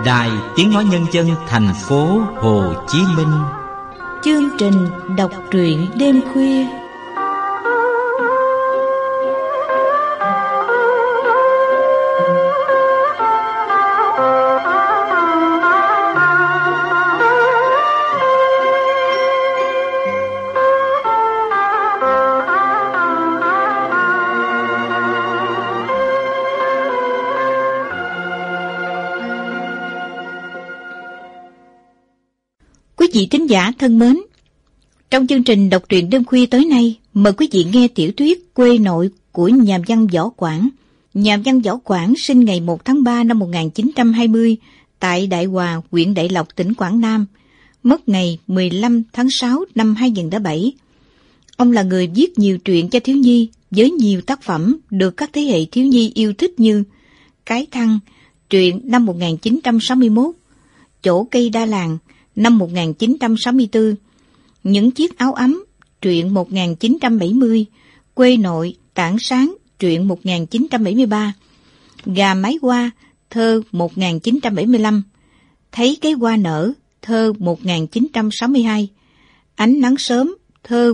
Đài Tiếng Nói Nhân dân thành phố Hồ Chí Minh. Chương trình đọc truyện đêm khuya. Quý vị thính giả thân mến, trong chương trình đọc truyện đêm khuya tối nay, mời quý vị nghe tiểu thuyết Quê Nội của nhà văn Võ Quảng. Nhà văn Võ Quảng sinh ngày 1 tháng 3 năm 1920 tại Đại Hòa, huyện Đại Lộc, tỉnh Quảng Nam, mất ngày 15 tháng 6 năm 2007. Ông là người viết nhiều truyện cho thiếu nhi với nhiều tác phẩm được các thế hệ thiếu nhi yêu thích như Cái Thăng, truyện năm 1961, Chỗ Cây Đa Làng, năm 1964, Những Chiếc Áo Ấm, truyện 1970, Quê Nội, Tảng Sáng, truyện 1973, Gà Mái Hoa, thơ 1975, Thấy Cái Hoa Nở, thơ 1962, Ánh Nắng Sớm, thơ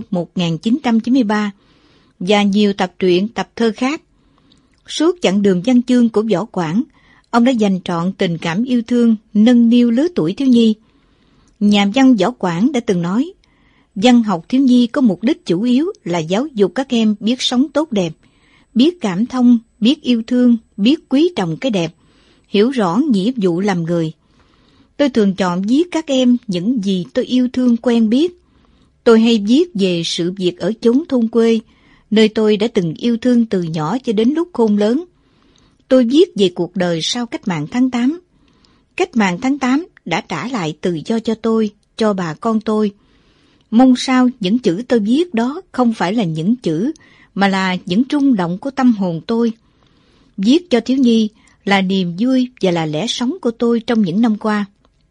1993, và nhiều tập truyện, tập thơ khác. Suốt chặng đường văn chương của Võ Quảng, ông đã dành trọn tình cảm yêu thương, nâng niu lứa tuổi thiếu nhi. Nhà văn Võ Quảng đã từng nói, văn học thiếu nhi có mục đích chủ yếu là giáo dục các em biết sống tốt đẹp, biết cảm thông, biết yêu thương, biết quý trọng cái đẹp, hiểu rõ nghĩa vụ làm người. Tôi thường chọn viết các em những gì tôi yêu thương quen biết. Tôi hay viết về sự việc ở chốn thôn quê, nơi tôi đã từng yêu thương từ nhỏ cho đến lúc khôn lớn. Tôi viết về cuộc đời sau cách mạng tháng 8. Cách mạng tháng 8 đã trả lại tự do cho tôi, cho bà con tôi. Mong sao những chữ tôi viết đó không phải là những chữ, mà là những rung động của tâm hồn tôi. Viết cho thiếu nhi là niềm vui và là lẽ sống của tôi trong những năm qua.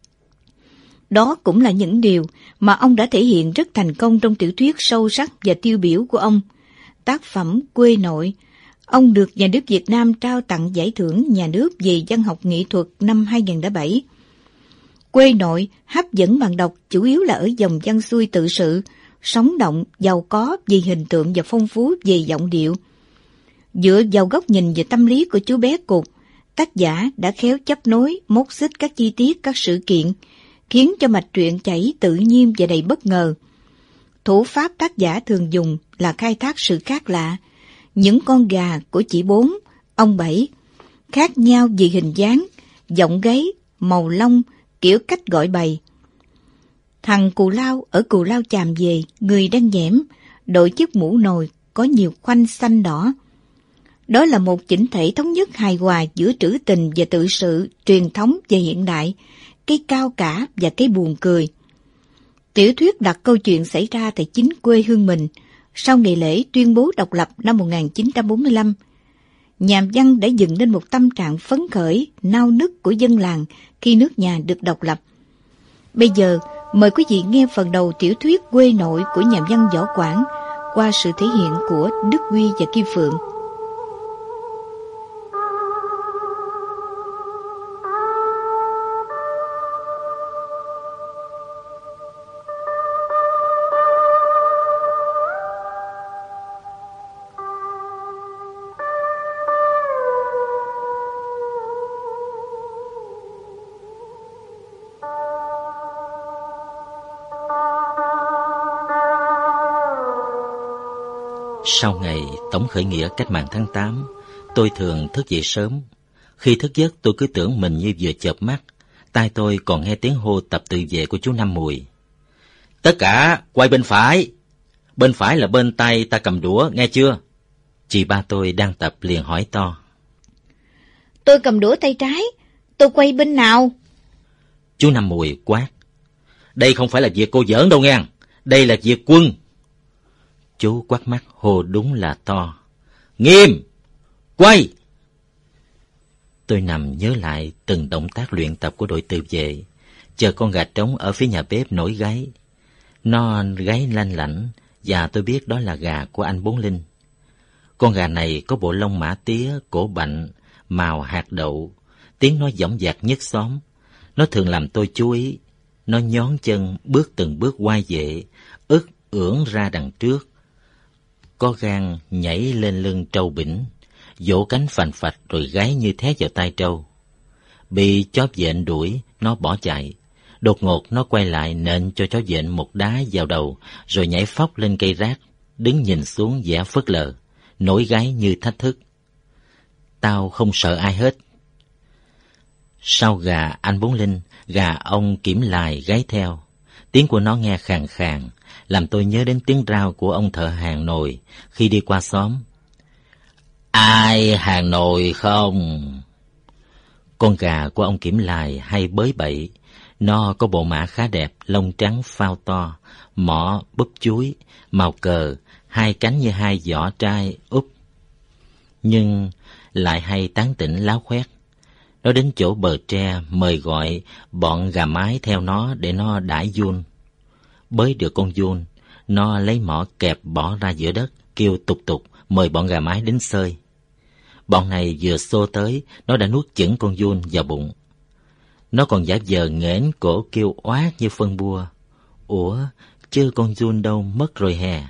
Đó cũng là những điều mà ông đã thể hiện rất thành công trong tiểu thuyết sâu sắc và tiêu biểu của ông, tác phẩm Quê Nội. Ông được nhà nước Việt Nam trao tặng giải thưởng nhà nước về văn học nghệ thuật năm 2007. Quê Nội hấp dẫn bạn đọc chủ yếu là ở dòng văn xuôi tự sự, sống động, giàu có về hình tượng và phong phú về giọng điệu. Dựa vào góc nhìn về tâm lý của chú bé Cục, tác giả đã khéo chấp nối, móc xích các chi tiết, các sự kiện, khiến cho mạch truyện chảy tự nhiên và đầy bất ngờ. Thủ pháp tác giả thường dùng là khai thác sự khác lạ, những con gà của chị Bốn, ông Bảy, khác nhau về hình dáng, giọng gáy, màu lông, kiểu cách gọi bầy. Thằng Cù Lao ở Cù Lao Chàm Về, người đang nhẽm, đội chiếc mũ nồi có nhiều khoanh xanh đỏ. Đó là một chỉnh thể thống nhất hài hòa giữa trữ tình và tự sự, truyền thống và hiện đại, cái cao cả và cái buồn cười. Tiểu thuyết đặt câu chuyện xảy ra tại chính quê hương mình, sau ngày lễ tuyên bố độc lập năm 1945. Nhà văn đã dựng nên một tâm trạng phấn khởi, nao nức của dân làng khi nước nhà được độc lập. Bây giờ, mời quý vị nghe phần đầu tiểu thuyết Quê Nội của nhà văn Võ Quảng qua sự thể hiện của Đức Huy và Kim Phượng. Sau ngày tổng khởi nghĩa cách mạng tháng 8, tôi thường thức dậy sớm. Khi thức giấc tôi cứ tưởng mình như vừa chợp mắt, tai tôi còn nghe tiếng hô tập tự vệ của chú Năm Mùi. Tất cả quay bên phải là bên tay ta cầm đũa, nghe chưa? Chị ba tôi đang tập liền hỏi to. Tôi cầm đũa tay trái, tôi quay bên nào? Chú Năm Mùi quát. Đây không phải là việc cô giỡn đâu nghe, đây là việc quân. Chú quát mắt hô đúng là to. Nghiêm! Quay! Tôi nằm nhớ lại từng động tác luyện tập của đội tự vệ, chờ con gà trống ở phía nhà bếp nổi gáy. Nó gáy lanh lảnh và tôi biết đó là gà của anh Bốn Linh. Con gà này có bộ lông mã tía, cổ bạnh, màu hạt đậu, tiếng nói dõng dạc nhất xóm. Nó thường làm tôi chú ý. Nó nhón chân bước từng bước quay về, ức ưỡn ra đằng trước. Có gan nhảy lên lưng trâu bỉnh, vỗ cánh phành phạch rồi gáy như thét vào tai trâu. Bị chó vện đuổi, nó bỏ chạy. Đột ngột nó quay lại nện cho chó vện một đá vào đầu, rồi nhảy phóc lên cây rác, đứng nhìn xuống vẻ phớt lờ, nổi gáy như thách thức. Tao không sợ ai hết. Sau gà anh Bốn Linh, gà ông Kiểm Lài gáy theo. Tiếng của nó nghe khàn khàn, làm tôi nhớ đến tiếng rao của ông thợ hàn nồi khi đi qua xóm. Ai hàn nồi không? Con gà của ông Kiểm Lài hay bới bậy. Nó có bộ mã khá đẹp, lông trắng phao to, mỏ búp chuối, màu cờ, hai cánh như hai giỏ trai úp. Nhưng lại hay tán tỉnh láo khoét. Nó đến chỗ bờ tre mời gọi bọn gà mái theo nó để nó đãi giun. Bới được con giun, nó lấy mỏ kẹp bỏ ra giữa đất, kêu tục tục mời bọn gà mái đến xơi. Bọn này vừa xô tới, nó đã nuốt chửng con giun vào bụng. Nó còn giả vờ nghển cổ kêu oát như phân bua. Ủa, chứ con giun đâu mất rồi hè.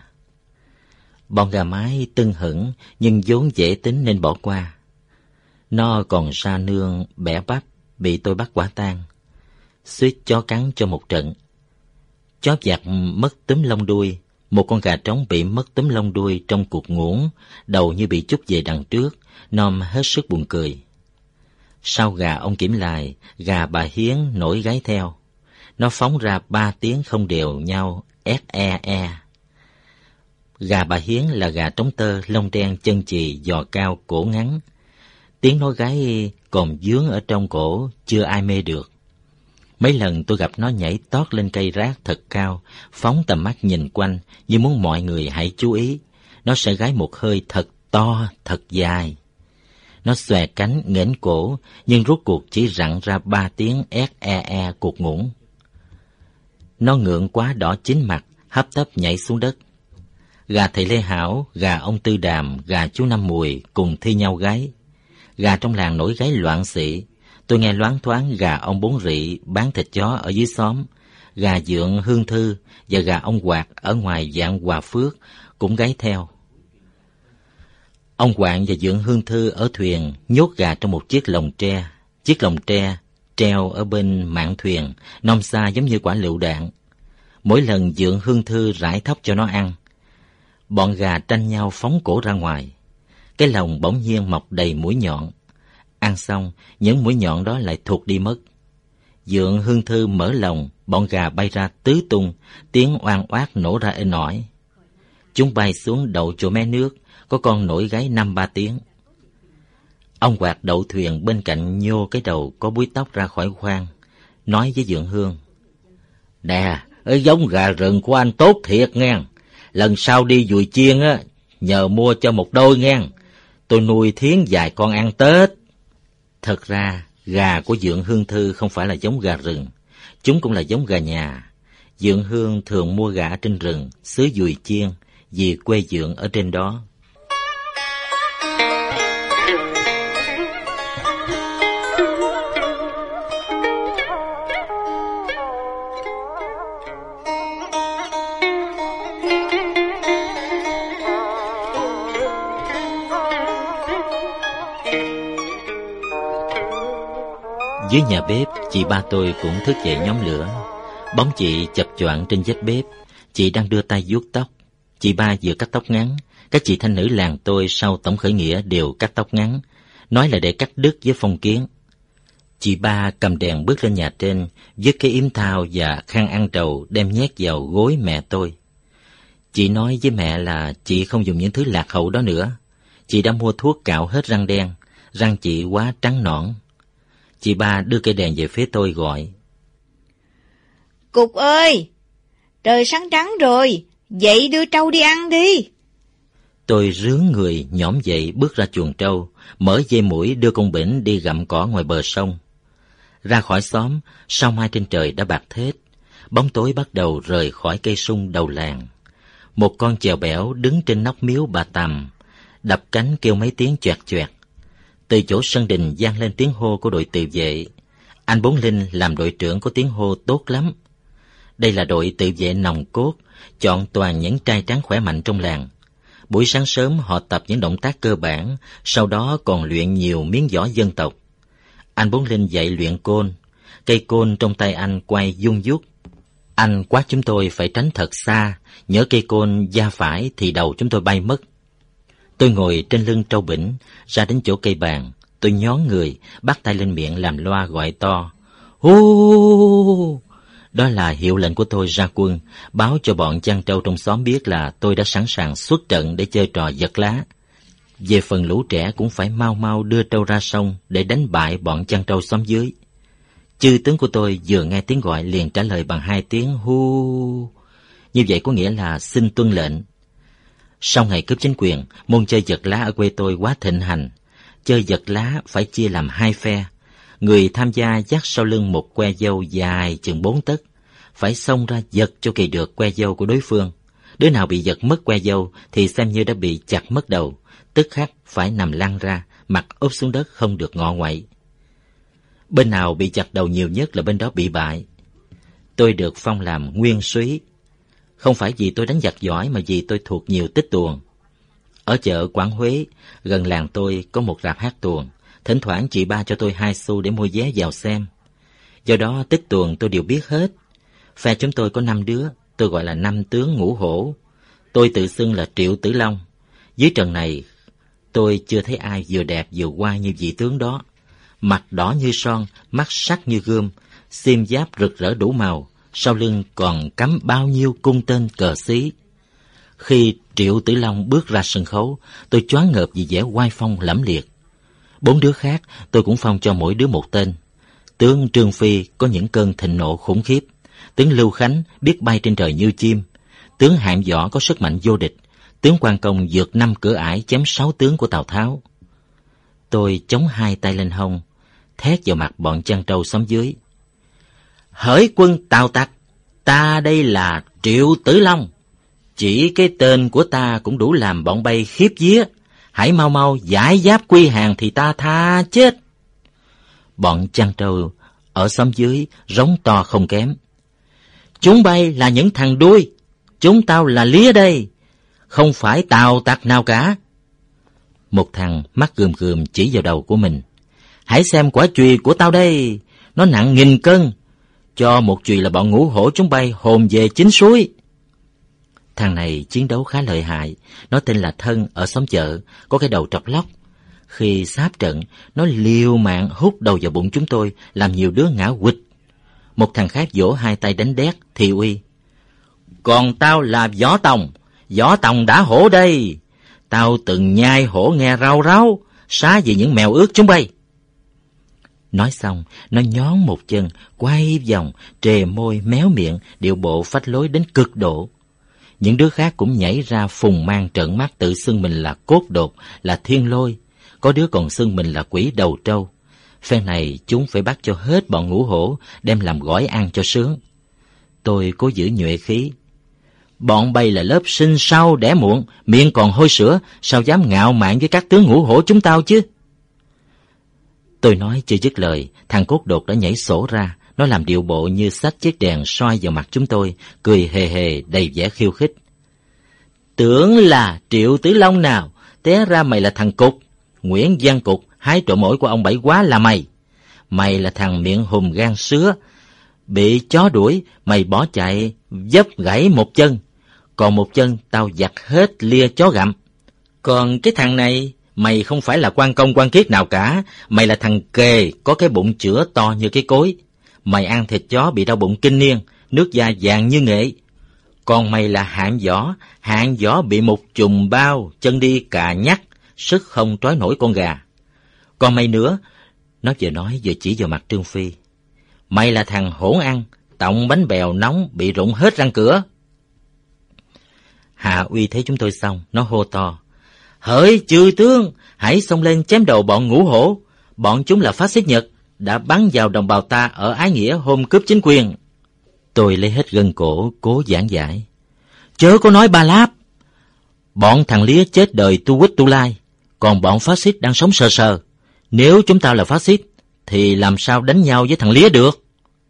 Bọn gà mái tưng hửng nhưng vốn dễ tính nên bỏ qua. Nó còn sa nương bẻ bắp, bị tôi bắt quả tang. Suýt chó cắn cho một trận. Chó vặt mất túm lông đuôi. Một con gà trống bị mất túm lông đuôi trong cuộc ngủn, đầu như bị trút về đằng trước, nom hết sức buồn cười. Sau gà ông Kiểm Lài, gà bà Hiến nổi gáy theo. Nó phóng ra 3 tiếng không đều nhau, e. Gà bà Hiến là gà trống tơ, lông đen, chân chì, giò cao, cổ ngắn. Tiếng nó gáy còn vướng ở trong cổ, chưa ai mê được. Mấy lần tôi gặp nó nhảy tót lên cây rác thật cao, phóng tầm mắt nhìn quanh như muốn mọi người hãy chú ý. Nó sẽ gáy một hơi thật to, thật dài. Nó xòe cánh, nghển cổ, nhưng rốt cuộc chỉ rặn ra 3 tiếng e cuộc ngủn. Nó ngượng quá đỏ chín mặt, hấp tấp nhảy xuống đất. Gà thầy Lê Hảo, gà ông Tư Đàm, gà chú Năm Mùi cùng thi nhau gáy. Gà trong làng nổi gáy loạn xị. Tôi nghe loáng thoáng gà ông Bốn Rị bán thịt chó ở dưới xóm, gà dượng Hương Thư và gà ông Quạt ở ngoài Vạn Hòa Phước cũng gáy theo. Ông Quạng và dượng Hương Thư ở thuyền nhốt gà trong một chiếc lồng tre. Chiếc lồng tre treo ở bên mạn thuyền, non xa giống như quả lựu đạn. Mỗi lần dượng Hương Thư rải thóc cho nó ăn, bọn gà tranh nhau phóng cổ ra ngoài. Cái lồng bỗng nhiên mọc đầy mũi nhọn. Ăn xong, những mũi nhọn đó lại thụt đi mất. Dượng Hương Thư mở lồng, bọn gà bay ra tứ tung, tiếng oan oát nổ ra inh ỏi. Chúng bay xuống đậu chỗ mé nước, có con nổi gáy 5-3 tiếng. Ông Quạt đậu thuyền bên cạnh nhô cái đầu có búi tóc ra khỏi khoang, nói với dượng Hương: Nè, giống gà rừng của anh tốt thiệt nghe. Lần sau đi dùi chiên á, nhờ mua cho một đôi nghe. Tôi nuôi thiến vài con ăn Tết. Thật ra, gà của dượng Hương Thư không phải là giống gà rừng. Chúng cũng là giống gà nhà. Dượng Hương thường mua gà trên rừng, xứ dùi chiên, vì quê dượng ở trên đó. Dưới nhà bếp, chị ba tôi cũng thức dậy nhóm lửa. Bóng chị chập choạng trên vách bếp. Chị đang đưa tay vuốt tóc. Chị ba vừa cắt tóc ngắn. Các chị thanh nữ làng tôi sau tổng khởi nghĩa đều cắt tóc ngắn, nói là để cắt đứt với phong kiến. Chị ba cầm đèn bước lên nhà trên, vứt cái yếm thao và khăn ăn trầu đem nhét vào gối mẹ tôi. Chị nói với mẹ là chị không dùng những thứ lạc hậu đó nữa. Chị đã mua thuốc cạo hết răng đen, răng chị quá trắng nõn. Chị ba đưa cây đèn về phía tôi gọi: Cục ơi, trời sáng trắng rồi, dậy đưa trâu đi ăn đi. Tôi rướn người nhõm dậy bước ra chuồng trâu, mở dây mũi đưa con bỉnh đi gặm cỏ ngoài bờ sông. Ra khỏi xóm, sao mai trên trời đã bạc thết, bóng tối bắt đầu rời khỏi cây sung đầu làng. Một con chèo bẻo đứng trên nóc miếu bà Tầm, đập cánh kêu mấy tiếng choẹt choẹt. Từ chỗ sân đình vang lên tiếng hô của đội tự vệ: Anh Bốn Linh làm đội trưởng có tiếng hô tốt lắm. Đây là đội tự vệ nòng cốt, chọn toàn những trai tráng khỏe mạnh trong làng. Buổi sáng sớm họ tập những động tác cơ bản, sau đó còn luyện nhiều miếng võ dân tộc. Anh Bốn Linh dạy luyện côn. Cây côn trong tay anh quay vung vút. Anh quát chúng tôi phải tránh thật xa, nhỡ cây côn va phải thì đầu chúng tôi bay mất. Tôi ngồi trên lưng trâu bỉnh, ra đến chỗ cây bàn. Tôi nhón người, bắt tay lên miệng làm loa gọi to. Hú! Đó là hiệu lệnh của tôi ra quân, báo cho bọn chăn trâu trong xóm biết là tôi đã sẵn sàng xuất trận để chơi trò giật lá. Về phần lũ trẻ cũng phải mau mau đưa trâu ra sông để đánh bại bọn chăn trâu xóm dưới. Chư tướng của tôi vừa nghe tiếng gọi liền trả lời bằng 2 tiếng hu. Như vậy có nghĩa là xin tuân lệnh. Sau ngày cướp chính quyền, môn chơi giật lá ở quê tôi quá thịnh hành. Chơi giật lá phải chia làm 2 phe. Người tham gia dắt sau lưng một que dâu dài chừng 4 tấc, phải xông ra giật cho kỳ được que dâu của đối phương. Đứa nào bị giật mất que dâu thì xem như đã bị chặt mất đầu, tức khắc phải nằm lăn ra, mặt úp xuống đất không được ngọ nguậy. Bên nào bị chặt đầu nhiều nhất là bên đó bị bại. Tôi được phong làm nguyên súy, không phải vì tôi đánh giặc giỏi mà vì tôi thuộc nhiều tích tuồng. Ở chợ Quảng Huế, gần làng tôi có một rạp hát tuồng, thỉnh thoảng chị ba cho tôi 2 xu để mua vé vào xem. Do đó tích tuồng tôi đều biết hết. Phe chúng tôi có 5 đứa, tôi gọi là 5 tướng ngũ hổ. Tôi tự xưng là Triệu Tử Long. Dưới trần này, tôi chưa thấy ai vừa đẹp vừa oai như vị tướng đó. Mặt đỏ như son, mắt sắc như gươm, xiêm giáp rực rỡ đủ màu, sau lưng còn cắm bao nhiêu cung tên cờ xí. Khi Triệu Tử Long bước ra sân khấu, tôi choáng ngợp vì vẻ oai phong lẫm liệt. 4 đứa khác tôi cũng phong cho mỗi đứa một tên. Tướng Trương Phi có những cơn thịnh nộ khủng khiếp. Tướng Lưu Khánh biết bay trên trời như chim. Tướng Hạng Võ có sức mạnh vô địch. Tướng Quan Công vượt 5 cửa ải chém 6 tướng của Tào Tháo. Tôi chống 2 tay lên hông, thét vào mặt bọn chăn trâu xóm dưới. Hỡi quân Tào Tặc, ta đây là Triệu Tử Long. Chỉ cái tên của ta cũng đủ làm bọn bay khiếp vía. Hãy mau mau giải giáp quy hàng thì ta tha chết. Bọn chăn trâu ở xóm dưới rống to không kém. Chúng bay là những thằng đuôi, chúng tao là lía đây, không phải Tào Tặc nào cả. Một thằng mắt gườm gườm chỉ vào đầu của mình. Hãy xem quả chùy của tao đây, nó nặng 1000 cân. Cho một chùy là bọn ngũ hổ chúng bay hồn về chính suối. Thằng này chiến đấu khá lợi hại, nó tên là Thân ở xóm chợ, có cái đầu trọc lóc. Khi sáp trận, nó liều mạng hút đầu vào bụng chúng tôi, làm nhiều đứa ngã quỵt. Một thằng khác vỗ 2 tay đánh đét, thị uy. Còn tao là Võ Tòng đã hổ đây. Tao từng nhai hổ nghe rau ráo, xá vì những mèo ướt chúng bay. Nói xong, nó nhón một chân, quay vòng, trề môi, méo miệng, điệu bộ phách lối đến cực độ. Những đứa khác cũng nhảy ra phùng mang trợn mắt tự xưng mình là Cốt Đột, là Thiên Lôi. Có đứa còn xưng mình là Quỷ Đầu Trâu. Phen này chúng phải bắt cho hết bọn ngũ hổ, đem làm gói ăn cho sướng. Tôi cố giữ nhuệ khí. Bọn bay là lớp sinh sau đẻ muộn, miệng còn hôi sữa, sao dám ngạo mạn với các tướng ngũ hổ chúng tao chứ? Tôi nói chưa dứt lời, thằng Cốt Đột đã nhảy sổ ra. Nó làm điệu bộ như xách chiếc đèn soi vào mặt chúng tôi, cười hề hề đầy vẻ khiêu khích. Tưởng là Triệu Tử Long nào, té ra mày là thằng Cục. Nguyễn Văn Cục, hái trộm ổi của ông Bảy Quá là mày. Mày là thằng miệng hùm gan sứa. Bị chó đuổi, mày bỏ chạy, vấp gãy một chân. Còn một chân tao giặt hết lia chó gặm. Còn cái thằng này, mày không phải là quan công quan kiết nào cả. Mày là thằng Kề, có cái bụng chữa to như cái cối. Mày ăn thịt chó bị đau bụng kinh niên, nước da vàng như nghệ. Còn mày là Hạng Võ bị một chùm bao, chân đi cà nhắc, sức không trói nổi con gà. Còn mày nữa, nó vừa nói vừa chỉ vào mặt Trương Phi. Mày là thằng hỗn ăn, tọng bánh bèo nóng bị rụng hết răng cửa. Hạ Uy thấy chúng tôi xong, nó hô to. Hỡi chư tướng, hãy xông lên chém đầu bọn ngũ hổ. Bọn chúng là phát xít Nhật, đã bắn vào đồng bào ta ở Ái Nghĩa hôm cướp chính quyền. Tôi lấy hết gân cổ, cố giảng giải. Chớ có nói ba láp. Bọn thằng lía chết đời tu quýt tu lai, còn bọn phát xít đang sống sờ sờ. Nếu chúng ta là phát xít, thì làm sao đánh nhau với thằng Lía được?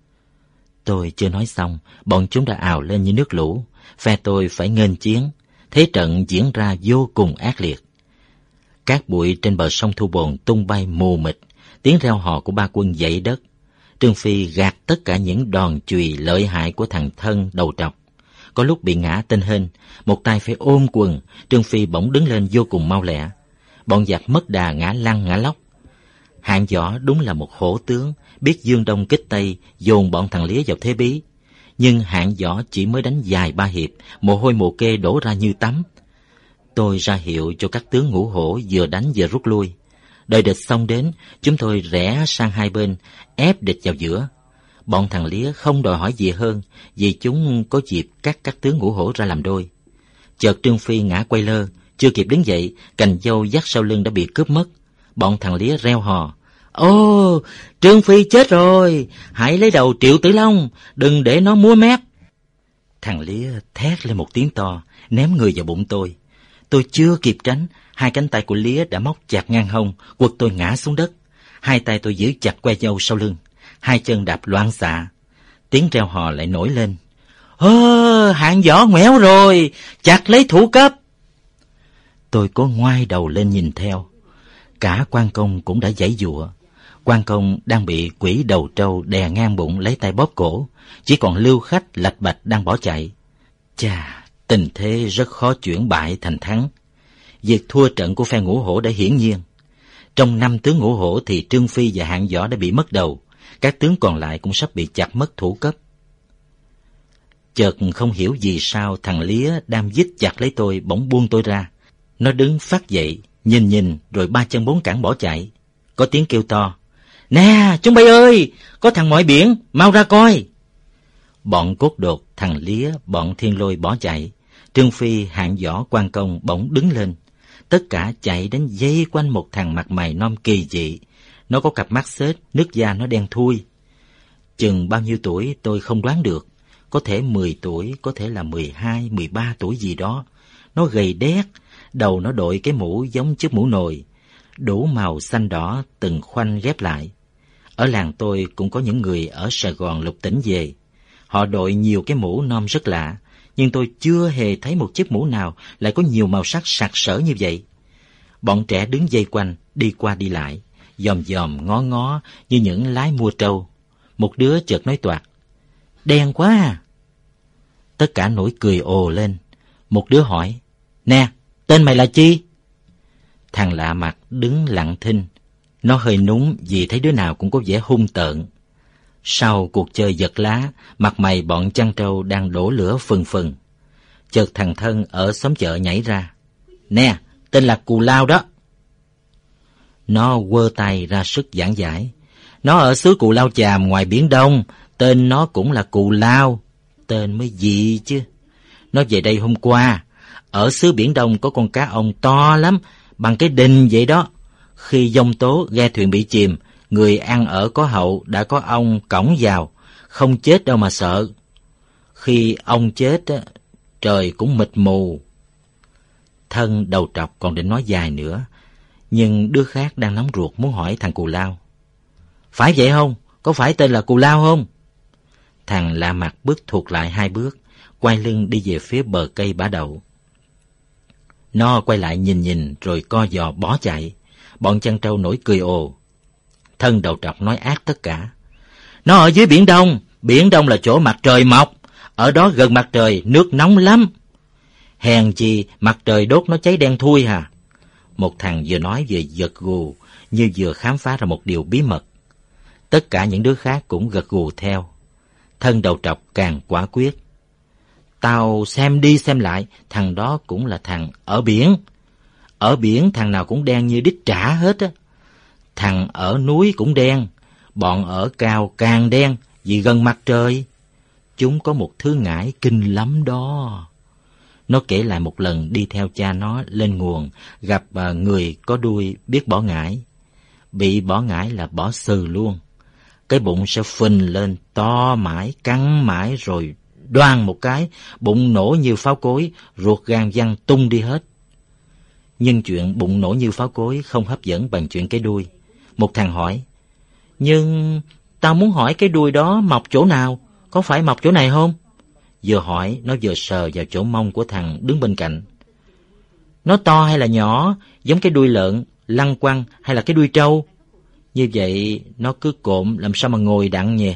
Tôi chưa nói xong, bọn chúng đã ào lên như nước lũ. Phe tôi phải nghênh chiến. Thế trận diễn ra vô cùng ác liệt. Cát bụi trên bờ sông Thu Bồn tung bay mù mịt, tiếng reo hò của ba quân dậy đất. Trương Phi gạt tất cả những đòn chùy lợi hại của thằng Thân đầu trọc. Có lúc bị ngã tên hên, một tay phải ôm quần, Trương Phi bỗng đứng lên vô cùng mau lẹ. Bọn giặc mất đà ngã lăn ngã lóc. Hạng Võ đúng là một hổ tướng, biết dương đông kích tây, dồn bọn thằng Lía vào thế bí. Nhưng Hạng Võ chỉ mới đánh vài ba hiệp, mồ hôi mồ kê đổ ra như tắm. Tôi ra hiệu cho các tướng ngũ hổ vừa đánh vừa rút lui. Đợi địch xong đến, chúng tôi rẽ sang hai bên, ép địch vào giữa. Bọn thằng Lía không đòi hỏi gì hơn, vì chúng có dịp cắt các tướng ngũ hổ ra làm đôi. Chợt Trương Phi ngã quay lơ, chưa kịp đứng dậy, cành dâu dắt sau lưng đã bị cướp mất. Bọn thằng Lía reo hò: "Ô, Trương Phi chết rồi, hãy lấy đầu Triệu Tử Long, đừng để nó múa mép." Thằng Lía thét lên một tiếng to, ném người vào bụng tôi. Tôi chưa kịp tránh, hai cánh tay của Lía đã móc chặt ngang hông, quật tôi ngã xuống đất. Hai tay tôi giữ chặt que dâu sau lưng, hai chân đạp loạn xạ. Tiếng reo hò lại nổi lên: Hạng Võ ngoẻo rồi, chặt lấy thủ cấp. Tôi cố ngoai đầu lên nhìn theo. Cả Quan Công cũng đã giãy giụa. Quan Công đang bị quỷ đầu trâu đè ngang bụng lấy tay bóp cổ, chỉ còn Lưu Khách lạch bạch đang bỏ chạy. Chà, tình thế rất khó chuyển bại thành thắng. Việc thua trận của phe ngũ hổ đã hiển nhiên. Trong 5 tướng ngũ hổ thì Trương Phi và Hạng Võ đã bị mất đầu, các tướng còn lại cũng sắp bị chặt mất thủ cấp. Chợt không hiểu vì sao thằng Lía đang giết chặt lấy tôi bỗng buông tôi ra. Nó đứng phát dậy, nhìn rồi ba chân bốn cẳng bỏ chạy. Có tiếng kêu to: "Nè, chúng bay ơi, có thằng mọi biển, mau ra coi." Bọn Cốt Đột, thằng Lía, bọn Thiên Lôi bỏ chạy. Trương Phi, Hạng Võ, Quan Công bỗng đứng lên. Tất cả chạy đến dây quanh một thằng mặt mày non kỳ dị. Nó có cặp mắt xếch, nước da nó đen thui. Chừng bao nhiêu tuổi tôi không đoán được. Có thể 10 tuổi, có thể là 12, 13 tuổi gì đó. Nó gầy đét, đầu nó đội cái mũ giống chiếc mũ nồi, đủ màu xanh đỏ từng khoanh ghép lại. Ở làng tôi cũng có những người ở Sài Gòn lục tỉnh về. Họ đội nhiều cái mũ nom rất lạ, nhưng tôi chưa hề thấy một chiếc mũ nào lại có nhiều màu sắc sặc sỡ như vậy. Bọn trẻ đứng dây quanh, đi qua đi lại, dòm dòm ngó ngó như những lái mua trâu. Một đứa chợt nói toạc: "Đen quá à." Tất cả nổi cười ồ lên. Một đứa hỏi: "Nè, tên mày là chi?" Thằng lạ mặt đứng lặng thinh. Nó hơi núng vì thấy đứa nào cũng có vẻ hung tợn. Sau cuộc chơi giật lá, mặt mày bọn chăn trâu đang đổ lửa phừng phừng. Chợt thằng Thân ở xóm chợ nhảy ra: "Nè, tên là Cù Lao đó." Nó quơ tay ra sức giảng giải: "Nó ở xứ Cù Lao Chàm ngoài Biển Đông, tên nó cũng là Cù Lao. Tên mới dị chứ. Nó về đây hôm qua. Ở xứ Biển Đông có con cá ông to lắm, bằng cái đình vậy đó. Khi giông tố ghe thuyền bị chìm, người ăn ở có hậu đã có ông cõng vào, không chết đâu mà sợ. Khi ông chết, trời cũng mịt mù." Thân đầu trọc còn định nói dài nữa, nhưng đứa khác đang nóng ruột muốn hỏi thằng Cù Lao: "Phải vậy không? Có phải tên là Cù Lao không?" Thằng lạ mặt bước thụt lại 2 bước, quay lưng đi về phía bờ cây bả đậu. Nó quay lại nhìn rồi co giò bỏ chạy. Bọn chăn trâu nổi cười ồ. Thân đầu trọc nói ác tất cả: "Nó ở dưới Biển Đông. Biển Đông là chỗ mặt trời mọc. Ở đó gần mặt trời, nước nóng lắm. Hèn chi mặt trời đốt nó cháy đen thui hà." Một thằng vừa nói vừa gật gù, như vừa khám phá ra một điều bí mật. Tất cả những đứa khác cũng gật gù theo. Thân đầu trọc càng quả quyết: "Tao xem đi xem lại, thằng đó cũng là thằng ở biển. Ở biển thằng nào cũng đen như đít trả hết á. Thằng ở núi cũng đen, bọn ở cao càng đen vì gần mặt trời. Chúng có một thứ ngải kinh lắm đó." Nó kể lại một lần đi theo cha nó lên nguồn, gặp người có đuôi biết bỏ ngải. Bị bỏ ngải là bỏ sừ luôn. Cái bụng sẽ phình lên to mãi, cắn mãi rồi đoan một cái, bụng nổ như pháo cối, ruột gan văng tung đi hết. Nhưng chuyện bụng nổ như pháo cối không hấp dẫn bằng chuyện cái đuôi. Một thằng hỏi: Nhưng tao muốn hỏi cái đuôi đó mọc chỗ nào, có phải mọc chỗ này không? Vừa hỏi, nó vừa sờ vào chỗ mông của thằng đứng bên cạnh. Nó to hay là nhỏ, giống cái đuôi lợn, lăng quăng hay là cái đuôi trâu? Như vậy nó cứ cộm làm sao mà ngồi đặng nhỉ?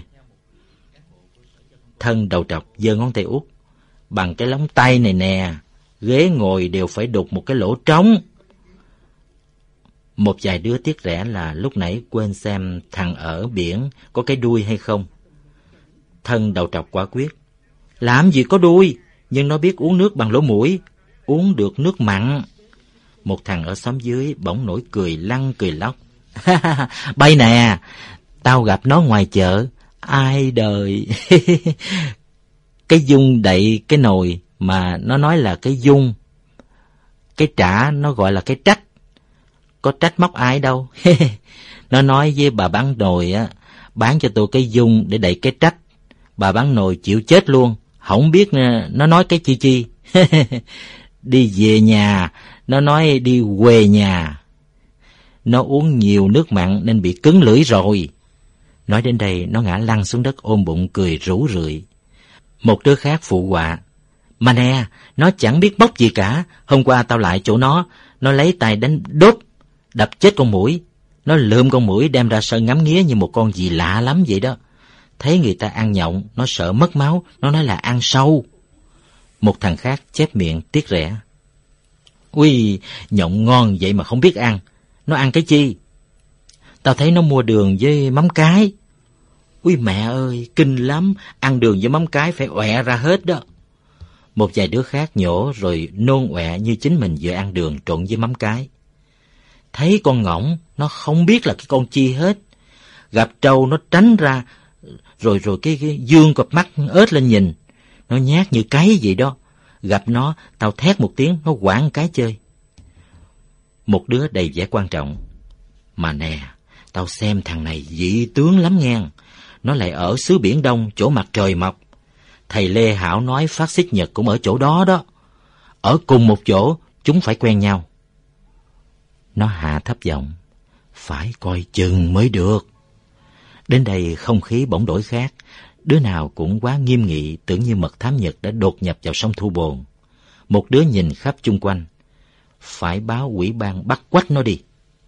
Thân đầu trọc giơ ngón tay út. Bằng cái lóng tay này nè, ghế ngồi đều phải đục một cái lỗ trống. Một vài đứa tiếc rẻ là lúc nãy quên xem thằng ở biển có cái đuôi hay không. Thân đầu trọc quả quyết. Làm gì có đuôi, nhưng nó biết uống nước bằng lỗ mũi, uống được nước mặn. Một thằng ở xóm dưới bỗng nổi cười lăn cười lóc. Bay nè, tao gặp nó ngoài chợ, ai đời. Cái dung đậy cái nồi mà nó nói là cái dung. Cái trả nó gọi là cái trách. Có trách móc ai đâu. Nó nói với bà bán nồi á, bán cho tôi cái dung để đậy cái trách. Bà bán nồi chịu chết luôn, không biết nó nói cái chi. Đi về nhà, nó nói đi quê nhà. Nó uống nhiều nước mặn nên bị cứng lưỡi rồi. Nói đến đây, nó ngã lăn xuống đất ôm bụng cười rủ rượi. Một đứa khác phụ họa. Mà nè, nó chẳng biết bóc gì cả. Hôm qua tao lại chỗ nó lấy tay đánh đốt, đập chết con muỗi. Nó lượm con muỗi đem ra sân ngắm nghía như một con gì lạ lắm vậy đó. Thấy người ta ăn nhộng, nó sợ mất máu, nó nói là ăn sâu. Một thằng khác chép miệng tiếc rẻ. Ui, nhộng ngon vậy mà không biết ăn. Nó ăn cái chi? Tao thấy nó mua đường với mắm cái. Ui mẹ ơi, kinh lắm, ăn đường với mắm cái phải ọe ra hết đó. Một vài đứa khác nhổ rồi nôn ọe như chính mình vừa ăn đường trộn với mắm cái. Thấy con ngỗng, nó không biết là cái con chi hết. Gặp trâu nó tránh ra, rồi cái dương cặp mắt ớt lên nhìn. Nó nhát như cái vậy đó. Gặp nó, tao thét một tiếng, nó quảng cái chơi. Một đứa đầy vẻ quan trọng. Mà nè, tao xem thằng này dị tướng lắm nghe. Nó lại ở xứ Biển Đông, chỗ mặt trời mọc. Thầy Lê Hảo nói phát xít Nhật cũng ở chỗ đó đó. Ở cùng một chỗ, chúng phải quen nhau. Nó hạ thấp giọng. Phải coi chừng mới được. Đến đây không khí bỗng đổi khác. Đứa nào cũng quá nghiêm nghị, tưởng như mật thám Nhật đã đột nhập vào sông Thu Bồn. Một đứa nhìn khắp chung quanh. Phải báo ủy ban bắt quách nó đi.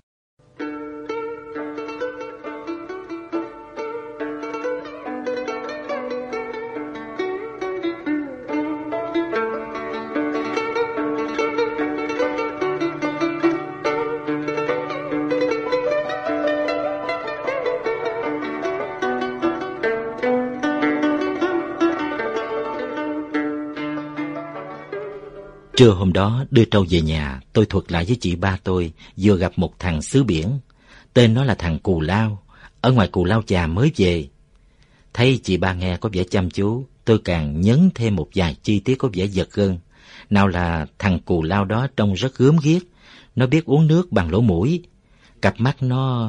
Trưa hôm đó đưa trâu về nhà, tôi thuật lại với chị ba tôi vừa gặp một thằng xứ biển. Tên nó là thằng Cù Lao, ở ngoài Cù Lao Chà mới về. Thấy chị ba nghe có vẻ chăm chú, tôi càng nhấn thêm một vài chi tiết có vẻ giật gân. Nào là thằng Cù Lao đó trông rất gớm ghiếc, nó biết uống nước bằng lỗ mũi. Cặp mắt nó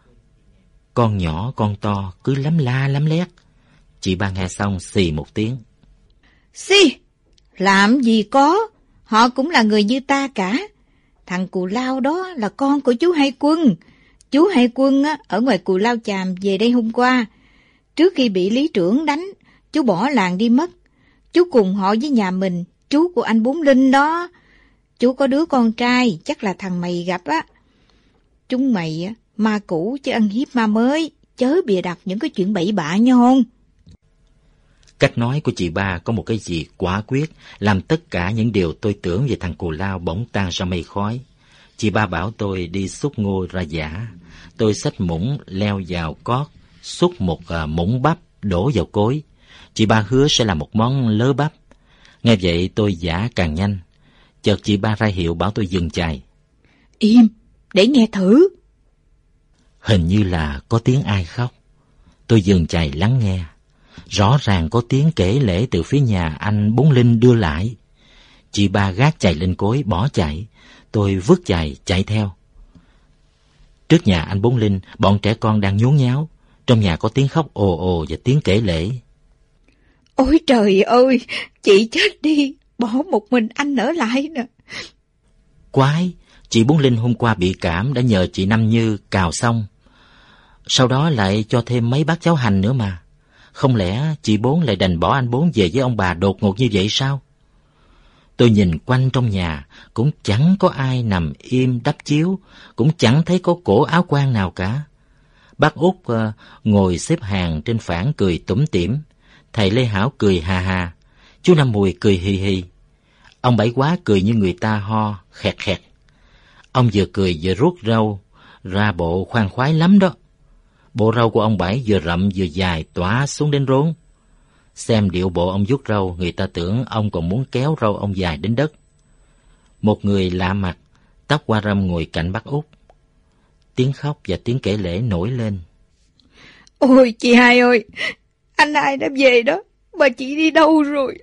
con nhỏ con to cứ lắm la lắm lét. Chị ba nghe xong xì một tiếng. Xì, làm gì có, họ cũng là người như ta cả. Thằng Cù Lao đó là con của chú Hai Quân. Chú Hai Quân á, ở ngoài Cù Lao Chàm về đây hôm qua. Trước khi bị lý trưởng đánh, chú bỏ làng đi mất. Chú cùng họ với nhà mình, chú của anh Bốn Linh đó. Chú có đứa con trai, chắc là thằng mày gặp á. Chúng mày á, ma cũ chứ ăn hiếp ma mới, chớ bịa đặt những cái chuyện bậy bạ nhon. Cách nói của chị ba có một cái gì quả quyết, làm tất cả những điều tôi tưởng về thằng Cù Lao bỗng tan ra mây khói. Chị ba bảo tôi đi xúc ngô ra giã. Tôi xách muỗng leo vào cót, xúc một muỗng bắp đổ vào cối. Chị ba hứa sẽ làm một món lớ bắp. Nghe vậy tôi giã càng nhanh. Chợt chị ba ra hiệu bảo tôi dừng chài. Im, để nghe thử. Hình như là có tiếng ai khóc. Tôi dừng chài lắng nghe. Rõ ràng có tiếng kể lể từ phía nhà anh Bốn Linh đưa lại. Chị ba gác chày lên cối bỏ chạy. Tôi vứt chày chạy theo. Trước nhà anh Bốn Linh, bọn trẻ con đang nhốn nháo. Trong nhà có tiếng khóc ồ ồ và tiếng kể lể. Ôi trời ơi, chị chết đi, bỏ một mình anh ở lại nè. Quái, chị Bốn Linh hôm qua bị cảm đã nhờ chị Năm Như cào xong. Sau đó lại cho thêm mấy bát cháo hành nữa mà. Không lẽ chị Bốn lại đành bỏ anh Bốn về với ông bà đột ngột như vậy sao? Tôi nhìn quanh trong nhà, cũng chẳng có ai nằm im đắp chiếu, cũng chẳng thấy có cổ áo quan nào cả. Bác Út ngồi xếp hàng trên phản cười tủm tỉm, thầy Lê Hảo cười hà hà, chú Năm Mùi cười hì hì. Ông Bảy Quá cười như người ta ho, khẹt khẹt. Ông vừa cười vừa rút râu, ra bộ khoan khoái lắm đó. Bộ râu của ông Bảy vừa rậm vừa dài tỏa xuống đến rốn. Xem điệu bộ ông vuốt râu, người ta tưởng ông còn muốn kéo râu ông dài đến đất. Một người lạ mặt, tóc hoa râm ngồi cạnh bác Út. Tiếng khóc và tiếng kể lể nổi lên. Ôi chị Hai ơi, anh Hai đã về đó, mà chị đi đâu rồi?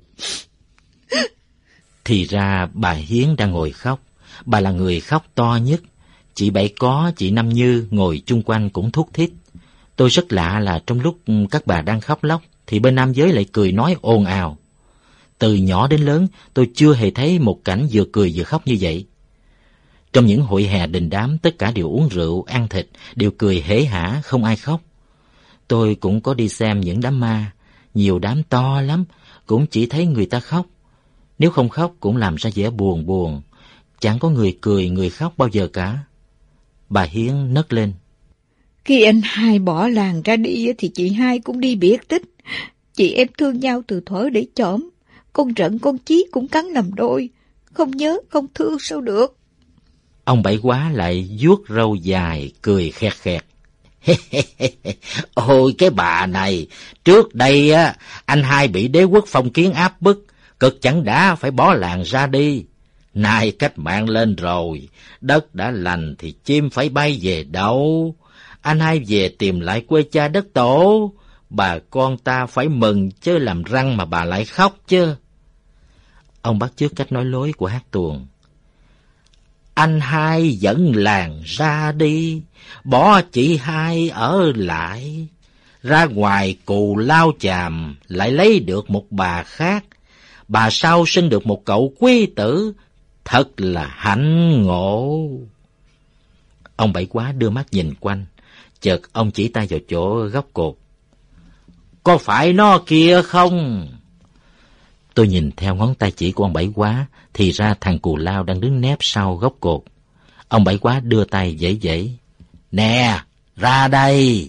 Thì ra bà Hiến đang ngồi khóc. Bà là người khóc to nhất. Chị Bảy Có, chị Năm Như ngồi chung quanh cũng thút thít. Tôi rất lạ là trong lúc các bà đang khóc lóc thì bên nam giới lại cười nói ồn ào. Từ nhỏ đến lớn tôi chưa hề thấy một cảnh vừa cười vừa khóc như vậy. Trong những hội hè đình đám, tất cả đều uống rượu, ăn thịt, đều cười hễ hả, không ai khóc. Tôi cũng có đi xem những đám ma, nhiều đám to lắm, cũng chỉ thấy người ta khóc. Nếu không khóc cũng làm ra vẻ buồn buồn, chẳng có người cười, người khóc bao giờ cả. Bà Hiến nấc lên. Khi anh Hai bỏ làng ra đi thì chị Hai cũng đi biệt tích. Chị em thương nhau từ thuở để chỏm. Con Rận con Chí cũng cắn làm đôi. Không nhớ không thương sao được. Ông Bảy Quá lại vuốt râu dài, cười khẹt khẹt. Ôi cái bà này, trước đây á anh Hai bị đế quốc phong kiến áp bức, cực chẳng đã phải bỏ làng ra đi. Nay cách mạng lên rồi, đất đã lành thì chim phải bay về đâu. Anh Hai về tìm lại quê cha đất tổ, bà con ta phải mừng chứ làm răng mà bà lại khóc chứ. Ông bắt chước cách nói lối của hát tuồng. Anh Hai dẫn làng ra đi, bỏ chị Hai ở lại. Ra ngoài Cù Lao Chàm lại lấy được một bà khác. Bà sau sinh được một cậu quý tử, thật là hạnh ngộ. Ông Bảy Quá đưa mắt nhìn quanh, chợt ông chỉ tay vào chỗ góc cột. Có phải nó kia không? Tôi nhìn theo ngón tay chỉ của ông Bảy Quá, thì ra thằng Cù Lao đang đứng nép sau góc cột. Ông Bảy Quá đưa tay vẫy vẫy. Nè, ra đây,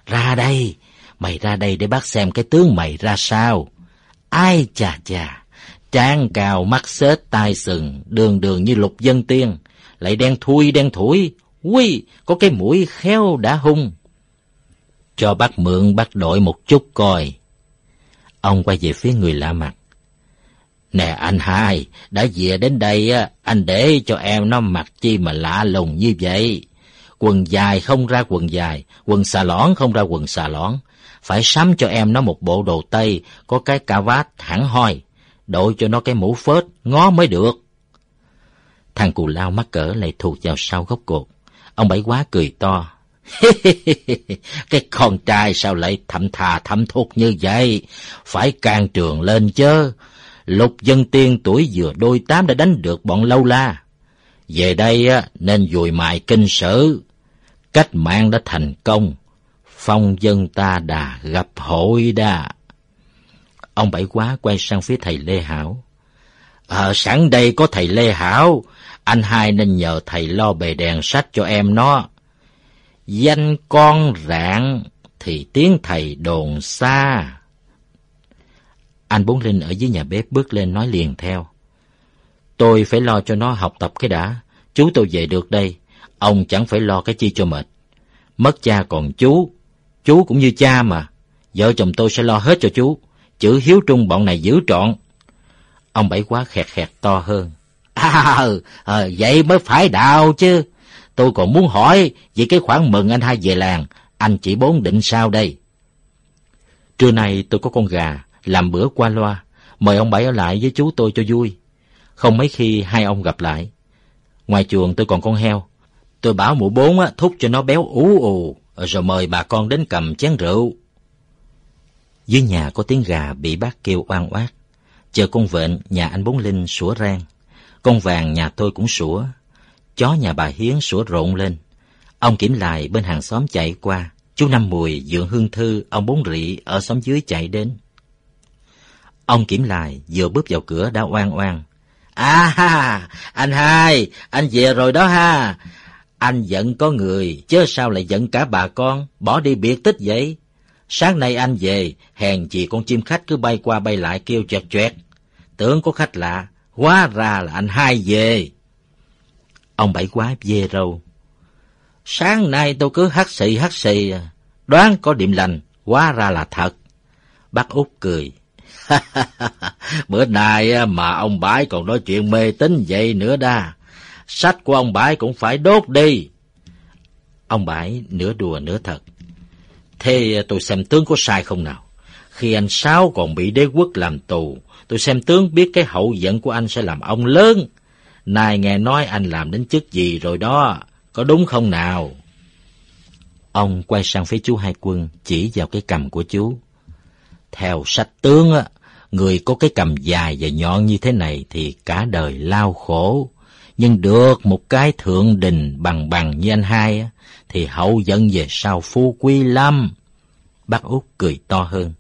mày ra đây để bác xem cái tướng mày ra sao. Ai chà chà, trán cào mắt xếch tai sừng, đường đường như Lục Vân Tiên, lại đen thui, ui, có cái mũi khéo đã hung. Cho bác mượn bác đội một chút coi. Ông quay về phía người lạ mặt. Nè anh Hai, đã về đến đây á, anh để cho em nó mặc chi mà lạ lùng như vậy. Quần dài không ra quần dài, quần xà lõn không ra quần xà lõn. Phải sắm cho em nó một bộ đồ tây, có cái cà vạt hẳn hoi, đội cho nó cái mũ phết, ngó mới được. Thằng Cù Lao mắc cỡ lại thụt vào sau gốc cột. Ông Bảy Quá cười to. Cái con trai sao lại thậm thà thậm thục như vậy? Phải can trường lên chứ. Lục Vân Tiên tuổi vừa đôi tám đã đánh được bọn Lâu La. Về đây á nên dùi mài kinh sử. Cách mạng đã thành công, phong dân ta đã gặp hội đa. Ông Bảy Quá quay sang phía thầy Lê Hảo. Sẵn đây có thầy Lê Hảo, anh Hai nên nhờ thầy lo bề đèn sách cho em nó. Danh con rạng thì tiếng thầy đồn xa. Anh Bốn Linh ở dưới nhà bếp bước lên nói liền theo. Tôi phải lo cho nó học tập cái đã, chú tôi về được đây, ông chẳng phải lo cái chi cho mệt. Mất cha còn chú cũng như cha mà, vợ chồng tôi sẽ lo hết cho chú, chữ hiếu trung bọn này giữ trọn. Ông Bảy Quá khẹt khẹt to hơn. Vậy mới phải đạo chứ. Tôi còn muốn hỏi về cái khoản mừng anh Hai về làng, anh chị Bốn định sao đây? Trưa nay tôi có con gà, làm bữa qua loa, mời ông Bảy ở lại với chú tôi cho vui. Không mấy khi hai ông gặp lại. Ngoài chuồng tôi còn con heo, tôi bảo mụ Bốn á thúc cho nó béo ú ù, rồi mời bà con đến cầm chén rượu. Dưới nhà có tiếng gà bị bác kêu oan oát. Chờ con vện nhà anh Bốn Linh sủa rang, con vàng nhà tôi cũng sủa, chó nhà bà Hiến sủa rộn lên. Ông Kiểm Lài bên hàng xóm chạy qua, Chú Năm Mùi, Dượng Hương Thư, ông Bốn Rị ở xóm dưới chạy đến. Ông Kiểm Lài vừa bước vào cửa đã oan oan. À ha, anh Hai, anh về rồi đó ha. Anh giận có người, chứ sao lại giận cả bà con, bỏ đi biệt tích vậy? Sáng nay anh về, hèn gì con chim khách cứ bay qua bay lại kêu choẹt choẹt. Tưởng có khách lạ, hóa ra là anh Hai về. Ông Bảy Quá dê râu. Sáng nay tôi cứ hắt xì, đoán có điểm lành, hóa ra là thật. Bác Út cười. Bữa nay mà ông Bãi còn nói chuyện mê tín vậy nữa đa. Sách của ông Bãi cũng phải đốt đi. Ông Bãi nửa đùa nửa thật. Thế tôi xem tướng có sai không nào? Khi anh Sáu còn bị đế quốc làm tù, tôi xem tướng biết cái hậu vận của anh sẽ làm ông lớn. Nay nghe nói anh làm đến chức gì rồi đó, có đúng không nào? Ông quay sang phía chú Hai Quân, chỉ vào cái cằm của chú. Theo sách tướng á, người có cái cằm dài và nhọn như thế này thì cả đời lao khổ. Nhưng được một cái thượng đình bằng bằng như anh Hai á, thì hậu vận về sau phú quý lắm. Bác Út cười to hơn.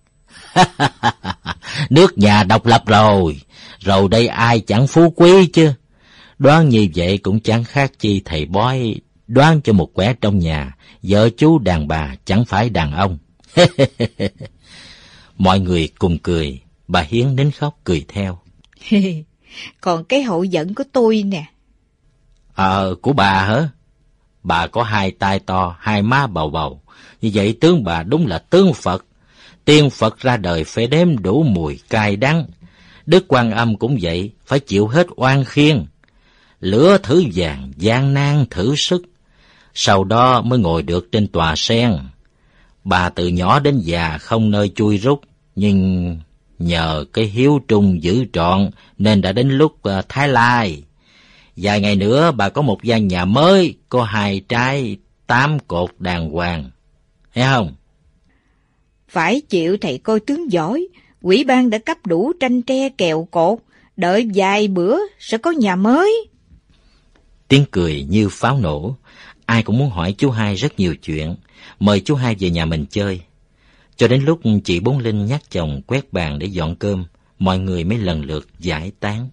Nước nhà độc lập rồi đây ai chẳng phú quý chứ. Đoán như vậy cũng chẳng khác chi thầy bói đoán cho một quẻ trong nhà, vợ chú đàn bà chẳng phải đàn ông. Mọi người cùng cười, bà Hiến nín khóc cười theo. Còn cái hậu vận của tôi nè. Của bà hả? Bà có hai tai to, hai má bầu bầu. Như vậy tướng bà đúng là tướng Phật. Tiên Phật ra đời phải đếm đủ mùi cay đắng. Đức Quan Âm cũng vậy, phải chịu hết oan khiên. Lửa thử vàng, gian nan thử sức. Sau đó mới ngồi được trên tòa sen. Bà từ nhỏ đến già không nơi chui rút, nhưng nhờ cái hiếu trung giữ trọn nên đã đến lúc Thái Lai. Vài ngày nữa bà có một gian nhà mới, có 2 trái 8 cột đàng hoàng. Thấy không? Phải chịu thầy coi tướng giỏi, ủy ban đã cấp đủ tranh tre kèo cột, đợi vài bữa sẽ có nhà mới. Tiếng cười như pháo nổ, ai cũng muốn hỏi chú Hai rất nhiều chuyện, mời chú Hai về nhà mình chơi. Cho đến lúc chị Bốn Linh nhắc chồng quét bàn để dọn cơm, mọi người mới lần lượt giải tán.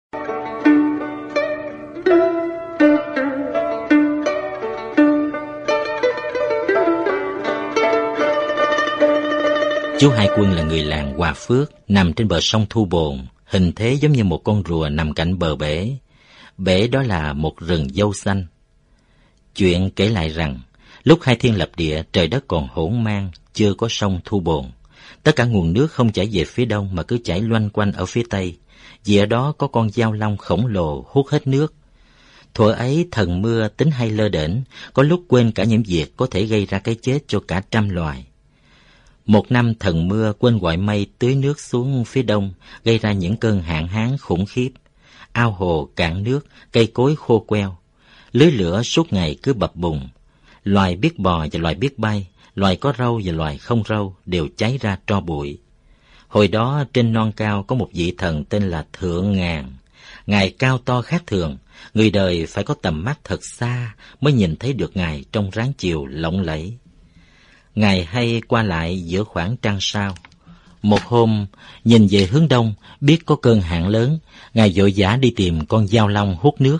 Chú Hai Quân là người làng Hòa Phước, nằm trên bờ sông Thu Bồn, hình thế giống như một con rùa nằm cạnh bờ bể. Bể đó là một rừng dâu xanh. Chuyện kể lại rằng, lúc Hai Thiên lập địa, trời đất còn hỗn mang, chưa có sông Thu Bồn. Tất cả nguồn nước không chảy về phía đông mà cứ chảy loanh quanh ở phía tây. Vì ở đó có con dao long khổng lồ hút hết nước. Thuở ấy thần mưa tính hay lơ đễnh, có lúc quên cả những việc có thể gây ra cái chết cho cả trăm loài. Một năm thần mưa quên gọi mây tưới nước xuống phía đông, gây ra những cơn hạn hán khủng khiếp. Ao hồ cạn nước, cây cối khô queo. Lưới lửa suốt ngày cứ bập bùng. Loài biết bò và loài biết bay, loài có râu và loài không râu đều cháy ra tro bụi. Hồi đó trên non cao có một vị thần tên là Thượng Ngàn. Ngài cao to khác thường, người đời phải có tầm mắt thật xa mới nhìn thấy được Ngài trong ráng chiều lộng lẫy. Ngài hay qua lại giữa khoảng trăng sao. Một hôm, nhìn về hướng đông, biết có cơn hạn lớn, Ngài vội vã đi tìm con dao long hút nước.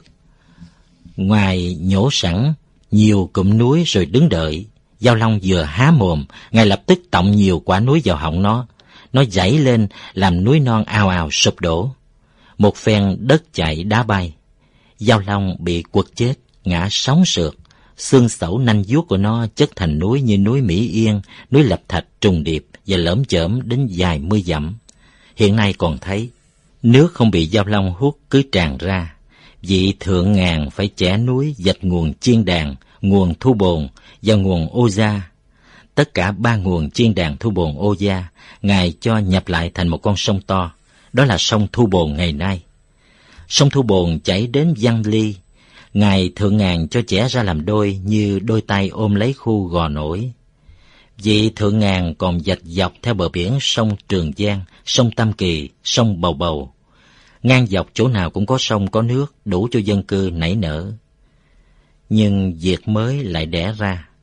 Ngài nhổ sẵn nhiều cụm núi rồi đứng đợi. Dao long vừa há mồm, Ngài lập tức tọng nhiều quả núi vào họng nó. Nó giãy lên, làm núi non ào ào sụp đổ. Một phen đất chạy đá bay. Dao long bị quật chết, ngã sóng sượt. Xương xẩu nanh vuốt của nó chất thành núi như núi Mỹ Yên, núi Lập Thạch trùng điệp và lởm chởm đến vài mươi dặm. Hiện nay còn thấy, nước không bị dao long hút cứ tràn ra. Vị Thượng Ngàn phải chẻ núi dạch nguồn Chiên Đàn, nguồn Thu Bồn và nguồn Ô Gia. Tất cả 3 nguồn Chiên Đàn, Thu Bồn, Ô Gia, Ngài cho nhập lại thành một con sông to. Đó là sông Thu Bồn ngày nay. Sông Thu Bồn chảy đến Văn Ly. Ngài Thượng Ngàn cho chẻ ra làm đôi như đôi tay ôm lấy khu Gò Nổi. Vị Thượng Ngàn còn dạch dọc theo bờ biển sông Trường Giang, sông Tam Kỳ, sông Bầu Bầu. Ngang dọc chỗ nào cũng có sông có nước, đủ cho dân cư nảy nở. Nhưng việc mới lại đẻ ra.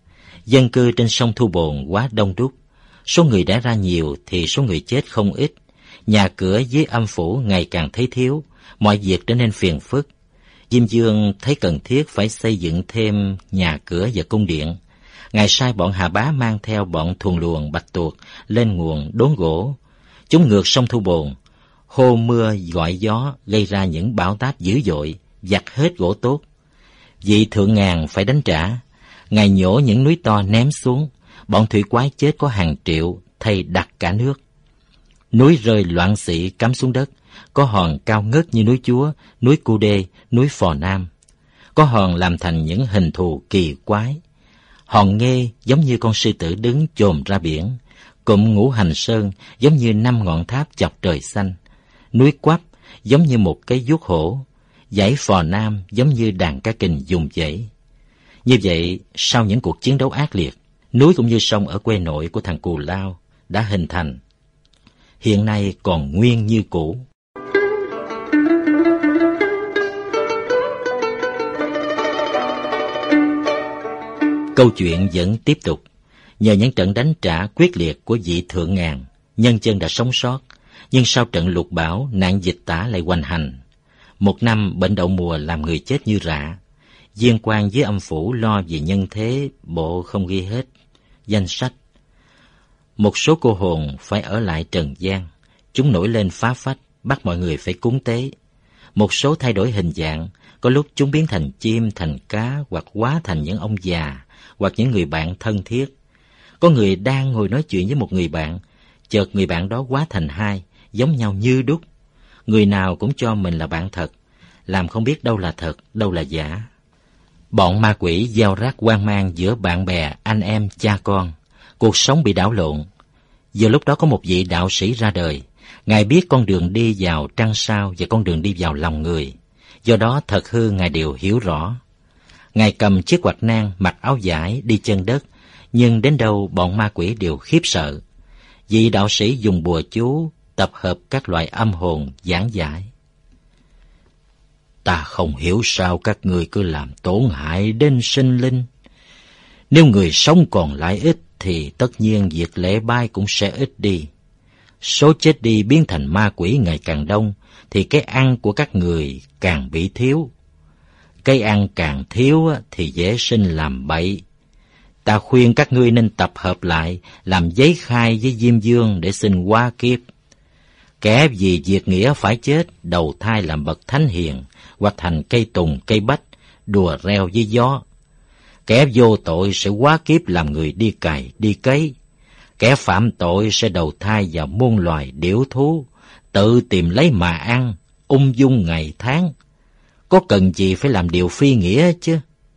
Dân cư trên sông Thu Bồn quá đông đúc. Số người đã ra nhiều thì số người chết không ít. Nhà cửa dưới âm phủ ngày càng thấy thiếu, mọi việc trở nên phiền phức. Diêm Dương thấy cần thiết phải xây dựng thêm nhà cửa và cung điện. Ngài sai bọn Hà Bá mang theo bọn thuần luồng Bạch Tuộc lên nguồn đốn gỗ. Chúng ngược sông Thu Bồn, hô mưa gọi gió gây ra những bão táp dữ dội, giặt hết gỗ tốt. Vị Thượng Ngàn phải đánh trả. Ngài nhổ những núi to ném xuống, bọn thủy quái chết có hàng triệu, thay đặt cả nước. Núi rơi loạn xị cắm xuống đất, có hòn cao ngất như núi Chúa, núi Cu Đê, núi Phò Nam. Có hòn làm thành những hình thù kỳ quái. Hòn Nghê giống như con sư tử đứng chồm ra biển, cụm Ngũ Hành Sơn giống như 5 ngọn tháp chọc trời xanh, núi Quắp giống như một cái vuốt hổ, dãy Phò Nam giống như đàn cá kình dùng dãy. Như vậy, sau những cuộc chiến đấu ác liệt, núi cũng như sông ở quê nội của thằng Cù Lao đã hình thành. Hiện nay còn nguyên như cũ. Câu chuyện vẫn tiếp tục. Nhờ những trận đánh trả quyết liệt của vị Thượng Ngàn, nhân dân đã sống sót. Nhưng sau trận lụt bão, nạn dịch tả lại hoành hành. Một năm bệnh đậu mùa làm người chết như rạ. Viên quan với âm phủ lo vì nhân thế, bộ không ghi hết danh sách. Một số cô hồn phải ở lại trần gian. Chúng nổi lên phá phách, bắt mọi người phải cúng tế. Một số thay đổi hình dạng, có lúc chúng biến thành chim, thành cá, hoặc hóa thành những ông già, hoặc những người bạn thân thiết. Có người đang ngồi nói chuyện với một người bạn, chợt người bạn đó hóa thành hai, giống nhau như đúc. Người nào cũng cho mình là bạn thật, làm không biết đâu là thật, đâu là giả. Bọn ma quỷ gieo rắc hoang mang giữa bạn bè, anh em, cha con. Cuộc sống bị đảo lộn. Giờ lúc đó có một vị đạo sĩ ra đời. Ngài biết con đường đi vào trăng sao và con đường đi vào lòng người. Do đó thật hư Ngài đều hiểu rõ. Ngài cầm chiếc quạt nang, mặc áo vải, đi chân đất. Nhưng đến đâu bọn ma quỷ đều khiếp sợ. Vị đạo sĩ dùng bùa chú, tập hợp các loại âm hồn, giảng giải. Ta không hiểu sao các ngươi cứ làm tổn hại đến sinh linh. Nếu người sống còn lại ít, thì tất nhiên việc lễ bái cũng sẽ ít đi. Số chết đi biến thành ma quỷ ngày càng đông, thì cái ăn của các người càng bị thiếu. Cái ăn càng thiếu thì dễ sinh làm bậy. Ta khuyên các ngươi nên tập hợp lại, làm giấy khai với Diêm Dương để xin hóa kiếp. Kẻ vì việc nghĩa phải chết, đầu thai làm bậc thánh hiền, hoặc thành cây tùng, cây bách, đùa reo với gió. Kẻ vô tội sẽ hóa kiếp làm người đi cày, đi cấy. Kẻ phạm tội sẽ đầu thai vào muôn loài điểu thú, tự tìm lấy mà ăn, ung dung ngày tháng. Có cần gì phải làm điều phi nghĩa chứ?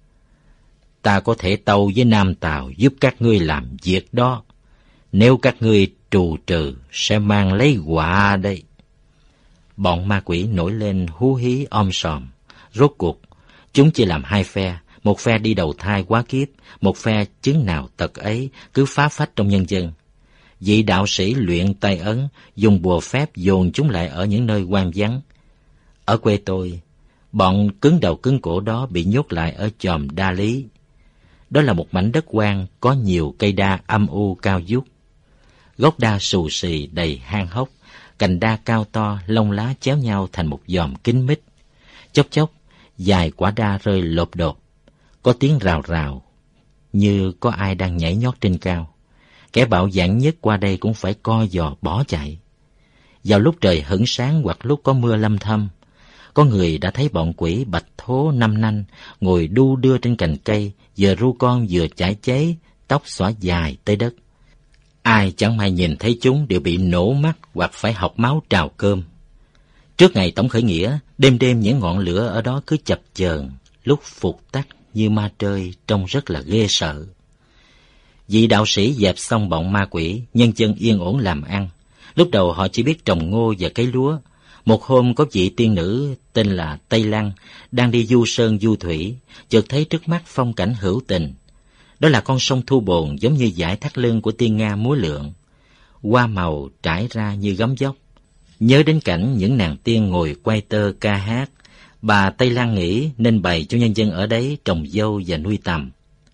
Ta có thể tâu với Nam Tào giúp các ngươi làm việc đó. Nếu các ngươi trù trừ, sẽ mang lấy họa đây. Bọn ma quỷ nổi lên hú hí om sòm. Rốt cuộc, chúng chia làm hai phe. Một phe đi đầu thai hóa kiếp, một phe chứng nào tật ấy, cứ phá phách trong nhân dân. Vị đạo sĩ luyện tay ấn, dùng bùa phép dồn chúng lại ở những nơi hoang vắng. Ở quê tôi, bọn cứng đầu cứng cổ đó bị nhốt lại ở chòm Đa Lý. Đó là một mảnh đất hoang có nhiều cây đa âm u cao vút. Gốc đa xù xì đầy hang hốc, cành đa cao to, lông lá chéo nhau thành một dòm kín mít. Chốc chốc, vài quả đa rơi lộp đột. Có tiếng rào rào, như có ai đang nhảy nhót trên cao. Kẻ bạo dạn nhất qua đây cũng phải co giò bỏ chạy. Vào lúc trời hửng sáng hoặc lúc có mưa lâm thâm, có người đã thấy bọn quỷ bạch thố năm nanh ngồi đu đưa trên cành cây, vừa ru con vừa chải cháy, tóc xõa dài tới đất. Ai chẳng may nhìn thấy chúng đều bị nổ mắt hoặc phải học máu trào cơm. Trước ngày tổng khởi nghĩa, đêm đêm những ngọn lửa ở đó cứ chập chờn, lúc phục tắt như ma trơi, trông rất là ghê sợ. Vị đạo sĩ dẹp xong bọn ma quỷ, nhân dân yên ổn làm ăn. Lúc đầu họ chỉ biết trồng ngô và cấy lúa. Một hôm có vị tiên nữ tên là Tây Lăng đang đi du sơn du thủy, chợt thấy trước mắt phong cảnh hữu tình. Đó là con sông Thu Bồn giống như dải thắt lưng của tiên Nga múa lượn, hoa màu trải ra như gấm dốc. Nhớ đến cảnh những nàng tiên ngồi quay tơ ca hát, bà Tây Lăng nghĩ nên bày cho nhân dân ở đấy trồng dâu và nuôi tầm.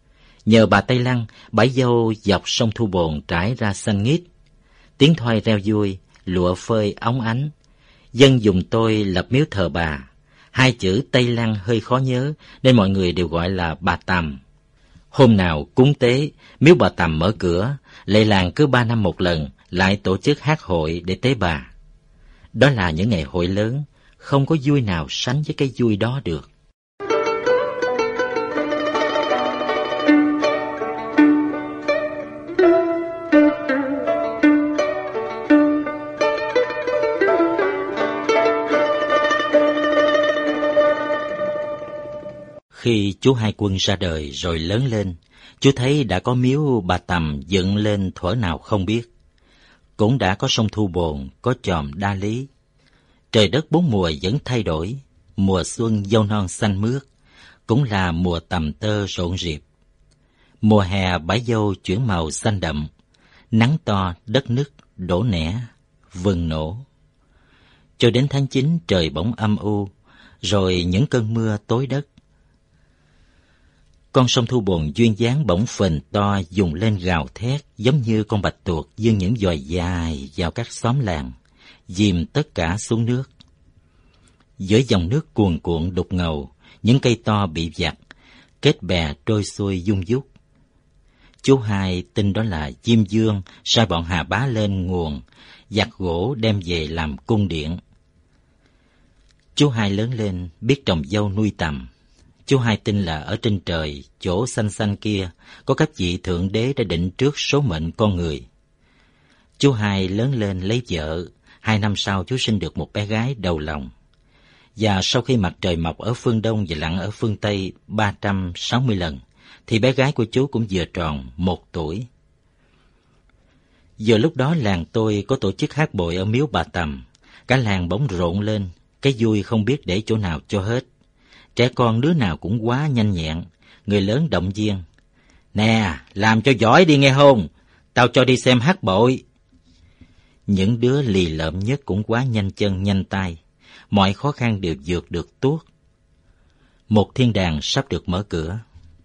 Nhờ bà Tây Lăng, bãi dâu dọc sông Thu Bồn trải ra xanh nghít. Tiếng thoai reo vui, lụa phơi óng ánh. Dân dùng tôi lập miếu thờ bà. Hai chữ Tây Lăng hơi khó nhớ nên mọi người đều gọi là bà Tằm. Hôm nào cúng tế, miếu bà Tằm mở cửa, lệ làng cứ 3 năm một lần lại tổ chức hát hội để tế bà. Đó là những ngày hội lớn, không có vui nào sánh với cái vui đó được. Khi chú Hai Quân ra đời rồi lớn lên, chú thấy đã có miếu bà Tằm dựng lên thuở nào không biết. Cũng đã có sông Thu Bồn, có chòm Đa Lý. Trời đất bốn mùa vẫn thay đổi, mùa xuân dâu non xanh mướt, cũng là mùa tằm tơ rộn rịp. Mùa hè bãi dâu chuyển màu xanh đậm, nắng to đất nứt đổ nẻ, vừng nổ. Cho đến tháng 9 trời bỗng âm u, rồi những cơn mưa tối đất. Con sông Thu Bồn duyên dáng bỗng phình to dùng lên gào thét giống như con bạch tuộc vươn những dòi dài vào các xóm làng, dìm tất cả xuống nước. Giữa dòng nước cuồn cuộn đục ngầu, những cây to bị vặt, kết bè trôi xuôi dung dút. Chú Hai tin đó là Diêm Dương sai bọn Hà Bá lên nguồn, vặt gỗ đem về làm cung điện. Chú Hai lớn lên biết trồng dâu nuôi tằm. Chú Hai tin là ở trên trời, chỗ xanh xanh kia, có các vị thượng đế đã định trước số mệnh con người. Chú Hai lớn lên lấy vợ, 2 năm sau chú sinh được một bé gái đầu lòng. Và sau khi mặt trời mọc ở phương Đông và lặn ở phương Tây 360 lần, thì bé gái của chú cũng vừa tròn 1 tuổi. Giờ lúc đó làng tôi có tổ chức hát bội ở miếu bà Tằm, cả làng bỗng rộn lên, cái vui không biết để chỗ nào cho hết. Trẻ con đứa nào cũng quá nhanh nhẹn, người lớn động viên. Nè, làm cho giỏi đi nghe không? Tao cho đi xem hát bội. Những đứa lì lợm nhất cũng quá nhanh chân nhanh tay, mọi khó khăn đều vượt được tuốt. Một thiên đàng sắp được mở cửa.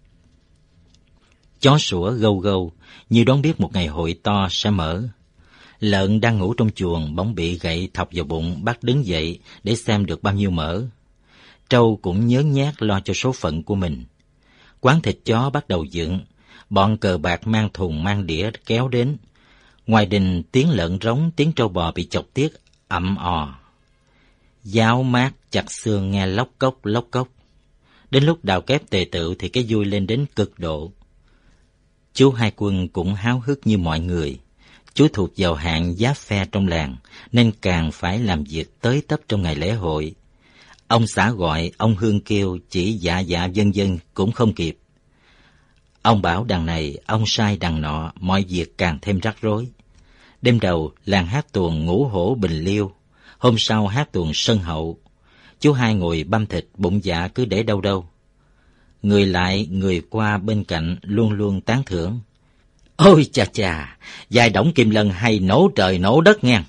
Chó sủa gâu gâu, như đón biết một ngày hội to sẽ mở. Lợn đang ngủ trong chuồng bỗng bị gậy thọc vào bụng, bắt đứng dậy để xem được bao nhiêu mỡ. Trâu cũng nhớ nhác lo cho số phận của mình. Quán thịt chó bắt đầu dựng, bọn cờ bạc mang thùng mang đĩa kéo đến. Ngoài đình tiếng lợn rống, tiếng trâu bò bị chọc tiết ậm ò. Giáo mát chặt xương nghe lóc cốc. Đến lúc đào kép tề tựu thì cái vui lên đến cực độ. Chú Hai Quân cũng háo hức như mọi người. Chú thuộc vào hạng giáp phe trong làng, nên càng phải làm việc tới tấp trong ngày lễ hội. Ông xã gọi, ông Hương kêu, chỉ dạ vân vân cũng không kịp. Ông bảo đằng này, ông sai đằng nọ, mọi việc càng thêm rắc rối. Đêm đầu, làng hát tuồng Ngũ Hổ Bình Liêu. Hôm sau hát tuồng Sân Hậu. Chú Hai ngồi băm thịt, bụng dạ cứ để đâu. Người lại, người qua bên cạnh luôn luôn tán thưởng. Ôi chà, vai Đổng Kim Lân hay nổ trời nổ đất nghe.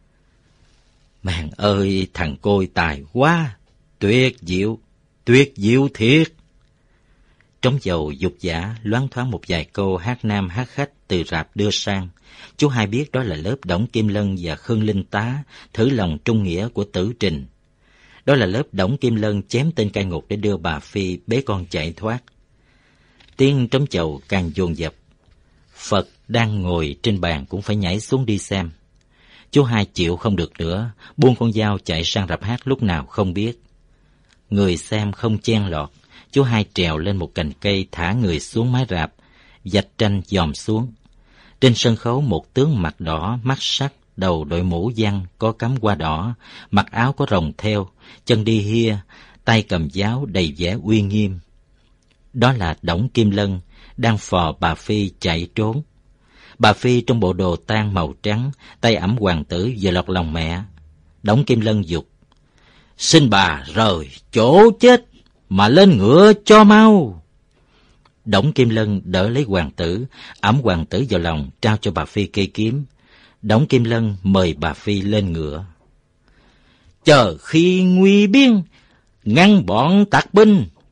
Màng ơi, thằng Côi tài quá, tuyệt diệu thiệt. Trống dầu dục giả loáng thoáng một vài câu hát nam hát khách từ rạp đưa sang. Chú Hai biết đó là lớp Đổng Kim Lân và Khương Linh Tá, thử lòng trung nghĩa của Tử Trình. Đó là lớp Đổng Kim Lân chém tên cai ngục để đưa bà Phi bế con chạy thoát. Tiếng trống chầu càng dồn dập. Phật đang ngồi trên bàn cũng phải nhảy xuống đi xem. Chú Hai chịu không được nữa, buông con dao chạy sang rạp hát lúc nào không biết. Người xem không chen lọt, chú Hai trèo lên một cành cây thả người xuống mái rạp, vạch tranh dòm xuống. Trên sân khấu một tướng mặt đỏ, mắt sắc, đầu đội mũ văn có cắm hoa đỏ, mặc áo có rồng theo, chân đi hia, tay cầm giáo đầy vẻ uy nghiêm. Đó là Đổng Kim Lân, đang phò bà Phi chạy trốn. Bà Phi trong bộ đồ tang màu trắng, tay ẵm hoàng tử vừa lọt lòng mẹ. Đổng Kim Lân giục: Xin bà rời chỗ chết mà lên ngựa cho mau. Đổng Kim Lân đỡ lấy hoàng tử, ẵm hoàng tử vào lòng, trao cho bà Phi cây kiếm. Đổng Kim Lân mời bà Phi lên ngựa. Chờ khi nguy biên, ngăn bọn tặc binh,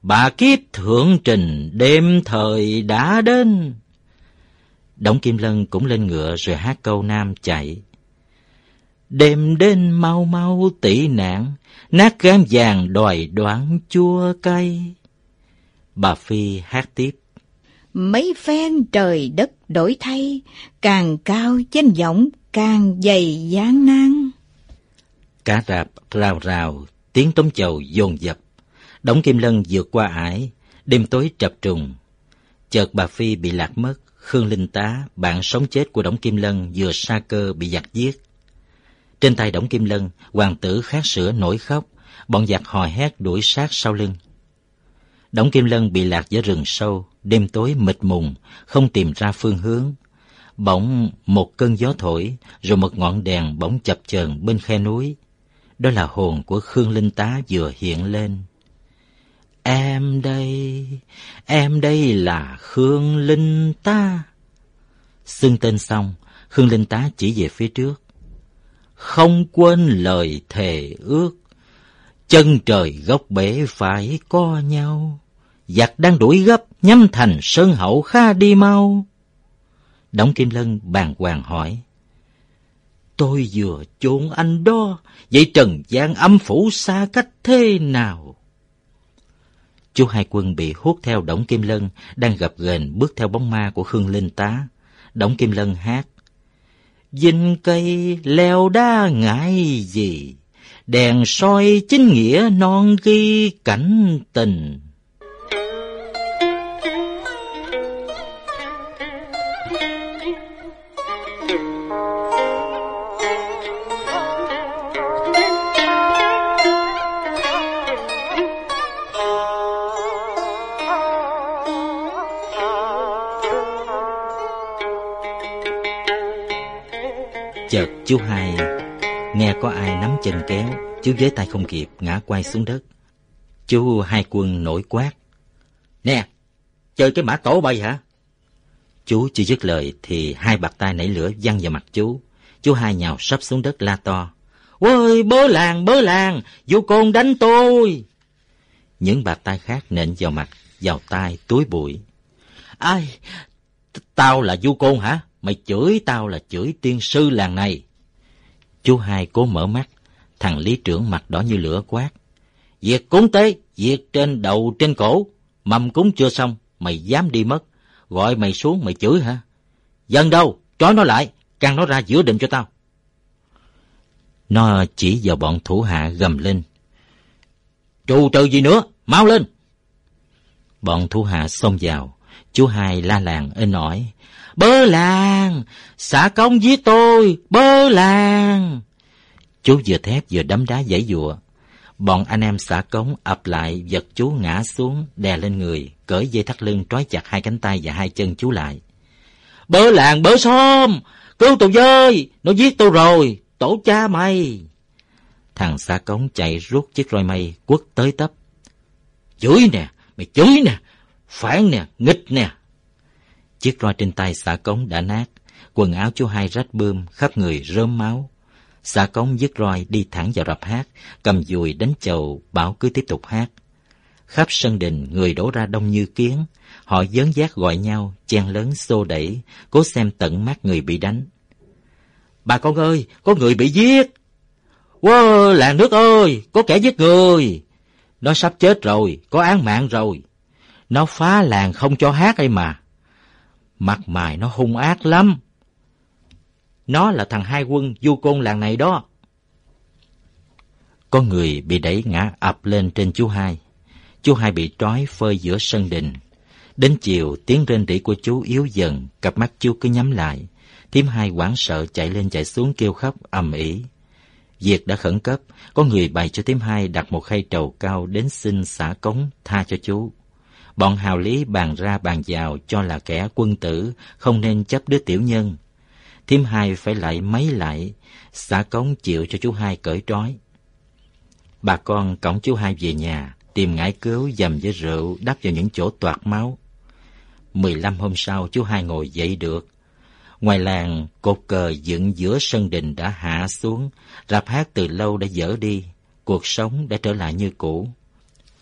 bà kiếp thượng trình đêm thời đã đến. Đổng Kim Lân cũng lên ngựa rồi hát câu nam chạy. Đêm đến mau mau tị nạn, nát gan vàng đòi đoạn chua cay. Bà Phi hát tiếp. Mấy phen trời đất đổi thay, càng cao danh vọng càng dày gian nan. Cả rạp rào rào, tiếng tống chầu dồn dập. Đổng Kim Lân vượt qua ải, đêm tối trập trùng. Chợt bà Phi bị lạc mất, Khương Linh Tá, bạn sống chết của Đổng Kim Lân vừa sa cơ bị giặc giết. Trên tay Đổng Kim Lân, hoàng tử khát sữa nổi khóc, bọn giặc hò hét đuổi sát sau lưng. Đổng Kim Lân bị lạc giữa rừng sâu, đêm tối mịt mùng, không tìm ra phương hướng. Bỗng một cơn gió thổi, rồi một ngọn đèn bỗng chập chờn bên khe núi. Đó là hồn của Khương Linh Tá vừa hiện lên. Em đây là Khương Linh Tá. Xưng tên xong, Khương Linh Tá chỉ về phía trước. Không quên lời thề ước, chân trời góc bể phải co nhau. Giặc đang đuổi gấp, nhắm thành sơn hậu kha đi mau. Đổng Kim Lân bàng hoàng hỏi. Tôi vừa chôn anh đó, vậy trần gian âm phủ xa cách thế nào? Chú Hai Quân bị hút theo Đổng Kim Lân, đang gập ghềnh bước theo bóng ma của Khương Linh Tá. Đổng Kim Lân hát. Dinh cây leo đá ngại gì, đèn soi chính nghĩa non ghi cảnh tình. Chợt chú Hai nghe có ai nắm chân kéo, chú với tay không kịp ngã quay xuống đất. Chú Hai Quân nổi quát. Nè, chơi cái mã tổ bay hả? Chú chưa dứt lời thì hai bạt tai nảy lửa văng vào mặt chú. Chú Hai nhào sấp xuống đất la to. Ôi, bớ làng, Vu Côn đánh tôi. Những bạt tai khác nện vào mặt, vào tai, túi bụi. Ai, tao là Vu Côn hả? Mày chửi tao là chửi tiên sư làng này. Chú Hai cố mở mắt, thằng lý trưởng mặt đỏ như lửa quát. Việc cúng tế, việc trên đầu trên cổ, mâm cúng chưa xong, mày dám đi mất. Gọi mày xuống mày chửi hả? Dân đâu, trói nó lại, căng nó ra giữa đình cho tao. Nó chỉ vào bọn thủ hạ gầm lên. Trù trừ gì nữa, mau lên. Bọn thủ hạ xông vào, chú Hai la làng inh ỏi. Bớ làng, xả công giết tôi, bớ làng. Chú vừa thét vừa đấm đá giãy giụa. Bọn anh em xả cống ập lại giật chú ngã xuống, đè lên người, cởi dây thắt lưng trói chặt hai cánh tay và hai chân chú lại. Bớ làng, bớ xóm, cứu tôi với, nó giết tôi rồi, tổ cha mày. Thằng xả cống chạy rút chiếc roi mây quất tới tấp. Chửi nè, mày chửi nè, phản nè, nghịch nè. Chiếc roi trên tay xả cống đã nát, quần áo chú Hai rách bươm, khắp người rớm máu. Xả cống dứt roi đi thẳng vào rạp hát, cầm dùi đánh chầu, bảo cứ tiếp tục hát. Khắp sân đình người đổ ra đông như kiến, họ dớn dác gọi nhau, chen lớn xô đẩy, cố xem tận mắt người bị đánh. Bà con ơi, có người bị giết! Wow, làng nước ơi, có kẻ giết người! Nó sắp chết rồi, có án mạng rồi. Nó phá làng không cho hát ấy mà. Mặt mày nó hung ác lắm. Nó là thằng Hai Quân Vu Côn làng này đó. Có người bị đẩy ngã ập lên trên chú Hai. Chú Hai bị trói phơi giữa sân đình. Đến chiều, tiếng rên rỉ của chú yếu dần, cặp mắt chú cứ nhắm lại. Thím Hai hoảng sợ chạy lên chạy xuống kêu khóc ầm ĩ. Việc đã khẩn cấp, có người bày cho thím Hai đặt một khay trầu cao đến xin xả cống tha cho chú. Bọn hào lý bàn ra bàn vào cho là kẻ quân tử, không nên chấp đứa tiểu nhân. Thím Hai phải lại mấy lại, xả cống chịu cho chú Hai cởi trói. Bà con cõng chú Hai về nhà, tìm ngải cứu dầm với rượu đắp vào những chỗ toạc máu. 15 hôm sau chú Hai ngồi dậy được. Ngoài làng, cột cờ dựng giữa sân đình đã hạ xuống, rạp hát từ lâu đã dỡ đi, cuộc sống đã trở lại như cũ.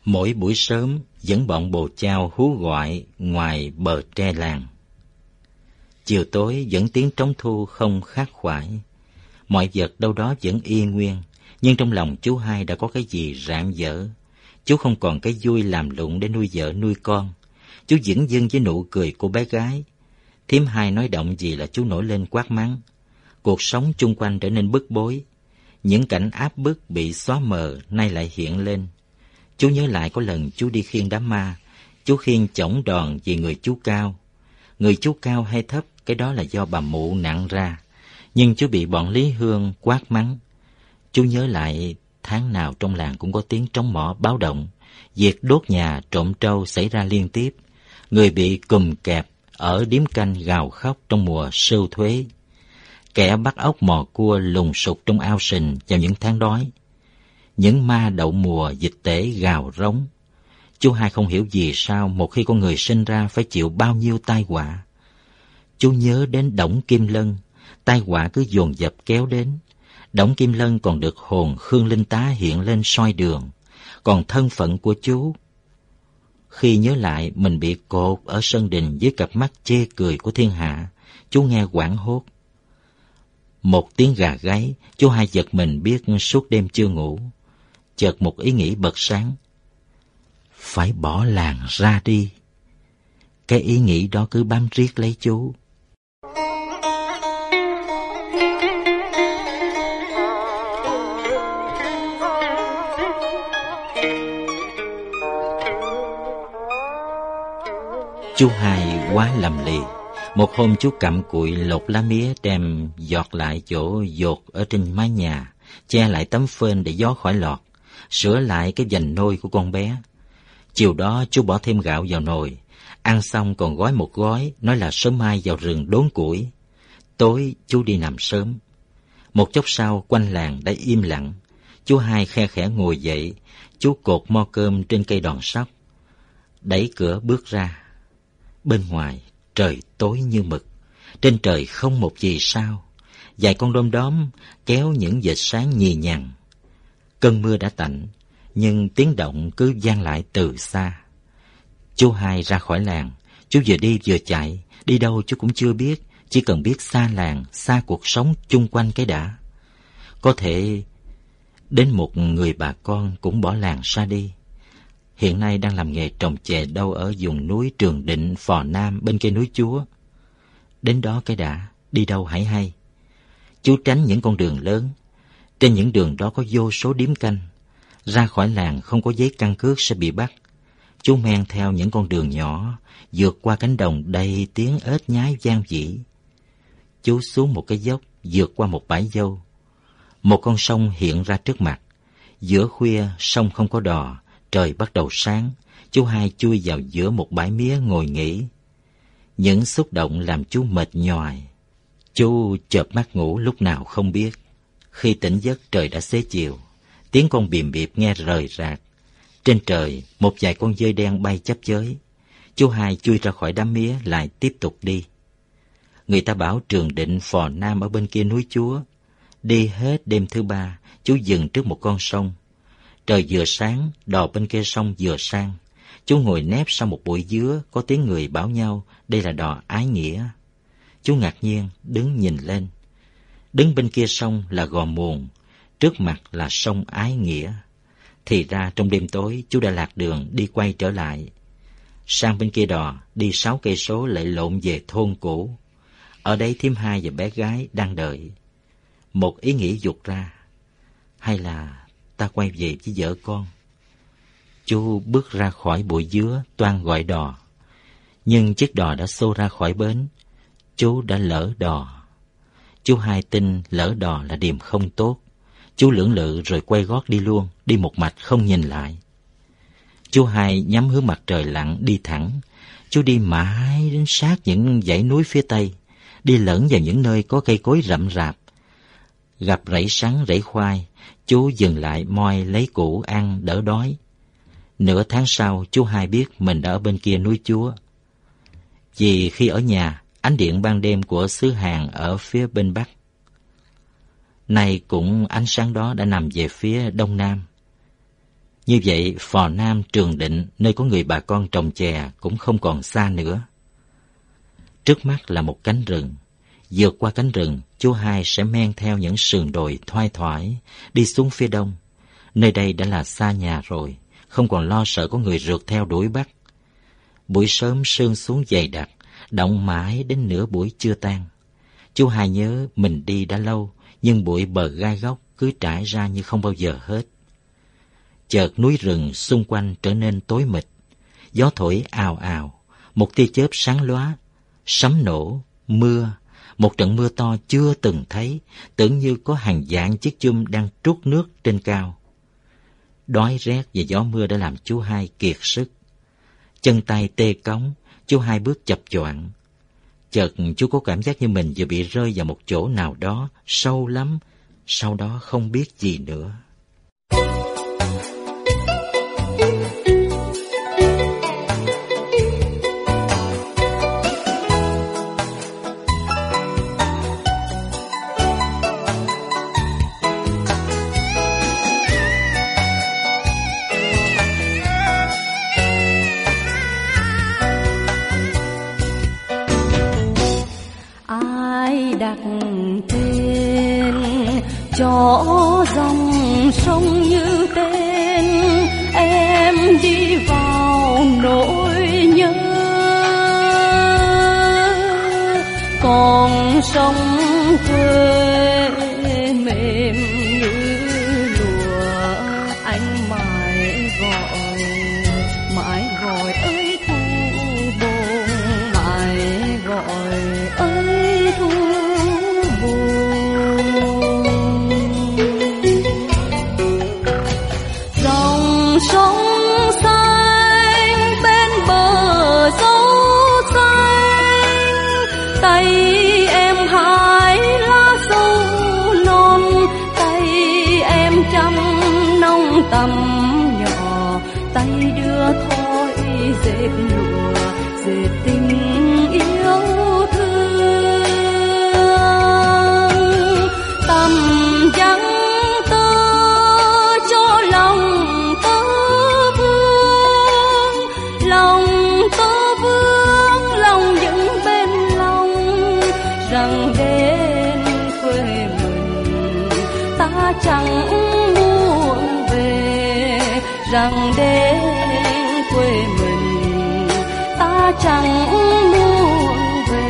Mỗi buổi sớm dẫn bọn bồ chao hú gọi ngoài bờ tre làng. Chiều tối vẫn tiếng trống thu không khát khoải. Mọi vật đâu đó vẫn y nguyên, nhưng trong lòng chú Hai đã có cái gì rạng rỡ. Chú không còn cái vui làm lụng để nuôi vợ nuôi con. Chú dửng dưng với nụ cười của bé gái. Thím Hai nói động gì là chú nổi lên quát mắng. Cuộc sống chung quanh trở nên bức bối. Những cảnh áp bức bị xóa mờ nay lại hiện lên. Chú nhớ lại có lần chú đi khiêng đám ma. Chú khiêng chổng đòn vì người chú cao. Người chú cao hay thấp, cái đó là do bà mụ nặng ra. Nhưng chú bị bọn Lý Hương quát mắng. Chú nhớ lại tháng nào trong làng cũng có tiếng trống mõ báo động. Việc đốt nhà trộm trâu xảy ra liên tiếp. Người bị cùm kẹp ở điếm canh gào khóc trong mùa sưu thuế. Kẻ bắt ốc mò cua lùng sục trong ao sình vào những tháng đói. Những ma đậu mùa dịch tễ gào rống. Chú Hai không hiểu vì sao một khi con người sinh ra phải chịu bao nhiêu tai họa. Chú nhớ đến Đổng Kim Lân, tai họa cứ dồn dập kéo đến. Đổng Kim Lân còn được hồn Khương Linh Tá hiện lên soi đường. Còn thân phận của chú, khi nhớ lại mình bị cột ở sân đình với cặp mắt chê cười của thiên hạ, chú nghe hoảng hốt. Một tiếng gà gáy, chú Hai giật mình biết suốt đêm chưa ngủ. Chợt một ý nghĩ bật sáng. Phải bỏ làng ra đi. Cái ý nghĩ đó cứ bám riết lấy chú. Chú Hai quá lầm lì. Một hôm chú cặm cụi lột lá mía đem giọt lại chỗ dột ở trên mái nhà, che lại tấm phên để gió khỏi lọt, sửa lại cái vành nôi của con bé. Chiều đó chú bỏ thêm gạo vào nồi, ăn xong còn gói một gói, nói là sớm mai vào rừng đốn củi. Tối chú đi nằm sớm. Một chốc sau quanh làng đã im lặng. Chú Hai khe khẽ ngồi dậy, chú cột mo cơm trên cây đòn sóc, đẩy cửa bước ra. Bên ngoài trời tối như mực, trên trời không một vì sao. Vài con đom đóm kéo những vệt sáng nhì nhằng. Cơn mưa đã tạnh, nhưng tiếng động cứ vang lại từ xa. Chú Hai ra khỏi làng, chú vừa đi vừa chạy, đi đâu chú cũng chưa biết, chỉ cần biết xa làng, xa cuộc sống chung quanh cái đã. Có thể đến một người bà con cũng bỏ làng xa đi. Hiện nay đang làm nghề trồng chè đâu ở vùng núi Trường Định, Phò Nam bên kia núi Chúa. Đến đó cái đã, đi đâu hãy hay. Chú tránh những con đường lớn. Trên những đường đó có vô số điếm canh. Ra khỏi làng không có giấy căn cước sẽ bị bắt. Chú men theo những con đường nhỏ, vượt qua cánh đồng đầy tiếng ếch nhái vang vỉ. Chú xuống một cái dốc, vượt qua một bãi dâu. Một con sông hiện ra trước mặt. Giữa khuya sông không có đò, trời bắt đầu sáng. Chú Hai chui vào giữa một bãi mía ngồi nghỉ. Những xúc động làm chú mệt nhoài. Chú chợp mắt ngủ lúc nào không biết. Khi tỉnh giấc trời đã xế chiều. Tiếng con bìm biệp nghe rời rạc. Trên trời một vài con dơi đen bay chắp chới. Chú Hai chui ra khỏi đám mía lại tiếp tục đi. Người ta bảo Trường Định, Phò Nam ở bên kia núi Chúa. Đi hết đêm thứ ba, chú dừng trước một con sông. Trời vừa sáng, đò bên kia sông vừa sang. Chú ngồi nép sau một bụi dứa, có tiếng người bảo nhau đây là đò Ái Nghĩa. Chú ngạc nhiên đứng nhìn lên. Đứng bên kia sông là Gò Muồn, trước mặt là sông Ái Nghĩa. Thì ra trong đêm tối chú đã lạc đường đi quay trở lại. Sang bên kia đò, đi 6 cây số lại lộn về thôn cũ. Ở đây thím Hai và bé gái đang đợi. Một ý nghĩ vụt ra. Hay là ta quay về với vợ con? Chú bước ra khỏi bụi dứa toan gọi đò. Nhưng chiếc đò đã xô ra khỏi bến. Chú đã lỡ đò. Chú Hai tin lỡ đò là điềm không tốt. Chú lưỡng lự rồi quay gót đi luôn, đi một mạch không nhìn lại. Chú Hai nhắm hướng mặt trời lặn đi thẳng. Chú đi mãi đến sát những dãy núi phía tây, đi lẫn vào những nơi có cây cối rậm rạp. Gặp rẫy sắn rẫy khoai, chú dừng lại moi lấy củ ăn đỡ đói. Nửa tháng sau chú Hai biết mình đã ở bên kia núi Chúa. Vì khi ở nhà, ánh điện ban đêm của xứ Hàn ở phía bên bắc. Nay cũng ánh sáng đó đã nằm về phía đông nam. Như vậy, phò Nam Trường Định, nơi có người bà con trồng chè, cũng không còn xa nữa. Trước mắt là một cánh rừng. Vượt qua cánh rừng, chú Hai sẽ men theo những sườn đồi thoai thoải, đi xuống phía đông. Nơi đây đã là xa nhà rồi, không còn lo sợ có người rượt theo đuổi bắt. Buổi sớm sương xuống dày đặc, đọng mãi đến nửa buổi chưa tan. Chú Hai nhớ mình đi đã lâu, nhưng bụi bờ gai góc cứ trải ra như không bao giờ hết. Chợt núi rừng xung quanh trở nên tối mịt, gió thổi ào ào, một tia chớp sáng lóa, sấm nổ, mưa, một trận mưa to chưa từng thấy, tưởng như có hàng vạn chiếc chum đang trút nước trên cao. Đói rét và gió mưa đã làm chú Hai kiệt sức. Chân tay tê cóng, chú Hai bước chập choạng. Chợt chú có cảm giác như mình vừa bị rơi vào một chỗ nào đó sâu lắm, sau đó không biết gì nữa. Đặt tên cho dòng sông như tên em đi vào nỗi nhớ, còn sông quê mềm như lụa anh mãi gọi ơi thu buồn, mãi gọi ơi thu buồn. Dòng sông xanh bên bờ dấu xanh, tay em hái lá sâu non, tay em chăm nông tầm nhỏ, tay đưa thoi dệt lụa, dệt tình yêu thương. Tầm vắng tơ cho lòng tơ vương, lòng tơ vương, lòng những bên lòng rằng đến quê mình ta chẳng muốn về, rằng đến quê mình ta chẳng muốn về.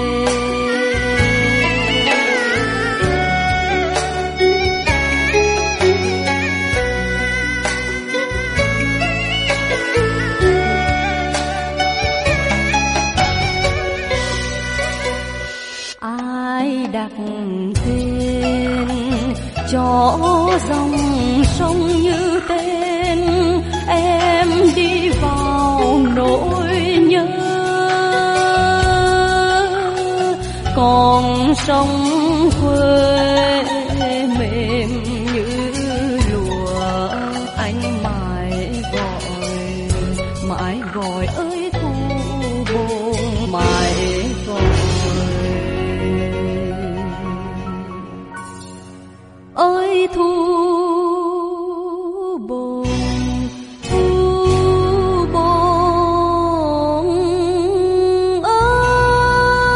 Ai đặt tên cho dòng sông như tên em đi vào nỗi nhớ, còn sông quê mềm như lụa anh mãi gọi ơi thu buồn, mãi gọi ơi thu buồn, thu buồn ơi.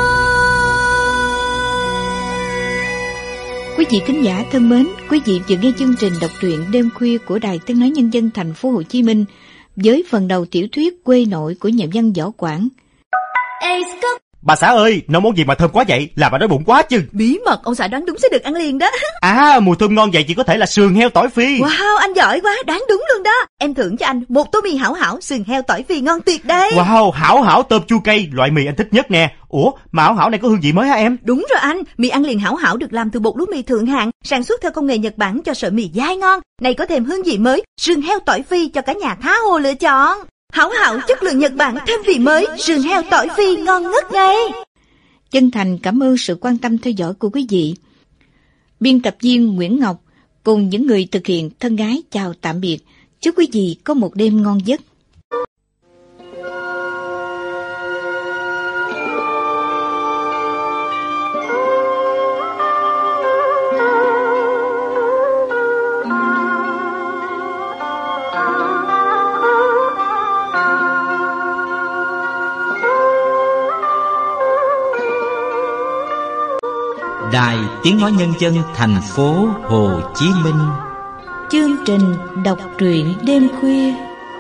Quý vị thính giả thân mến, quý vị vừa nghe chương trình đọc truyện đêm khuya của Đài Tiếng nói Nhân dân thành phố Hồ Chí Minh với phần đầu tiểu thuyết Quê nội của nhà văn Võ Quảng. Bà xã ơi, nấu món gì mà thơm quá vậy? Làm bà đói bụng quá chứ. Bí mật, ông xã đoán đúng sẽ được ăn liền đó. À, mùi thơm ngon vậy chỉ có thể là sườn heo tỏi phi. Wow, anh giỏi quá, đoán đúng luôn đó. Em thưởng cho anh một tô mì hảo hảo sườn heo tỏi phi ngon tuyệt đây. Wow, hảo hảo tôm chua cay, loại mì anh thích nhất nè. Ủa, mà hảo hảo này có hương vị mới hả em? Đúng rồi anh, mì ăn liền hảo hảo được làm từ bột lúa mì thượng hạng, sản xuất theo công nghệ Nhật Bản cho sợi mì dai ngon. Này có thêm hương vị mới, sườn heo tỏi phi cho cả nhà tha hồ lựa chọn. Hảo hảo chất lượng Nhật Bản thêm vị mới, sườn heo tỏi phi ngon ngất ngay. Chân thành cảm ơn sự quan tâm theo dõi của quý vị. Biên tập viên Nguyễn Ngọc cùng những người thực hiện thân ái chào tạm biệt. Chúc quý vị có một đêm ngon giấc. Đài Tiếng Nói Nhân dân thành phố Hồ Chí Minh. Chương trình đọc truyện đêm khuya.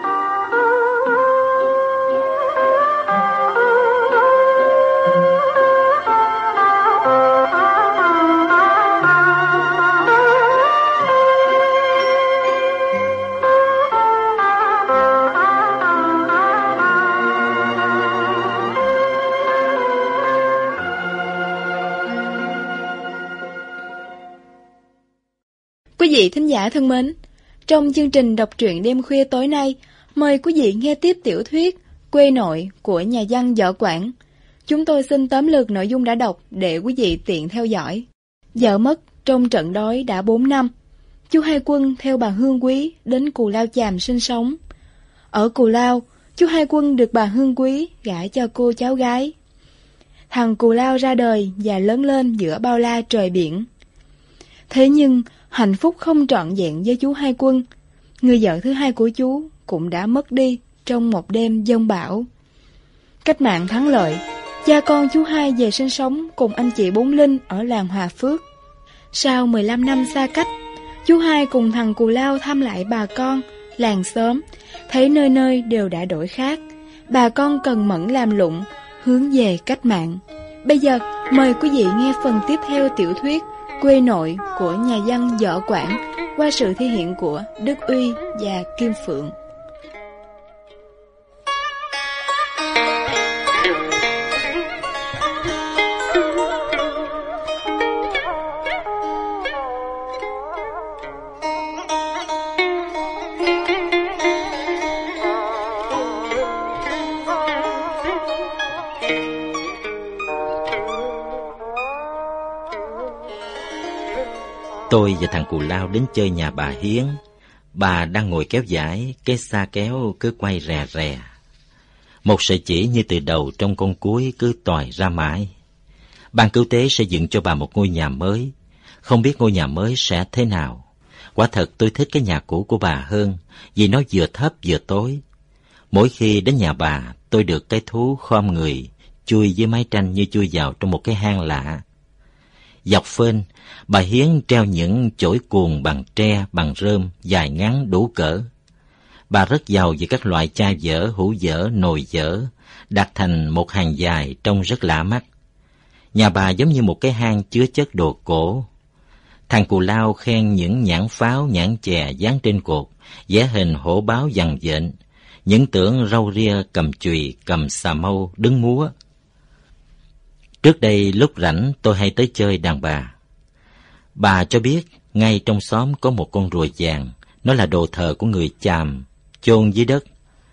Quý vị thính giả thân mến, trong chương trình đọc truyện đêm khuya tối nay, mời quý vị nghe tiếp tiểu thuyết Quê Nội của nhà văn Võ Quảng. Chúng tôi xin tóm lược nội dung đã đọc để quý vị tiện theo dõi. Vợ mất trong trận đói đã 4 năm. Chú Hai Quân theo bà Hương Quý đến Cù Lao Chàm sinh sống. Ở Cù Lao, chú Hai Quân được bà Hương Quý gả cho cô cháu gái. Thằng Cù Lao ra đời và lớn lên giữa bao la trời biển. Thế nhưng, hạnh phúc không trọn vẹn với chú Hai Quân. Người vợ thứ hai của chú cũng đã mất đi trong một đêm giông bão. Cách mạng thắng lợi, cha con chú Hai về sinh sống cùng anh chị Bốn Linh ở làng Hòa Phước. Sau 15 năm xa cách, chú Hai cùng thằng Cù Lao thăm lại bà con, làng xóm, thấy nơi nơi đều đã đổi khác. Bà con cần mẫn làm lụng, hướng về cách mạng. Bây giờ, mời quý vị nghe phần tiếp theo tiểu thuyết Quê Nội của nhà văn Võ Quảng qua sự thể hiện của Đức Uy và Kim Phượng. Tôi và thằng Cù Lao đến chơi nhà bà Hiến. Bà đang ngồi kéo dải, cái xa kéo cứ quay rè rè. Một sợi chỉ như từ đầu trong con cuối cứ tòi ra mãi. Ban cứu tế sẽ dựng cho bà một ngôi nhà mới. Không biết ngôi nhà mới sẽ thế nào. Quả thật tôi thích cái nhà cũ của bà hơn, vì nó vừa thấp vừa tối. Mỗi khi đến nhà bà, tôi được cái thú khom người, chui dưới mái tranh như chui vào trong một cái hang lạ. Dọc phên, bà Hiến treo những chổi cuồng bằng tre, bằng rơm, dài ngắn đủ cỡ. Bà rất giàu về các loại chai dở, hũ dở, nồi dở, đặt thành một hàng dài trông rất lạ mắt. Nhà bà giống như một cái hang chứa chất đồ cổ. Thằng Cù Lao khen những nhãn pháo, nhãn chè dán trên cột, vẽ hình hổ báo dằn dện, những tượng râu ria cầm chùy, cầm xà mâu, đứng múa. Trước đây lúc rảnh tôi hay tới chơi đàn bà. Bà cho biết ngay trong xóm có một con rùa vàng, nó là đồ thờ của người Chàm, chôn dưới đất.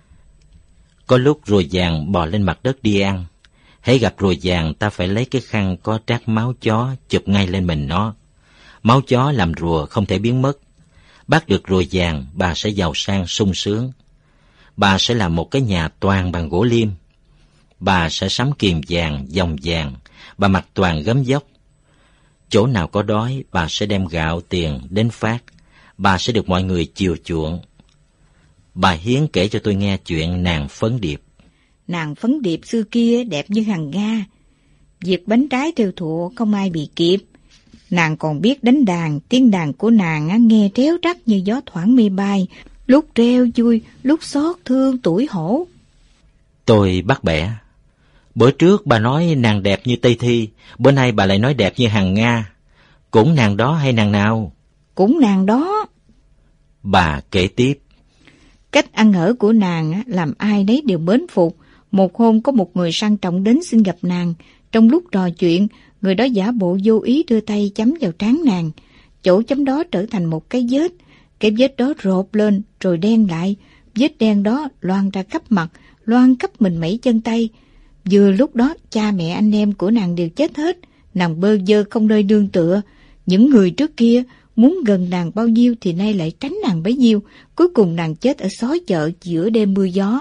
Có lúc rùa vàng bò lên mặt đất đi ăn. Hễ gặp rùa vàng ta phải lấy cái khăn có trát máu chó chụp ngay lên mình nó. Máu chó làm rùa không thể biến mất. Bắt được rùa vàng bà sẽ giàu sang sung sướng. Bà sẽ làm một cái nhà toàn bằng gỗ liêm. Bà sẽ sắm kiềm vàng, vòng vàng, bà mặc toàn gấm vóc. Chỗ nào có đói, bà sẽ đem gạo tiền đến phát. Bà sẽ được mọi người chiều chuộng. Bà Hiến kể cho tôi nghe chuyện nàng Phấn Điệp. Nàng Phấn Điệp xưa kia đẹp như hằng Nga. Việc bánh trái theo thụ không ai bị kịp. Nàng còn biết đánh đàn, tiếng đàn của nàng nghe tréo trắc như gió thoảng mây bay, lúc reo vui, lúc xót thương tủi hổ. Tôi bắt bẻ. Bữa trước bà nói nàng đẹp như Tây Thi, bữa nay bà lại nói đẹp như hằng Nga. Cũng nàng đó hay nàng nào? Cũng nàng đó. Bà kể tiếp. Cách ăn ở của nàng làm ai nấy đều mến phục. Một hôm có một người sang trọng đến xin gặp nàng. Trong lúc trò chuyện, người đó giả bộ vô ý đưa tay chấm vào trán nàng. Chỗ chấm đó trở thành một cái vết. Cái vết đó rộp lên rồi đen lại. Vết đen đó loang ra khắp mặt, loang khắp mình mẩy chân tay. Vừa lúc đó cha mẹ anh em của nàng đều chết hết. Nàng bơ vơ không nơi nương tựa. Những người trước kia muốn gần nàng bao nhiêu thì nay lại tránh nàng bấy nhiêu. Cuối cùng nàng chết ở xó chợ giữa đêm mưa gió.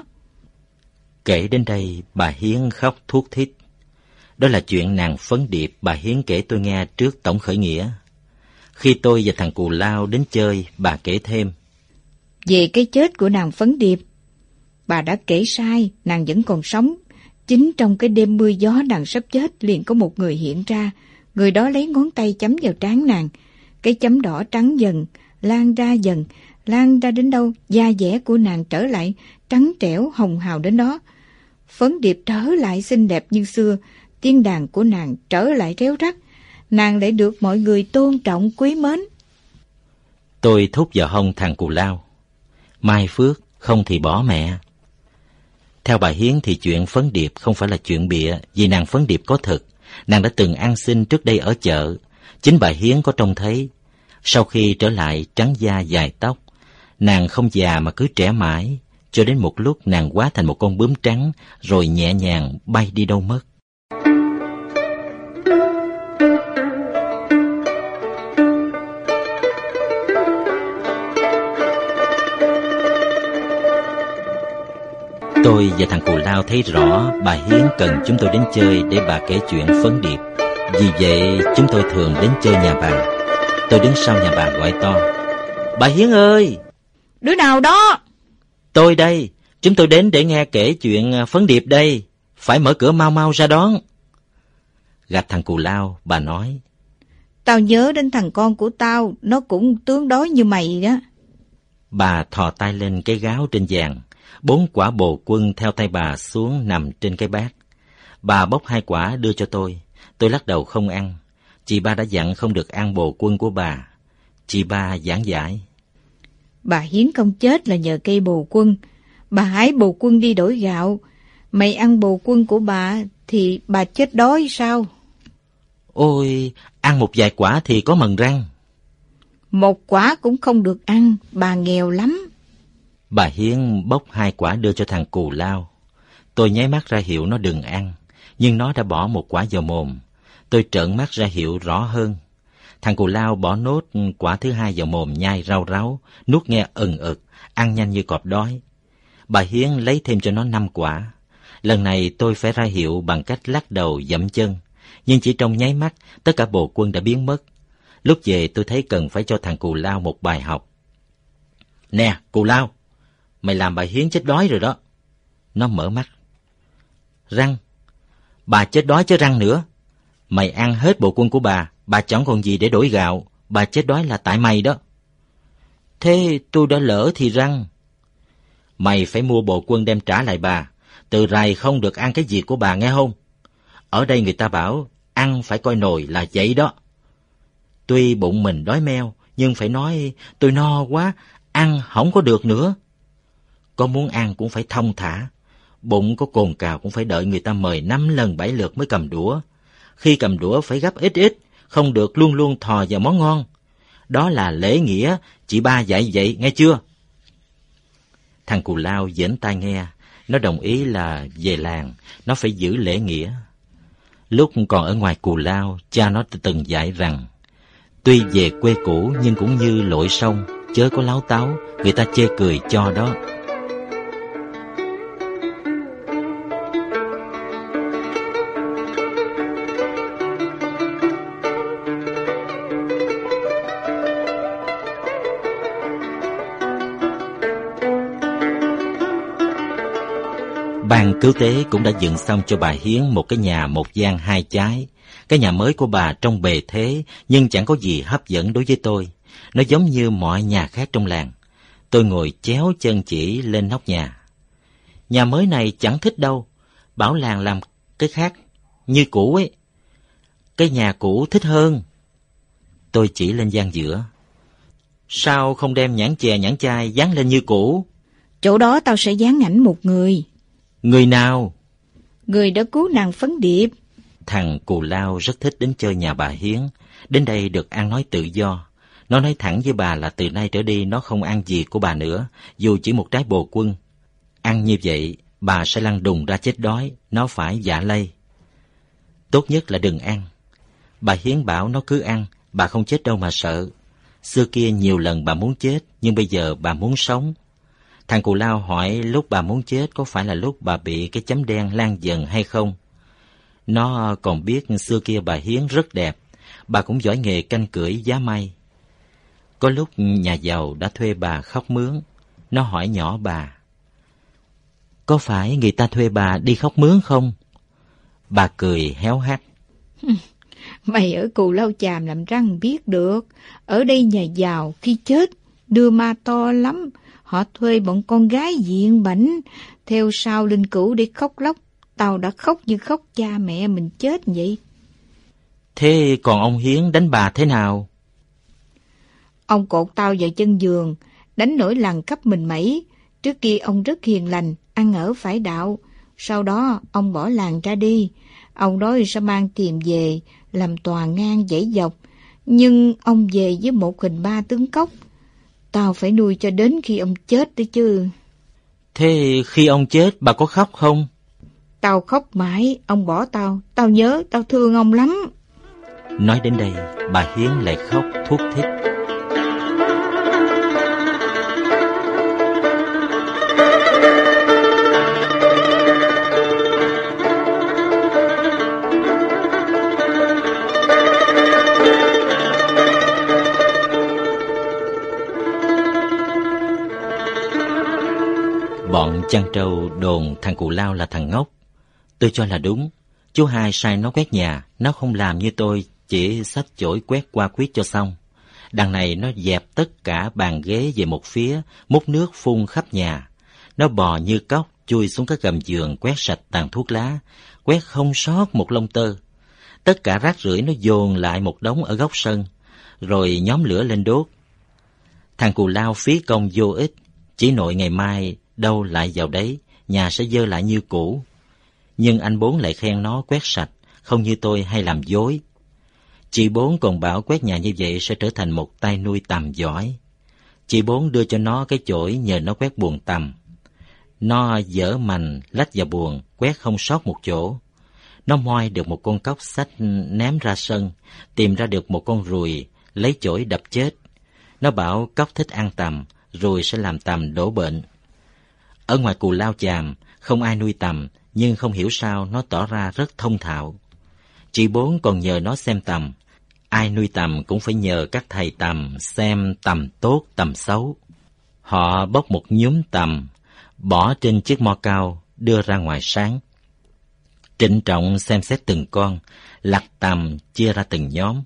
Kể đến đây bà Hiến khóc thút thít. Đó là chuyện nàng Phấn Điệp bà Hiến kể tôi nghe trước tổng khởi nghĩa. Khi tôi và thằng Cù Lao đến chơi, bà kể thêm. Về cái chết của nàng Phấn Điệp, bà đã kể sai, nàng vẫn còn sống. Chính trong cái đêm mưa gió nàng sắp chết liền có một người hiện ra. Người đó lấy ngón tay chấm vào trán nàng. Cái chấm đỏ trắng dần, lan ra đến đâu, da dẻ của nàng trở lại trắng trẻo hồng hào đến đó. Phấn Điệp trở lại xinh đẹp như xưa, tiếng đàn của nàng trở lại réo rắt, nàng lại được mọi người tôn trọng quý mến. Tôi thúc vào hông thằng Cù Lao. Mai phước, không thì bỏ mẹ. Theo bà Hiến thì chuyện Phấn Điệp không phải là chuyện bịa, vì nàng Phấn Điệp có thực. Nàng đã từng ăn xin trước đây ở chợ. Chính bà Hiến có trông thấy. Sau khi trở lại trắng da dài tóc, nàng không già mà cứ trẻ mãi, cho đến một lúc nàng hóa thành một con bướm trắng, rồi nhẹ nhàng bay đi đâu mất. Tôi và thằng Cù Lao thấy rõ bà Hiến cần chúng tôi đến chơi để bà kể chuyện Phấn Điệp. Vì vậy chúng tôi thường đến chơi nhà bà. Tôi đứng sau nhà bà gọi to: "Bà Hiến ơi!" "Đứa nào đó?" "Tôi đây, chúng tôi đến để nghe kể chuyện Phấn Điệp đây. Phải mở cửa mau mau ra đón." Gặp thằng Cù Lao, bà nói: "Tao nhớ đến thằng con của tao, nó cũng tướng đối như mày đó." Bà thò tay lên cái gáo trên vàng. 4 quả bồ quân theo tay bà xuống nằm trên cái bát. Bà bóc 2 quả đưa cho tôi. Tôi lắc đầu không ăn. Chị ba đã dặn không được ăn bồ quân của bà. Chị ba giảng giải: "Bà Hiến không chết là nhờ cây bồ quân. Bà hái bồ quân đi đổi gạo. Mày ăn bồ quân của bà thì bà chết đói sao?" "Ôi, ăn một vài quả thì có mần răng." "1 quả cũng không được ăn, bà nghèo lắm." Bà Hiến bóc 2 quả đưa cho thằng Cù Lao. Tôi nháy mắt ra hiệu nó đừng ăn, nhưng nó đã bỏ 1 quả vào mồm. Tôi trợn mắt ra hiệu rõ hơn. Thằng Cù Lao bỏ nốt quả thứ 2 vào mồm nhai rau ráu, nuốt nghe ừng ực, ăn nhanh như cọp đói. Bà Hiến lấy thêm cho nó 5 quả. Lần này tôi phải ra hiệu bằng cách lắc đầu dậm chân, nhưng chỉ trong nháy mắt tất cả bồ quân đã biến mất. Lúc về tôi thấy cần phải cho thằng Cù Lao một bài học. "Nè, Cù Lao, mày làm bà Hiến chết đói rồi đó." Nó mở mắt. "Răng? Bà chết đói chứ răng nữa. Mày ăn hết bộ quân của bà chẳng còn gì để đổi gạo. Bà chết đói là tại mày đó." "Thế tôi đã lỡ thì răng." "Mày phải mua bộ quân đem trả lại bà. Từ rày không được ăn cái gì của bà nghe không? Ở đây người ta bảo ăn phải coi nồi là vậy đó. Tuy bụng mình đói meo, nhưng phải nói tôi no quá, ăn không có được nữa. Có muốn ăn cũng phải thong thả. Bụng có cồn cào cũng phải đợi người ta mời 5 lần 7 lượt mới cầm đũa. Khi cầm đũa phải gắp ít ít, không được luôn luôn thò vào món ngon. Đó là lễ nghĩa, chị ba dạy vậy, nghe chưa?" Thằng Cù Lao dễn tai nghe. Nó đồng ý là về làng, nó phải giữ lễ nghĩa. Lúc còn ở ngoài Cù Lao, cha nó từng dạy rằng tuy về quê cũ nhưng cũng như lội sông, chớ có láo táo, người ta chê cười cho đó. Ban cứu tế cũng đã dựng xong cho bà Hiến một cái nhà 1 gian 2 chái. Cái nhà mới của bà trông bề thế nhưng chẳng có gì hấp dẫn đối với tôi. Nó giống như mọi nhà khác trong làng. Tôi ngồi chéo chân chỉ lên nóc nhà. "Nhà mới này chẳng thích đâu. Bảo làng làm cái khác, như cũ ấy. Cái nhà cũ thích hơn." Tôi chỉ lên gian giữa. "Sao không đem nhãn chè nhãn chai dán lên như cũ?" "Chỗ đó tao sẽ dán ảnh một người." "Người nào?" "Người đã cứu nàng Phấn Điệp." Thằng Cù Lao rất thích đến chơi nhà bà Hiến. Đến đây được ăn nói tự do. Nó nói thẳng với bà là từ nay trở đi nó không ăn gì của bà nữa, dù chỉ một trái bồ quân. Ăn như vậy, bà sẽ lăn đùng ra chết đói, nó phải dạ lây. Tốt nhất là đừng ăn. Bà Hiến bảo nó cứ ăn, bà không chết đâu mà sợ. Xưa kia nhiều lần bà muốn chết, nhưng bây giờ bà muốn sống. Thằng Cù Lao hỏi lúc bà muốn chết có phải là lúc bà bị cái chấm đen lan dần hay không. Nó còn biết xưa kia bà Hiến rất đẹp, bà cũng giỏi nghề canh cưỡi giá may. Có lúc nhà giàu đã thuê bà khóc mướn. Nó hỏi nhỏ bà: "Có phải người ta thuê bà đi khóc mướn không?" Bà cười héo hắt: Mày ở Cù Lao Chàm làm răng biết được. Ở đây nhà giàu khi chết đưa ma to lắm. Họ thuê bọn con gái diện bảnh theo sau linh cữu để khóc lóc. Tao đã khóc như khóc cha mẹ mình chết vậy. Thế còn ông Hiến đánh bà thế nào? Ông cột tao vào chân giường, đánh nổi lằn khắp mình mẩy. Trước kia ông rất hiền lành, ăn ở phải đạo. Sau đó ông bỏ làng ra đi. Ông nói sẽ mang tiền về, làm tòa ngang dãy dọc. Nhưng ông về với một hình 3 tướng cốc. Tao phải nuôi cho đến khi ông chết đấy chứ. Thế khi ông chết bà có khóc không? Tao khóc mãi, ông bỏ tao. Tao nhớ, tao thương ông lắm. Nói đến đây, bà Hiến lại khóc thút thít. Bọn chăn trâu đồn thằng Cù Lao là thằng ngốc. Tôi cho là đúng. Chú Hai sai nó quét nhà, nó không làm như tôi, chỉ xách chổi quét qua quýt cho xong. Đằng này nó dẹp tất cả bàn ghế về một phía, múc nước phun khắp nhà. Nó bò như cóc, chui xuống các gầm giường quét sạch tàn thuốc lá, quét không sót một lông tơ. Tất cả rác rưởi nó dồn lại một đống ở góc sân, rồi nhóm lửa lên đốt. Thằng Cù Lao phí công vô ích, chỉ nội ngày mai đâu lại vào đấy, nhà sẽ dơ lại như cũ. Nhưng anh Bốn lại khen nó quét sạch, không như tôi hay làm dối. Chị Bốn còn bảo quét nhà như vậy sẽ trở thành một tay nuôi tằm giỏi. Chị Bốn đưa cho nó cái chổi nhờ nó quét buồng tằm. Nó dở mành lách vào buồng, quét không sót một chỗ. Nó moi được một con cóc xách ném ra sân, tìm ra được một con ruồi, lấy chổi đập chết. Nó bảo cóc thích ăn tằm, ruồi sẽ làm tằm đổ bệnh. Ở ngoài Cù Lao Chàm, không ai nuôi tằm, nhưng không hiểu sao nó tỏ ra rất thông thạo. Chị Bốn còn nhờ nó xem tằm. Ai nuôi tằm cũng phải nhờ các thầy tằm xem tằm tốt, tằm xấu. Họ bóc một nhúm tằm, bỏ trên chiếc mo cao, đưa ra ngoài sáng. Trịnh trọng xem xét từng con, lặt tằm chia ra từng nhóm.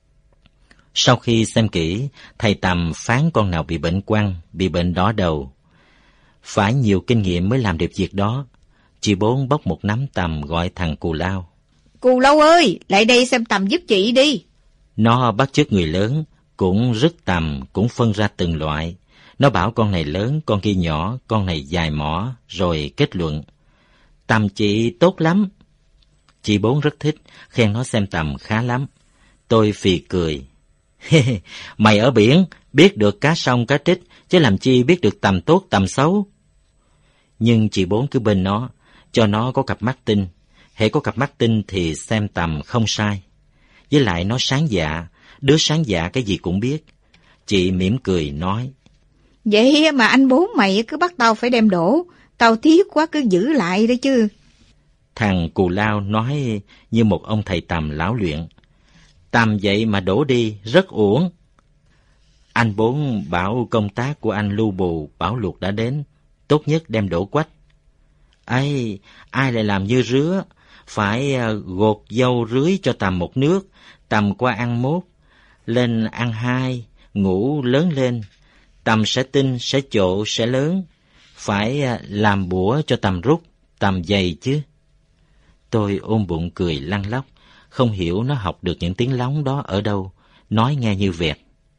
Sau khi xem kỹ, thầy tằm phán con nào bị bệnh quăng, bị bệnh đỏ đầu. Phải nhiều kinh nghiệm mới làm được việc đó. Chị Bốn bóc một nắm tằm gọi thằng Cù Lao. Cù Lao ơi, lại đây xem tằm giúp chị đi. Nó bắt chước người lớn, cũng rứt tằm, cũng phân ra từng loại. Nó bảo con này lớn, con kia nhỏ, con này dài mỏ, rồi kết luận. Tằm chị tốt lắm. Chị Bốn rất thích, khen nó xem tằm khá lắm. Tôi phì cười. Mày ở biển, biết được cá sông cá trích, chứ làm chi biết được tằm tốt tằm xấu. Nhưng chị Bốn cứ bên nó, cho nó có cặp mắt tinh. Hễ có cặp mắt tinh thì xem tằm không sai. Với lại nó sáng dạ, đứa sáng dạ cái gì cũng biết. Chị mỉm cười nói. Vậy mà anh Bốn mày cứ bắt tao phải đem đổ. Tao tiếc quá cứ giữ lại đấy chứ. Thằng Cù Lao nói như một ông thầy tằm lão luyện. Tằm vậy mà đổ đi, rất uổng. Anh Bốn bảo công tác của anh Lưu Bù, Bảo Luật đã đến. Tốt nhất đem đổ quách. Ấy, ai lại làm như rứa, phải gột dâu rưới cho tằm một nước, tằm qua ăn mốt, lên ăn hai, ngủ lớn lên, tằm sẽ tinh, sẽ chộ, sẽ lớn, phải làm bủa cho tằm rút, tằm dày chứ. Tôi ôm bụng cười lăn lóc, không hiểu nó học được những tiếng lóng đó ở đâu, nói nghe như vẹt.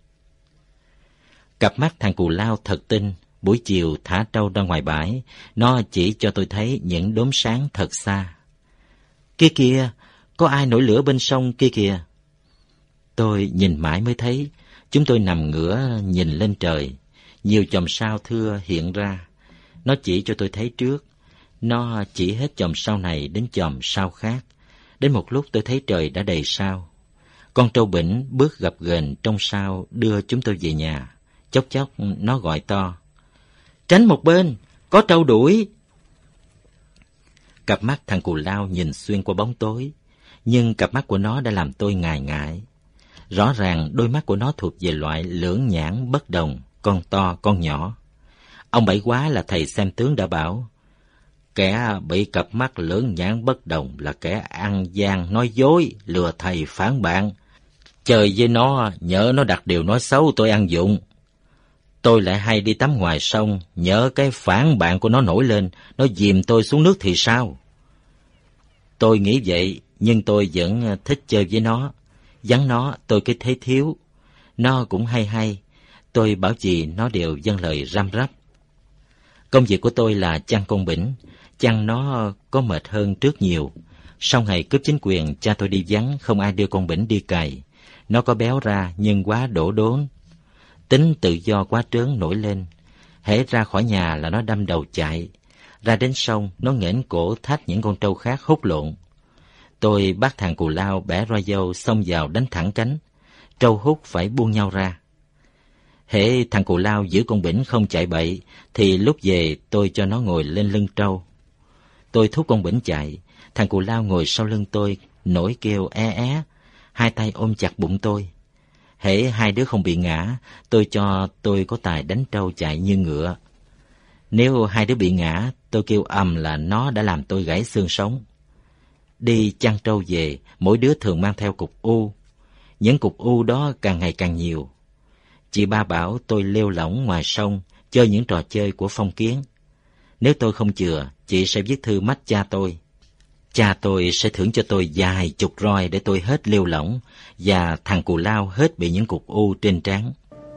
Cặp mắt thằng Cù Lao thật tinh. Buổi chiều thả trâu ra ngoài bãi, nó chỉ cho tôi thấy những đốm sáng thật xa. Kia kìa, có ai nổi lửa bên sông kia kìa. Tôi nhìn mãi mới thấy, chúng tôi nằm ngửa nhìn lên trời. Nhiều chòm sao thưa hiện ra. Nó chỉ cho tôi thấy trước, nó chỉ hết chòm sao này đến chòm sao khác. Đến một lúc tôi thấy trời đã đầy sao. Con trâu bỉnh bước gập ghềnh trong sao đưa chúng tôi về nhà. Chốc chốc nó gọi to. Tránh một bên, có trâu đuổi. Cặp mắt thằng Cù Lao nhìn xuyên qua bóng tối, nhưng cặp mắt của nó đã làm tôi ngại ngại. Rõ ràng đôi mắt của nó thuộc về loại lưỡng nhãn bất đồng, con to con nhỏ. Ông Bảy Quá là thầy xem tướng đã bảo, Kẻ bị cặp mắt lưỡng nhãn bất đồng là kẻ ăn gian nói dối, lừa thầy phản bạn. Chơi với nó, nhỡ nó đặt điều nói xấu tôi ăn dụng. Tôi lại hay đi tắm ngoài sông, nhỡ cái phản bạn của nó nổi lên, nó dìm tôi xuống nước thì sao? Tôi nghĩ vậy, nhưng tôi vẫn thích chơi với nó. Vắng nó, tôi cứ thấy thiếu. Nó cũng hay, tôi bảo gì nó đều vâng lời răm rắp. Công việc của tôi là chăn con bỉnh, chăn nó có mệt hơn trước nhiều. Sau ngày cướp chính quyền, cha tôi đi vắng, không ai đưa con bỉnh đi cày. Nó có béo ra nhưng quá đổ đốn. Tính tự do quá trớn nổi lên. Hễ ra khỏi nhà là nó đâm đầu chạy. Ra đến sông, nó nghển cổ thách những con trâu khác hút lộn. Tôi bắt thằng cù lao bẻ roi dâu xông vào đánh thẳng cánh. Trâu hút phải buông nhau ra. Hễ thằng cù lao giữ con bỉnh không chạy bậy, thì lúc về tôi cho nó ngồi lên lưng trâu. Tôi thúc con bỉnh chạy, thằng cù lao ngồi sau lưng tôi, nổi kêu é, hai tay ôm chặt bụng tôi. Hễ hai đứa không bị ngã, tôi cho tôi có tài đánh trâu chạy như ngựa. Nếu hai đứa bị ngã, tôi kêu ầm là nó đã làm tôi gãy xương sống. Đi chăn trâu về, mỗi đứa thường mang theo cục u. Những cục u đó càng ngày càng nhiều. Chị ba bảo tôi lêu lỏng ngoài sông, chơi những trò chơi của phong kiến. Nếu tôi không chừa, chị sẽ viết thư mách cha tôi. Cha tôi sẽ thưởng cho tôi vài chục roi để tôi hết lêu lỏng, và thằng cù lao hết bị những cục u trên trán.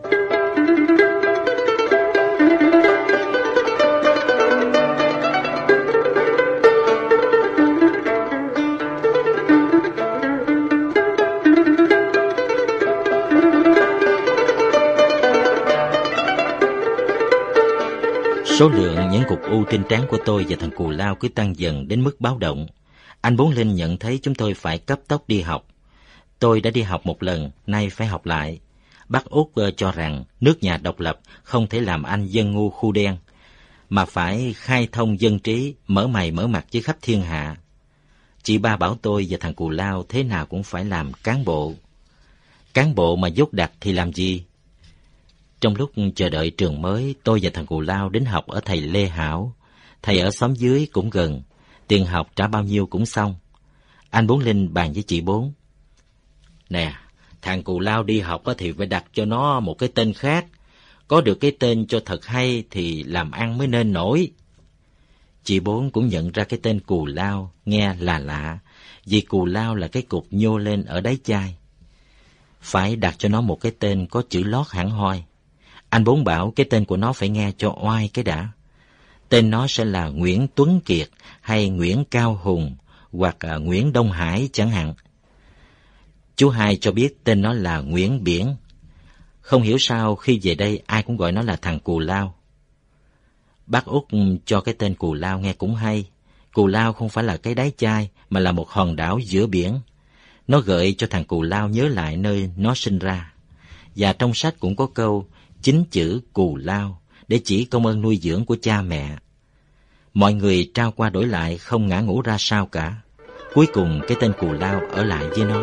Số lượng những cục u trên trán của tôi và thằng cù lao cứ tăng dần đến mức báo động. Anh Bốn Linh nhận thấy chúng tôi phải cấp tốc đi học. Tôi đã đi học một lần, nay phải học lại. Bác Út cho rằng nước nhà độc lập không thể làm anh dân ngu khu đen, mà phải khai thông dân trí, mở mày mở mặt với khắp thiên hạ. Chị ba bảo tôi và thằng cù lao thế nào cũng phải làm cán bộ. Cán bộ mà dốt đặt thì làm gì? Trong lúc chờ đợi trường mới, tôi và thằng cù lao đến học ở thầy Lê Hảo. Thầy ở xóm dưới cũng gần, tiền học trả bao nhiêu cũng xong. Anh Bốn Linh bàn với chị Bốn. Nè, thằng cù lao đi học thì phải đặt cho nó một cái tên khác. Có được cái tên cho thật hay thì làm ăn mới nên nổi. Chị Bốn cũng nhận ra cái tên cù lao nghe là lạ, vì cù lao là cái cục nhô lên ở đáy chai. Phải đặt cho nó một cái tên có chữ lót hẳn hoi. Anh Bốn bảo cái tên của nó phải nghe cho oai cái đã. Tên nó sẽ là Nguyễn Tuấn Kiệt hay Nguyễn Cao Hùng hoặc Nguyễn Đông Hải chẳng hạn. Chú Hai cho biết tên nó là Nguyễn Biển. Không hiểu sao khi về đây ai cũng gọi nó là thằng cù lao. Bác Út cho cái tên cù lao nghe cũng hay. Cù lao không phải là cái đáy chai mà là một hòn đảo giữa biển. Nó gợi cho thằng cù lao nhớ lại nơi nó sinh ra. Và trong sách cũng có câu chính chữ cù lao để chỉ công ơn nuôi dưỡng của cha mẹ. Mọi người trao qua đổi lại không ngã ngũ ra sao cả. Cuối cùng cái tên cù lao ở lại với nó.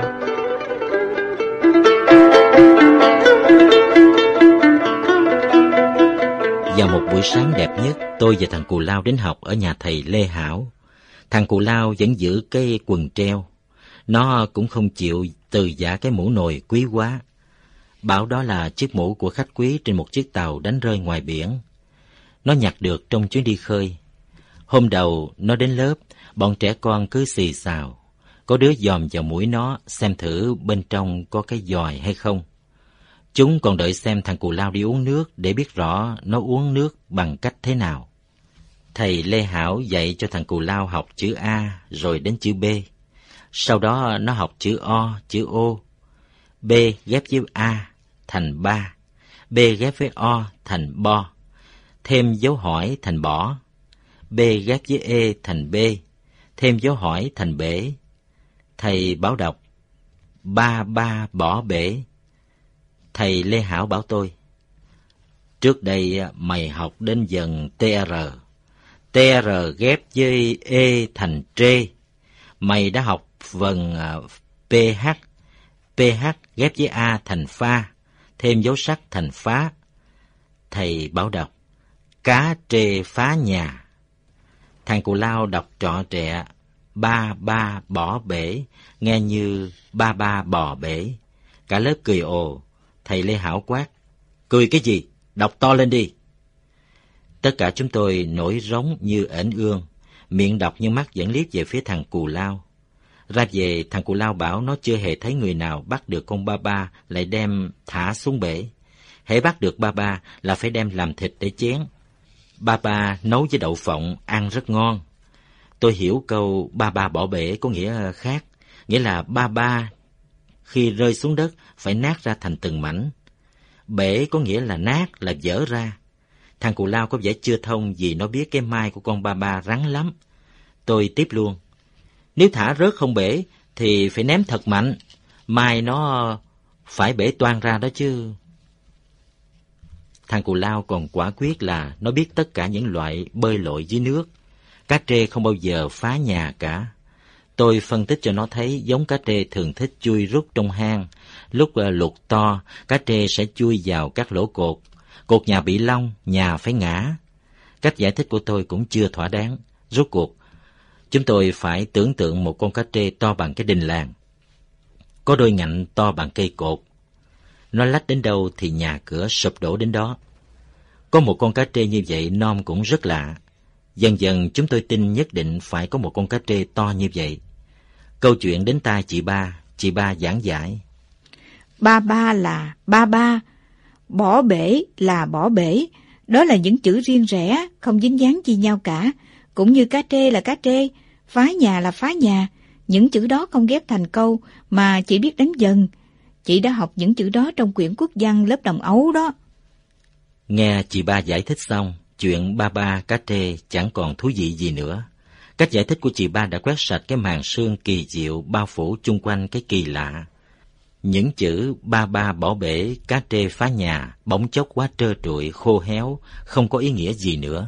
Vào một buổi sáng đẹp nhất, tôi và thằng cù lao đến học ở nhà thầy Lê Hảo. Thằng cù lao vẫn giữ cái quần treo. Nó cũng không chịu từ giả cái mũ nồi quý quá. Bảo đó là chiếc mũ của khách quý trên một chiếc tàu đánh rơi ngoài biển. Nó nhặt được trong chuyến đi khơi. Hôm đầu nó đến lớp, bọn trẻ con cứ xì xào. Có đứa dòm vào mũi nó xem thử bên trong có cái giòi hay không. Chúng còn đợi xem thằng cù lao đi uống nước để biết rõ nó uống nước bằng cách thế nào. Thầy Lê Hảo dạy cho thằng cù lao học chữ A rồi đến chữ B. Sau đó nó học chữ O, chữ O. B ghép với A thành ba. B ghép với O thành bo. Thêm dấu hỏi thành bỏ. B ghép với E thành B. Thêm dấu hỏi thành bể. Thầy bảo đọc ba ba bỏ bể. Thầy Lê Hảo bảo tôi, trước đây mày học đến dần TR. TR ghép với E thành trê. Mày đã học vần PH. PH ghép với A thành pha. Thêm dấu sắc thành phá. Thầy bảo đọc cá trê phá nhà. Thằng Cù Lao đọc trọ trẹ, ba ba bỏ bể, nghe như ba ba bò bể. Cả lớp cười ồ, thầy Lê Hảo quát, cười cái gì, đọc to lên đi. Tất cả chúng tôi nổi rống như ểnh ương, miệng đọc nhưng mắt vẫn liếc về phía thằng Cù Lao. Ra về, thằng Cù Lao bảo nó chưa hề thấy người nào bắt được con ba ba lại đem thả xuống bể. Hễ bắt được ba ba là phải đem làm thịt để chén. Ba ba nấu với đậu phộng, ăn rất ngon. Tôi hiểu câu ba ba bỏ bể có nghĩa khác, nghĩa là ba ba khi rơi xuống đất phải nát ra thành từng mảnh. Bể có nghĩa là nát, là vỡ ra. Thằng Cù Lao có vẻ chưa thông vì nó biết cái mai của con ba ba rắn lắm. Tôi tiếp luôn. Nếu thả rớt không bể thì phải ném thật mạnh, mai nó phải bể toang ra đó chứ. Thằng Cù Lao còn quả quyết là nó biết tất cả những loại bơi lội dưới nước. Cá trê không bao giờ phá nhà cả. Tôi phân tích cho nó thấy giống cá trê thường thích chui rút trong hang. Lúc lụt to, cá trê sẽ chui vào các lỗ cột. Cột nhà bị lông, nhà phải ngã. Cách giải thích của tôi cũng chưa thỏa đáng. Rốt cuộc, chúng tôi phải tưởng tượng một con cá trê to bằng cái đình làng. Có đôi ngạnh to bằng cây cột. Nó lách đến đâu thì nhà cửa sụp đổ đến đó. Có một con cá trê như vậy non cũng rất lạ. Dần dần chúng tôi tin nhất định phải có một con cá trê to như vậy. Câu chuyện đến tai chị ba giảng giải. Ba ba là ba ba, bỏ bể là bỏ bể. Đó là những chữ riêng rẽ, không dính dáng chi nhau cả. Cũng như cá trê là cá trê, phá nhà là phá nhà. Những chữ đó không ghép thành câu mà chỉ biết đánh dần. Chị đã học những chữ đó trong quyển quốc văn lớp đồng ấu đó. Nghe chị ba giải thích xong, chuyện ba ba cá trê chẳng còn thú vị gì nữa. Cách giải thích của chị ba đã quét sạch cái màn sương kỳ diệu bao phủ chung quanh cái kỳ lạ. Những chữ ba ba bỏ bể, cá trê phá nhà bỗng chốc quá trơ trụi, khô héo, không có ý nghĩa gì nữa.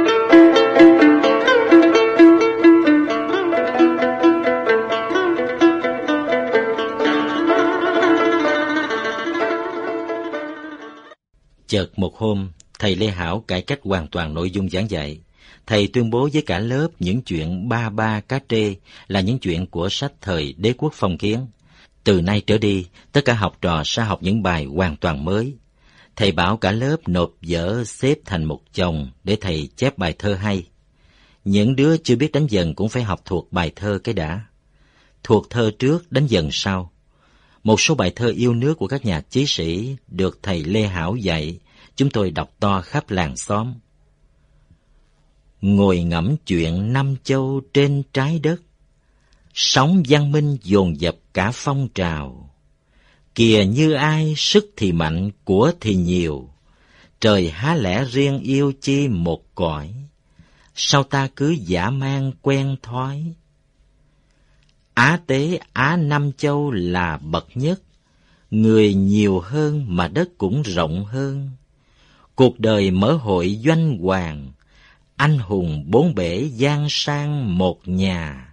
Chợt một hôm, thầy Lê Hảo cải cách hoàn toàn nội dung giảng dạy. Thầy tuyên bố với cả lớp những chuyện ba ba cá trê là những chuyện của sách thời Đế quốc phong kiến. Từ nay trở đi, tất cả học trò sẽ học những bài hoàn toàn mới. Thầy bảo cả lớp nộp vở xếp thành một chồng để thầy chép bài thơ hay. Những đứa chưa biết đánh dần cũng phải học thuộc bài thơ cái đã. Thuộc thơ trước, đánh dần sau. Một số bài thơ yêu nước của các nhà chí sĩ được thầy Lê Hảo dạy, chúng tôi đọc to khắp làng xóm. Ngồi ngẫm chuyện năm châu trên trái đất, sóng văn minh dồn dập cả phong trào. Kìa như ai sức thì mạnh, của thì nhiều, trời há lẽ riêng yêu chi một cõi, sao ta cứ dã man quen thói. Á tế Á Nam Châu là bậc nhất, người nhiều hơn mà đất cũng rộng hơn. Cuộc đời mở hội doanh hoàng, anh hùng bốn bể giang sang một nhà.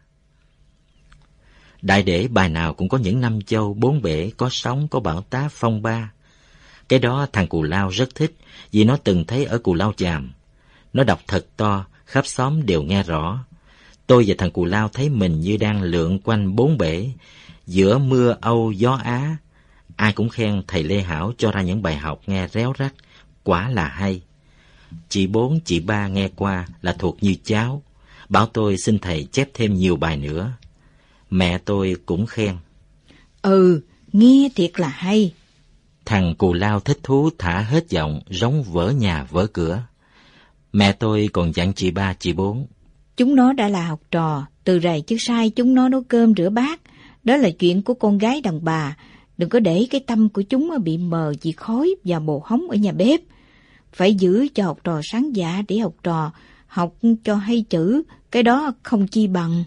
Đại để bài nào cũng có những năm châu bốn bể, có sóng, có bão táp, phong ba. Cái đó thằng Cù Lao rất thích, vì nó từng thấy ở Cù Lao Chàm. Nó đọc thật to, khắp xóm đều nghe rõ. Tôi và thằng Cù Lao thấy mình như đang lượn quanh bốn bể, giữa mưa Âu gió Á. Ai cũng khen thầy Lê Hảo cho ra những bài học nghe réo rắt, quả là hay. Chị Bốn, chị Ba nghe qua là thuộc như cháu, bảo tôi xin thầy chép thêm nhiều bài nữa. Mẹ tôi cũng khen. Nghe thiệt là hay. Thằng Cù Lao thích thú thả hết giọng, rống vỡ nhà vỡ cửa. Mẹ tôi còn dặn chị Ba, chị Bốn. Chúng nó đã là học trò, từ rày chứ sai chúng nó nấu cơm rửa bát. Đó là chuyện của con gái đàn bà. Đừng có để cái tâm của chúng bị mờ vì khói và bồ hóng ở nhà bếp. Phải giữ cho học trò sáng dạ để học trò học cho hay chữ, cái đó không chi bằng.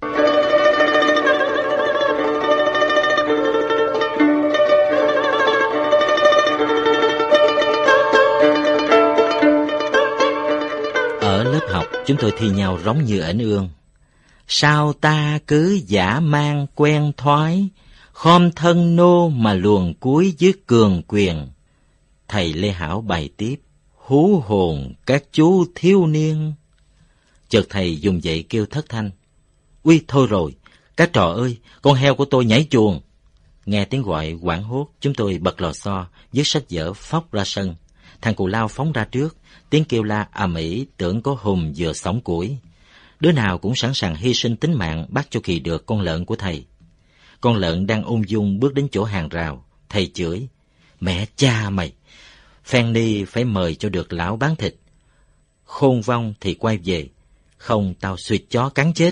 Ở lớp học, chúng tôi thi nhau rống như ểnh ương. Sao ta cứ dã man quen thoái, khom thân nô mà luồn cuối dưới cường quyền. Thầy Lê Hảo bày tiếp, hú hồn các chú thiếu niên. Chợt thầy dùng dậy kêu thất thanh: "Uy, thôi rồi, các trò ơi, con heo của tôi nhảy chuồng." Nghe tiếng gọi hoảng hốt, chúng tôi bật lò xo, dứt sách vở phóc ra sân. Thằng Cù Lao phóng ra trước, tiếng kêu la ầm ĩ, tưởng có hùm vừa xỏng củi. Đứa nào cũng sẵn sàng hy sinh tính mạng bắt cho kỳ được con lợn của thầy. Con lợn đang ung dung bước đến chỗ hàng rào. Thầy chửi: "Mẹ cha mày, phen ni phải mời cho được lão bán thịt. Khôn vong thì quay về, không tao suýt chó cắn chết."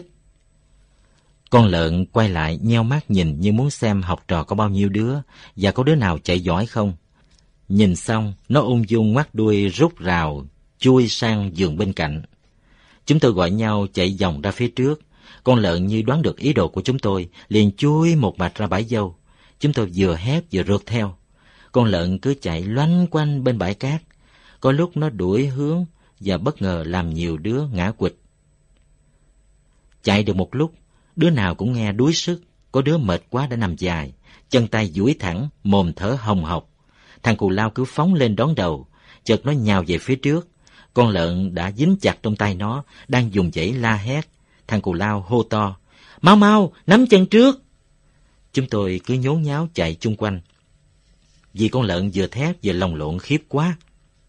Con lợn quay lại nheo mắt nhìn như muốn xem học trò có bao nhiêu đứa và có đứa nào chạy giỏi không. Nhìn xong, nó ung dung ngoắt đuôi rút rào, chui sang giường bên cạnh. Chúng tôi gọi nhau chạy vòng ra phía trước. Con lợn như đoán được ý đồ của chúng tôi, liền chui một mạch ra bãi dâu. Chúng tôi vừa hét vừa rượt theo. Con lợn cứ chạy loanh quanh bên bãi cát. Có lúc nó đuổi hướng và bất ngờ làm nhiều đứa ngã quỵt. Chạy được một lúc, đứa nào cũng nghe đuối sức, có đứa mệt quá đã nằm dài, chân tay duỗi thẳng, mồm thở hồng hộc. Thằng Cù Lao cứ phóng lên đón đầu, chợt nó nhào về phía trước. Con lợn đã dính chặt trong tay nó, đang dùng dãy la hét. Thằng Cù Lao hô to: "Mau mau, nắm chân trước!" Chúng tôi cứ nhốn nháo chạy chung quanh, vì con lợn vừa thét vừa lồng lộn khiếp quá.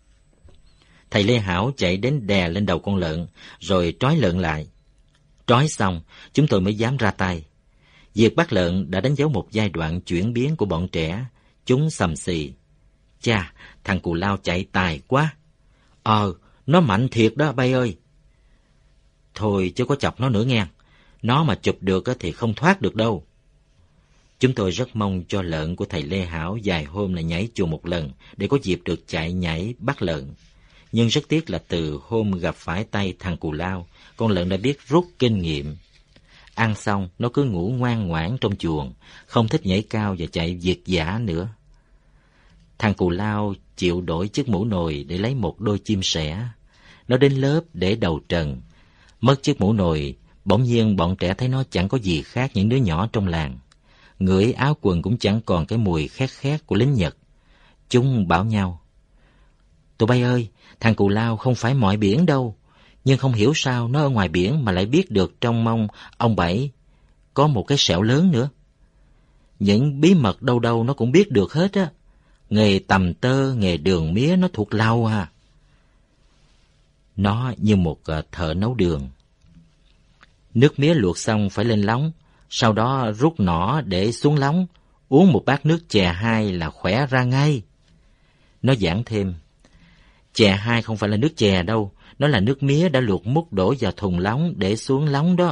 Thầy Lê Hảo chạy đến đè lên đầu con lợn, rồi trói lợn lại. Trói xong, chúng tôi mới dám ra tay. Việc bắt lợn đã đánh dấu một giai đoạn chuyển biến của bọn trẻ. Chúng xầm xì: "Cha, thằng Cù Lao chạy tài quá." Nó mạnh thiệt đó bay ơi." "Thôi chứ có chọc nó nữa nghe. Nó mà chụp được thì không thoát được đâu." Chúng tôi rất mong cho lợn của thầy Lê Hảo vài hôm là nhảy chuồng một lần để có dịp được chạy nhảy bắt lợn. Nhưng rất tiếc là từ hôm gặp phải tay thằng Cù Lao, con lợn đã biết rút kinh nghiệm. Ăn xong, nó cứ ngủ ngoan ngoãn trong chuồng, không thích nhảy cao và chạy việt dã nữa. Thằng Cù Lao chịu đổi chiếc mũ nồi để lấy một đôi chim sẻ. Nó đến lớp để đầu trần. Mất chiếc mũ nồi, bỗng nhiên bọn trẻ thấy nó chẳng có gì khác những đứa nhỏ trong làng. Ngửi áo quần cũng chẳng còn cái mùi khét khét của lính Nhật. Chúng bảo nhau: "Tụi bay ơi, thằng Cù Lao không phải mọi biển đâu. Nhưng không hiểu sao nó ở ngoài biển mà lại biết được trong mông ông Bảy có một cái sẹo lớn nữa. Những bí mật đâu đâu nó cũng biết được hết á. Nghề tầm tơ, nghề đường mía nó thuộc lâu à." Nó như một thợ nấu đường. Nước mía luộc xong phải lên lóng, sau đó rút nỏ để xuống lóng, uống một bát nước chè 2 là khỏe ra ngay. Nó giảng thêm: "Chè 2 không phải là nước chè đâu, nó là nước mía đã luộc múc đổ vào thùng lóng để xuống lóng đó."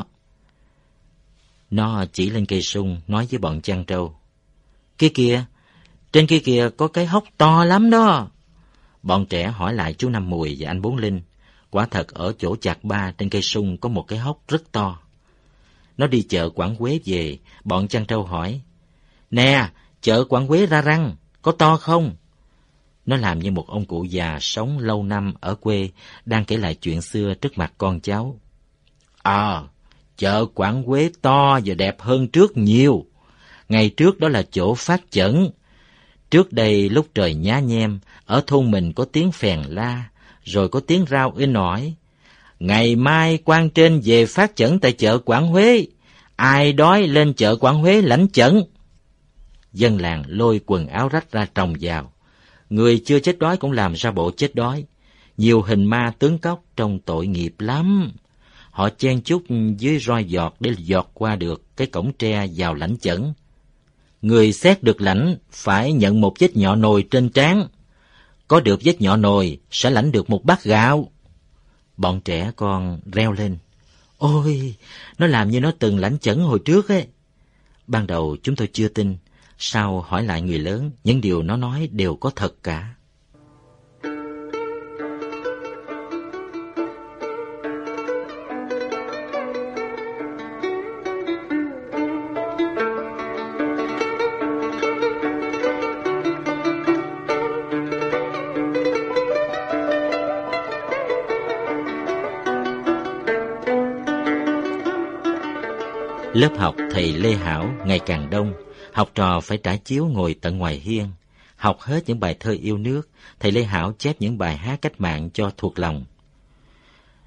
Nó chỉ lên cây sung nói với bọn chăn trâu: "Kia kìa, trên kia kìa có cái hốc to lắm đó." Bọn trẻ hỏi lại chú Năm Mùi và anh Bốn Linh. Quả thật ở chỗ chạc ba trên cây sung có một cái hốc rất to. Nó đi chợ Quảng Quế về, bọn chăn trâu hỏi: "Nè, chợ Quảng Quế ra răng, có to không?" Nó làm như một ông cụ già sống lâu năm ở quê, đang kể lại chuyện xưa trước mặt con cháu. Chợ Quảng Quế to và đẹp hơn trước nhiều. Ngày trước đó là chỗ phát chẩn. Trước đây lúc trời nhá nhem, ở thôn mình có tiếng phèn la, rồi có tiếng rao inh ỏi: "Ngày mai quan trên về phát chẩn tại chợ Quảng Huế, ai đói lên chợ Quảng Huế lãnh chẩn." Dân làng lôi quần áo rách ra trồng vào. Người chưa chết đói cũng làm ra bộ chết đói. Nhiều hình ma tướng cóc trông tội nghiệp lắm. Họ chen chúc dưới roi giọt để giọt qua được cái cổng tre vào lãnh chẩn. Người xét được lãnh phải nhận một vết nhọ nồi trên trán. Có được vết nhọ nồi sẽ lãnh được một bát gạo. Bọn trẻ con reo lên: "Ôi, nó làm như nó từng lãnh chẩn hồi trước ấy." Ban đầu chúng tôi chưa tin, sau hỏi lại người lớn, những điều nó nói đều có thật cả. Lớp học thầy Lê Hảo ngày càng đông, học trò phải trải chiếu ngồi tận ngoài hiên. Học hết những bài thơ yêu nước, thầy Lê Hảo chép những bài hát cách mạng cho thuộc lòng.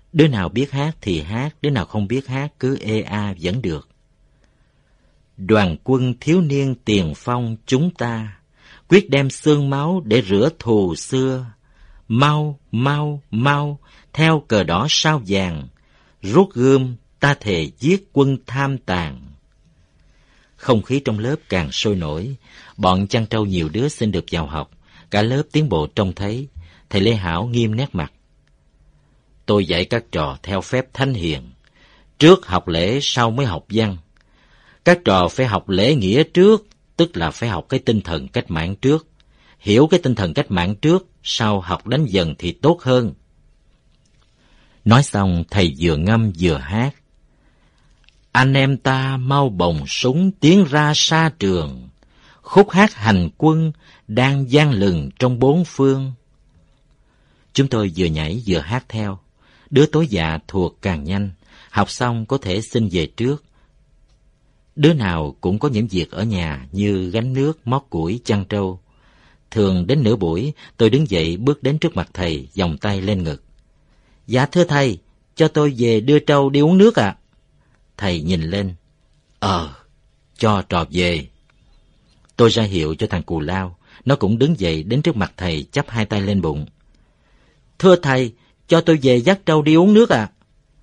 Đứa nào biết hát thì hát, đứa nào không biết hát cứ ê a vẫn được. Đoàn quân thiếu niên tiền phong chúng ta, quyết đem xương máu để rửa thù xưa. Mau, mau, mau, theo cờ đỏ sao vàng, rút gươm ta thề giết quân tham tàn. Không khí trong lớp càng sôi nổi, bọn chăn trâu nhiều đứa xin được vào học, cả lớp tiến bộ trông thấy. Thầy Lê Hảo nghiêm nét mặt. Tôi dạy các trò theo phép thánh hiền, trước học lễ sau mới học văn. Các trò phải học lễ nghĩa trước, tức là phải học cái tinh thần cách mạng trước. Hiểu cái tinh thần cách mạng trước, sau học đánh dần thì tốt hơn. Nói xong, thầy vừa ngâm vừa hát. Anh em ta mau bồng súng tiến ra xa trường, khúc hát hành quân đang vang lừng trong bốn phương. Chúng tôi vừa nhảy vừa hát theo. Đứa tối dạ thuộc càng nhanh, học xong có thể xin về trước. Đứa nào cũng có những việc ở nhà như gánh nước, mót củi, chăn trâu. Thường đến nửa buổi, tôi đứng dậy bước đến trước mặt thầy, vòng tay lên ngực. Dạ thưa thầy, cho tôi về đưa trâu đi uống nước ạ. Thầy nhìn lên. Cho trò về. Tôi ra hiệu cho thằng Cù Lao, nó cũng đứng dậy đến trước mặt thầy chắp hai tay lên bụng. Thưa thầy, cho tôi về dắt trâu đi uống nước ạ.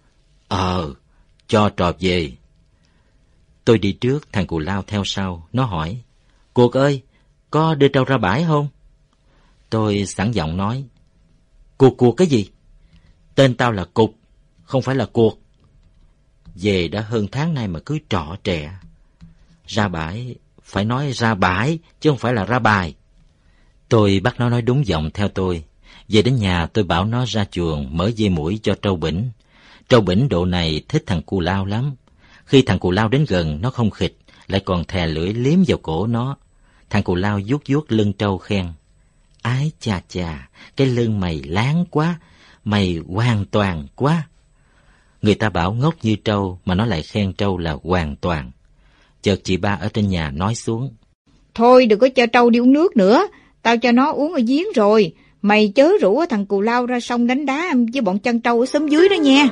Cho trò về. Tôi đi trước, thằng Cù Lao theo sau, nó hỏi. Cuộc ơi, có đưa trâu ra bãi không? Tôi sẵn giọng nói. Cuộc cái gì? Tên tao là Cục, không phải là Cuộc. Về đã hơn tháng nay mà cứ trọ trẻ. Ra bãi, phải nói ra bãi, chứ không phải là ra bài. Tôi bắt nó nói đúng giọng theo tôi. Về đến nhà tôi bảo nó ra chuồng mở dây mũi cho trâu bỉnh. Trâu bỉnh độ này thích thằng Cù Lao lắm. Khi thằng Cù Lao đến gần nó không khịch, lại còn thè lưỡi liếm vào cổ nó. Thằng Cù Lao vuốt vuốt lưng trâu khen. Ái chà chà, cái lưng mày láng quá, mày hoàn toàn quá. Người ta bảo ngốc như trâu mà nó lại khen trâu là hoàn toàn. Chợt chị ba ở trên nhà nói xuống. Thôi đừng có cho trâu đi uống nước nữa, tao cho nó uống ở giếng rồi. Mày chớ rủ thằng Cù Lao ra sông đánh đá với bọn chăn trâu ở xóm dưới đó nha.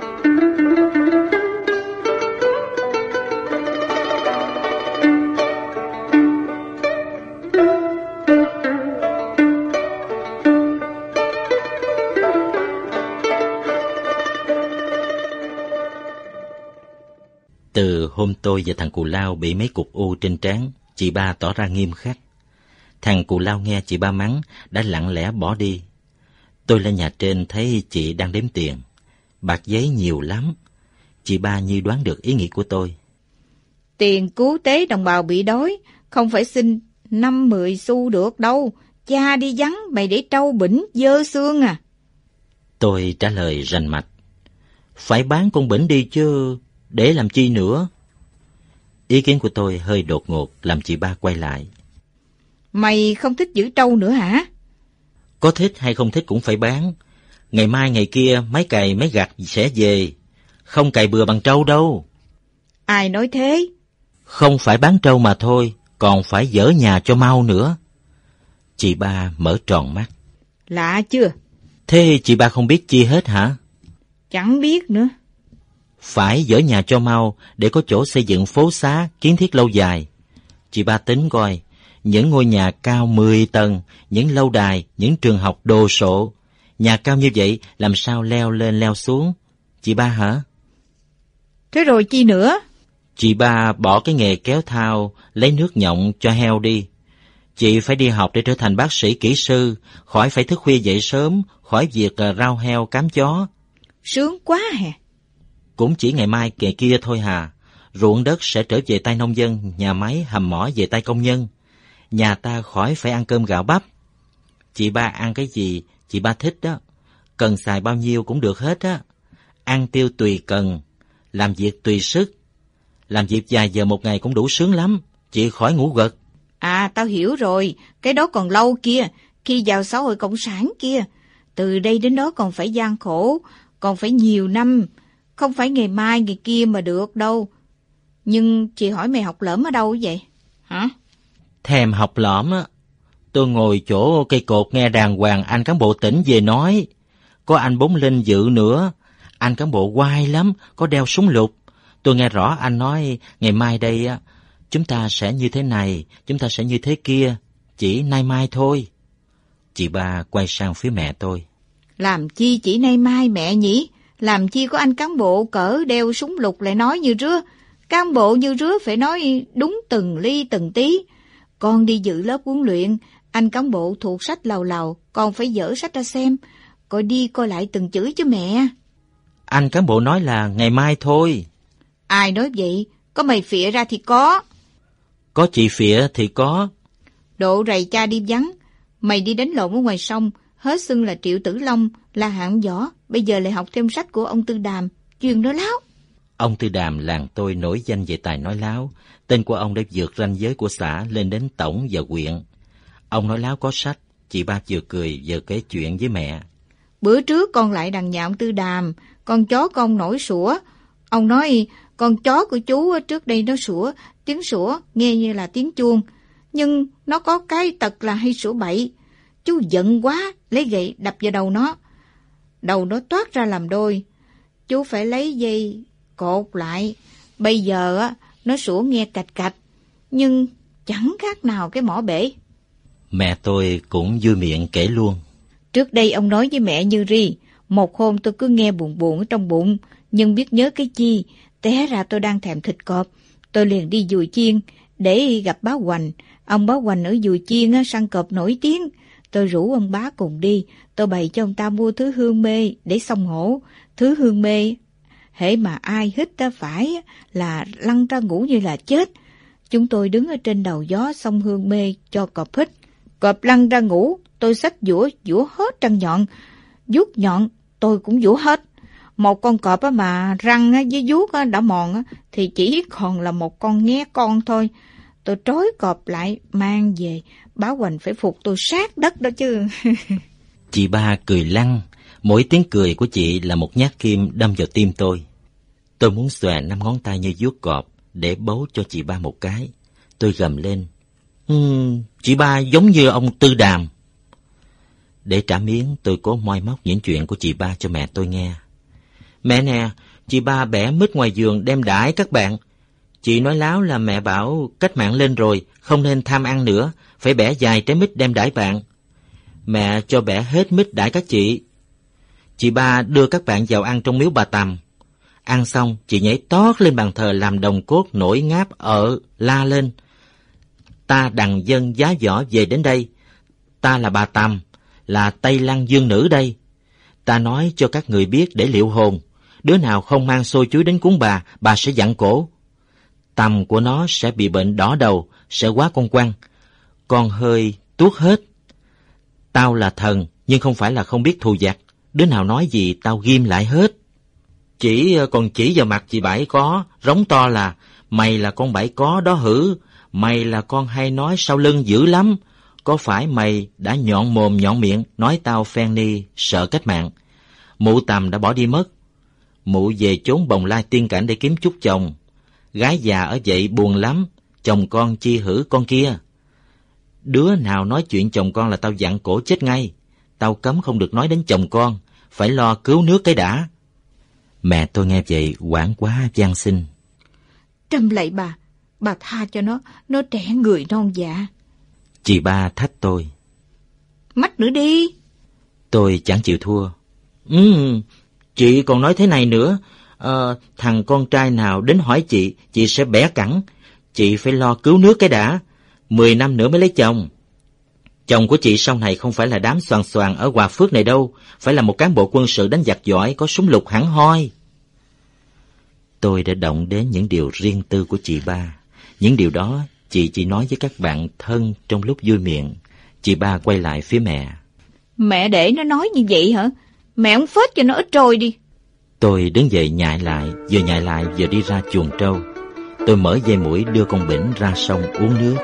Từ hôm tôi và thằng Cù Lao bị mấy cục u trên trán, chị ba tỏ ra nghiêm khắc. Thằng Cù Lao nghe chị ba mắng, đã lặng lẽ bỏ đi. Tôi lên nhà trên thấy chị đang đếm tiền. Bạc giấy nhiều lắm. Chị ba như đoán được ý nghĩ của tôi. Tiền cứu tế đồng bào bị đói, không phải xin 5-10 xu được đâu. Cha đi vắng, mày để trâu bỉnh dơ xương à. Tôi trả lời rành mạch. Phải bán con bỉnh đi chứ, để làm chi nữa? Ý kiến của tôi hơi đột ngột làm chị ba quay lại. Mày không thích giữ trâu nữa hả? Có thích hay không thích cũng phải bán. Ngày mai ngày kia máy cày máy gặt sẽ về. Không cày bừa bằng trâu đâu. Ai nói thế? Không phải bán trâu mà thôi, còn phải dỡ nhà cho mau nữa. Chị ba mở tròn mắt. Lạ chưa? Thế chị ba không biết chi hết hả? Chẳng biết nữa. Phải dỡ nhà cho mau để có chỗ xây dựng phố xá, kiến thiết lâu dài. Chị ba tính coi, những ngôi nhà cao 10 tầng, những lâu đài, những trường học đồ sộ. Nhà cao như vậy làm sao leo lên leo xuống? Chị ba hả? Thế rồi chi nữa? Chị ba bỏ cái nghề kéo thao, lấy nước nhộng cho heo đi. Chị phải đi học để trở thành bác sĩ kỹ sư, khỏi phải thức khuya dậy sớm, khỏi việc rau heo cám chó. Sướng quá hè. Cũng chỉ ngày mai ngày kia thôi hà. Ruộng đất sẽ trở về tay nông dân, nhà máy hầm mỏ về tay công nhân. Nhà ta khỏi phải ăn cơm gạo bắp. Chị ba ăn cái gì chị ba thích đó. Cần xài bao nhiêu cũng được hết á. Ăn tiêu tùy cần, làm việc tùy sức. Làm việc vài giờ một ngày cũng đủ sướng lắm. Chị khỏi ngủ gật. À, tao hiểu rồi. Cái đó còn lâu kia. Khi vào xã hội cộng sản kia. Từ đây đến đó còn phải gian khổ. Còn phải nhiều năm. Không phải ngày mai ngày kia mà được đâu. Nhưng chị hỏi mày học lỏm ở đâu vậy? Hả? Thèm học lỏm á. Tôi ngồi chỗ cây cột nghe đàng hoàng anh cán bộ tỉnh về nói. Có anh Bốn Linh dự nữa. Anh cán bộ oai lắm, có đeo súng lục. Tôi nghe rõ anh nói ngày mai đây á, chúng ta sẽ như thế này, chúng ta sẽ như thế kia, chỉ nay mai thôi. Chị ba quay sang phía mẹ tôi. Làm chi chỉ nay mai mẹ nhỉ? Làm chi có anh cán bộ cỡ đeo súng lục lại nói như rứa. Cán bộ như rứa phải nói đúng từng ly từng tí. Con đi dự lớp huấn luyện, anh cán bộ thuộc sách lầu lầu, con phải dở sách ra xem, coi đi coi lại từng chữ chứ mẹ. Anh cán bộ nói là ngày mai thôi. Ai nói vậy? Có mày phịa ra thì có. Có chị phịa thì có. Độ rầy cha đi vắng, mày đi đánh lộn ở ngoài sông, hết xưng là Triệu Tử Long, là hạng võ, bây giờ lại học thêm sách của ông Tư Đàm, chuyên nói láo. Ông Tư Đàm làng tôi nổi danh về tài nói láo. Tên của ông đã vượt ranh giới của xã lên đến tổng và huyện. Ông nói láo có sách. Chị ba vừa cười vừa kể chuyện với mẹ. Bữa trước con lại đằng nhà ông Tư Đàm, con chó con nổi sủa. Ông nói con chó của chú trước đây nó sủa, tiếng sủa nghe như là tiếng chuông, nhưng nó có cái tật là hay sủa bậy. Chú giận quá, lấy gậy đập vào đầu nó. Đầu nó toát ra làm đôi. Chú phải lấy dây cột lại. Bây giờ á, nó sủa nghe cạch cạch, nhưng chẳng khác nào cái mỏ bể. Mẹ tôi cũng vui miệng kể luôn. Trước đây ông nói với mẹ như ri, một hôm tôi cứ nghe buồn buồn ở trong bụng, nhưng biết nhớ cái chi, té ra tôi đang thèm thịt cọp. Tôi liền đi Dùi Chiên để gặp bá Hoành. Ông bá Hoành ở Dùi Chiên săn cọp nổi tiếng. Tôi rủ ông bá cùng đi, tôi bày cho ông ta mua thứ hương mê để xông hổ. Thứ hương mê, hễ mà ai hít ta phải là lăn ra ngủ như là chết. Chúng tôi đứng ở trên đầu gió xông hương mê cho cọp hít. Cọp lăn ra ngủ, tôi xách dũa hết răng nhọn. Vuốt nhọn, tôi cũng dũa hết. Một con cọp mà răng với vuốt đã mòn thì chỉ còn là một con nghé con thôi. Tôi trói cọp lại mang về, bá Hoành phải phục tôi sát đất đó chứ. Chị ba cười lăn, mỗi tiếng cười của chị là một nhát kim đâm vào tim tôi. Tôi muốn xòe 5 ngón tay như vuốt cọp để bấu cho chị ba một cái. Tôi gầm lên, chị ba giống như ông Tư Đàm. Để trả miếng, tôi cố moi móc những chuyện của chị ba cho mẹ tôi nghe. Mẹ nè, chị ba bẻ mít ngoài vườn đem đãi các bạn. Chị nói láo là mẹ bảo cách mạng lên rồi, không nên tham ăn nữa, phải bẻ dài trái mít đem đãi bạn. Mẹ cho bẻ hết mít đãi các chị. Chị ba đưa các bạn vào ăn trong miếu bà Tầm. Ăn xong, chị nhảy tót lên bàn thờ làm đồng cốt nổi ngáp la lên. Ta đằng dân giá võ về đến đây. Ta là bà Tầm, là Tây Lăng Dương Nữ đây. Ta nói cho các người biết để liệu hồn. Đứa nào không mang xôi chuối đến cúng bà sẽ dặn cổ. Tầm của nó sẽ bị bệnh đỏ đầu, sẽ quá con quăng. Con hơi tuốt hết. Tao là thần, nhưng không phải là không biết thù giặc. Đứa nào nói gì tao ghim lại hết. Còn chỉ vào mặt chị Bảy có, rống to là, mày là con Bảy có đó hử. Mày là con hay nói sau lưng dữ lắm. Có phải mày đã nhọn mồm nhọn miệng nói tao phen ni sợ cách mạng. Mụ Tầm đã bỏ đi mất. Mụ về chốn Bồng Lai tiên cảnh để kiếm chút chồng. Gái già ở vậy buồn lắm, chồng con chi hử con kia. Đứa nào nói chuyện chồng con là tao dặn cổ chết ngay. Tao cấm không được nói đến chồng con, phải lo cứu nước cái đã. Mẹ tôi nghe vậy hoảng quá van xin. Trâm lạy bà tha cho nó trẻ người non dạ. Chị ba thách tôi. Mách nữa đi. Tôi chẳng chịu thua. Chị còn nói thế này nữa. Thằng con trai nào đến hỏi chị sẽ bẻ cẳng. Chị phải lo cứu nước cái đã. 10 năm nữa mới lấy chồng. Chồng của chị sau này không phải là đám xoàn xoàn ở Hòa Phước này đâu. Phải là một cán bộ quân sự đánh giặc giỏi, có súng lục hẳn hoi. Tôi đã động đến những điều riêng tư của chị ba. Những điều đó chị chỉ nói với các bạn thân trong lúc vui miệng. Chị ba quay lại phía mẹ. Mẹ để nó nói như vậy hả? Mẹ không phết cho nó ít trôi đi. Tôi đứng dậy nhại lại vừa đi ra chuồng trâu. Tôi mở dây mũi đưa con Bỉnh ra sông uống nước.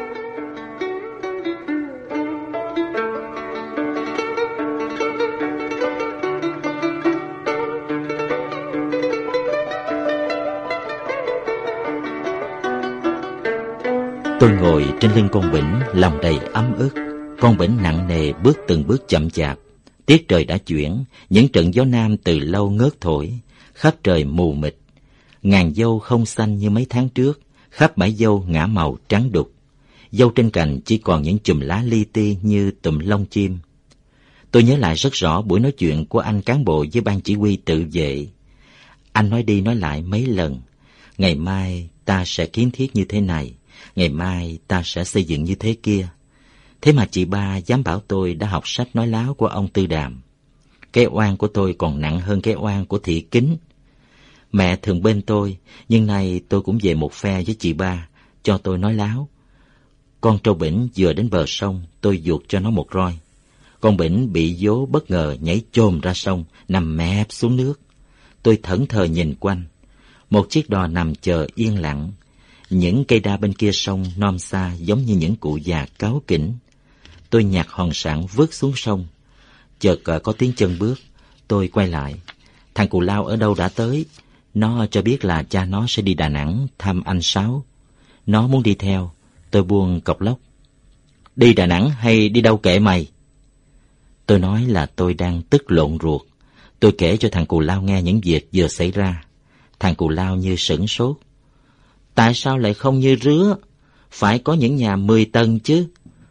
Tôi ngồi trên lưng con Bỉnh, lòng đầy ấm ức. Con Bỉnh nặng nề bước từng bước chậm chạp. Tiết trời đã chuyển, những trận gió nam từ lâu ngớt thổi, khắp trời mù mịt. Ngàn dâu không xanh như mấy tháng trước, khắp bãi dâu ngả màu trắng đục. Dâu trên cành chỉ còn những chùm lá li ti như tụm lông chim. Tôi nhớ lại rất rõ buổi nói chuyện của anh cán bộ với ban chỉ huy tự vệ. Anh nói đi nói lại mấy lần, ngày mai ta sẽ kiến thiết như thế này, ngày mai ta sẽ xây dựng như thế kia. Thế mà chị ba dám bảo tôi đã học sách nói láo của ông Tư Đàm. Cái oan của tôi còn nặng hơn cái oan của Thị Kính. Mẹ thường bên tôi, nhưng nay tôi cũng về một phe với chị ba, cho tôi nói láo. Con trâu Bỉnh vừa đến bờ sông, tôi giục cho nó một roi. Con Bỉnh bị vố bất ngờ nhảy chồm ra sông, nằm mẹp xuống nước. Tôi thẫn thờ nhìn quanh. Một chiếc đò nằm chờ yên lặng. Những cây đa bên kia sông non xa giống như những cụ già cáu kỉnh. Tôi nhặt hòn sạn vứt xuống sông. Chợt có tiếng chân bước. Tôi quay lại. Thằng Cù Lao ở đâu đã tới. Nó cho biết là cha nó sẽ đi Đà Nẵng thăm anh Sáu. Nó muốn đi theo. Tôi buông cọc lốc. Đi Đà Nẵng hay đi đâu kệ mày? Tôi nói là tôi đang tức lộn ruột. Tôi kể cho thằng Cù Lao nghe những việc vừa xảy ra. Thằng Cù Lao như sửng sốt. Tại sao lại không như Rứa? Phải có những nhà 10 tầng chứ.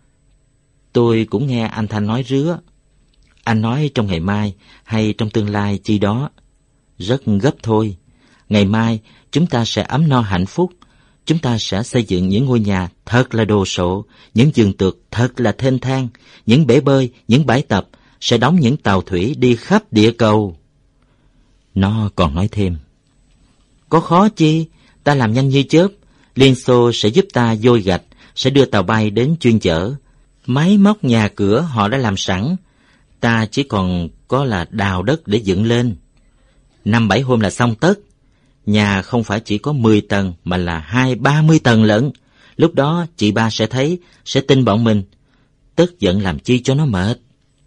Tôi cũng nghe anh Thanh nói Rứa. Anh nói trong ngày mai hay trong tương lai chi đó. Rất gấp thôi. Ngày mai chúng ta sẽ ấm no hạnh phúc. Chúng ta sẽ xây dựng những ngôi nhà thật là đồ sộ, những vườn tược thật là thênh thang, những bể bơi, những bãi tập, sẽ đóng những tàu thủy đi khắp địa cầu. Nó còn nói thêm. Có khó chi, ta làm nhanh như chớp, Liên Xô sẽ giúp ta vôi gạch, sẽ đưa tàu bay đến chuyên chở. Máy móc nhà cửa họ đã làm sẵn, ta chỉ còn có là đào đất để dựng lên. 5-7 hôm là xong tất. Nhà không phải chỉ có 10 tầng mà là 20-30 tầng lận. Lúc đó chị ba sẽ thấy, sẽ tin bọn mình. Tức giận làm chi cho nó mệt.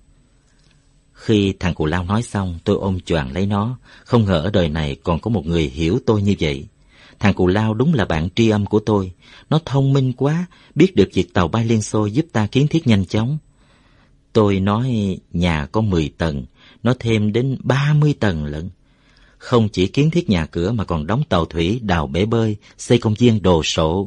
Khi thằng Cù Lao nói xong, tôi ôm choàng lấy nó. Không ngờ ở đời này còn có một người hiểu tôi như vậy. Thằng Cù Lao đúng là bạn tri âm của tôi. Nó thông minh quá, biết được việc tàu bay Liên Xô giúp ta kiến thiết nhanh chóng. Tôi nói nhà có 10 tầng, nó thêm đến 30 tầng lận. Không chỉ kiến thiết nhà cửa mà còn đóng tàu thủy, đào bể bơi, xây công viên đồ sộ.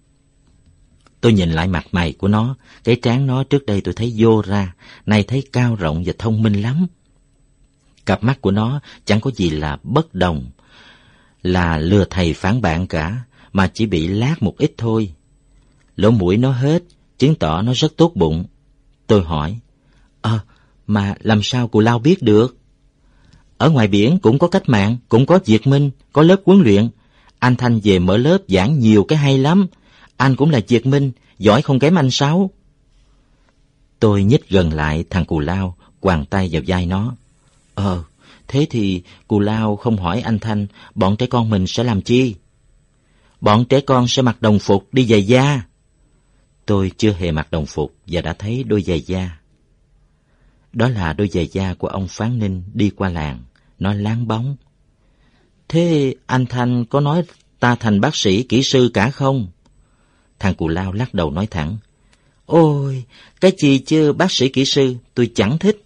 Tôi nhìn lại mặt mày của nó, cái trán nó trước đây tôi thấy vô ra, nay thấy cao rộng và thông minh lắm. Cặp mắt của nó chẳng có gì là bất đồng, là lừa thầy phản bạn cả, mà chỉ bị lác một ít thôi. Lỗ mũi nó hết, chứng tỏ nó rất tốt bụng. Tôi hỏi, mà làm sao Cù Lao biết được? Ở ngoài biển cũng có cách mạng, cũng có Việt Minh, có lớp huấn luyện. Anh Thanh về mở lớp giảng nhiều cái hay lắm. Anh cũng là Việt Minh, giỏi không kém anh Sáu. Tôi nhích gần lại thằng Cù Lao, quàng tay vào vai nó. Thế thì Cù Lao không hỏi anh Thanh, bọn trẻ con mình sẽ làm chi? Bọn trẻ con sẽ mặc đồng phục đi giày da. Tôi chưa hề mặc đồng phục và đã thấy đôi giày da. Đó là đôi giày da của ông Phán Ninh đi qua làng, nó láng bóng. Thế anh Thanh có nói ta thành bác sĩ, kỹ sư cả không? Thằng Cù Lao lắc đầu nói thẳng. Ôi, cái gì chứ bác sĩ kỹ sư, tôi chẳng thích.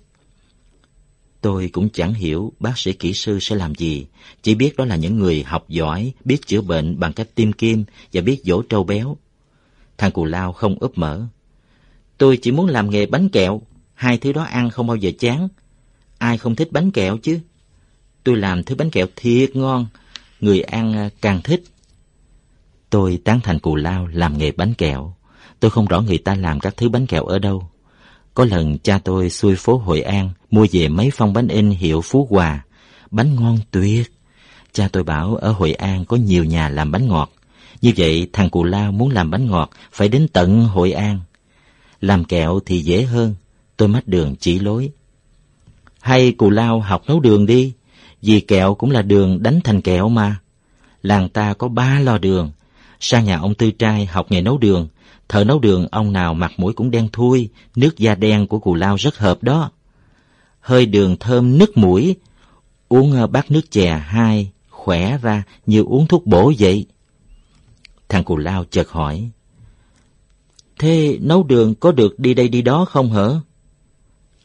Tôi cũng chẳng hiểu bác sĩ kỹ sư sẽ làm gì, chỉ biết đó là những người học giỏi, biết chữa bệnh bằng cách tiêm kim và biết dỗ trâu béo. Thằng Cù Lao không úp mở. Tôi chỉ muốn làm nghề bánh kẹo, hai thứ đó ăn không bao giờ chán. Ai không thích bánh kẹo chứ? Tôi làm thứ bánh kẹo thiệt ngon, người ăn càng thích. Tôi tán thành Cù Lao làm nghề bánh kẹo. Tôi không rõ người ta làm các thứ bánh kẹo ở đâu. Có lần cha tôi xuôi phố Hội An mua về mấy phong bánh in hiệu Phú Hòa, bánh ngon tuyệt. Cha tôi bảo ở Hội An có nhiều nhà làm bánh ngọt. Như vậy thằng Cù Lao muốn làm bánh ngọt phải đến tận Hội An. Làm kẹo thì dễ hơn. Tôi mách đường chỉ lối. Hay Cù Lao học nấu đường đi, vì kẹo cũng là đường đánh thành kẹo mà. Làng ta có 3 lò đường. Sang nhà ông Tư Trai học nghề nấu đường. Thợ nấu đường ông nào mặt mũi cũng đen thui, nước da đen của Cù Lao rất hợp đó. Hơi đường thơm nức mũi, uống bát nước chè 2, khỏe ra như uống thuốc bổ vậy. Thằng Cù Lao chợt hỏi, thế nấu đường có được đi đây đi đó không hả?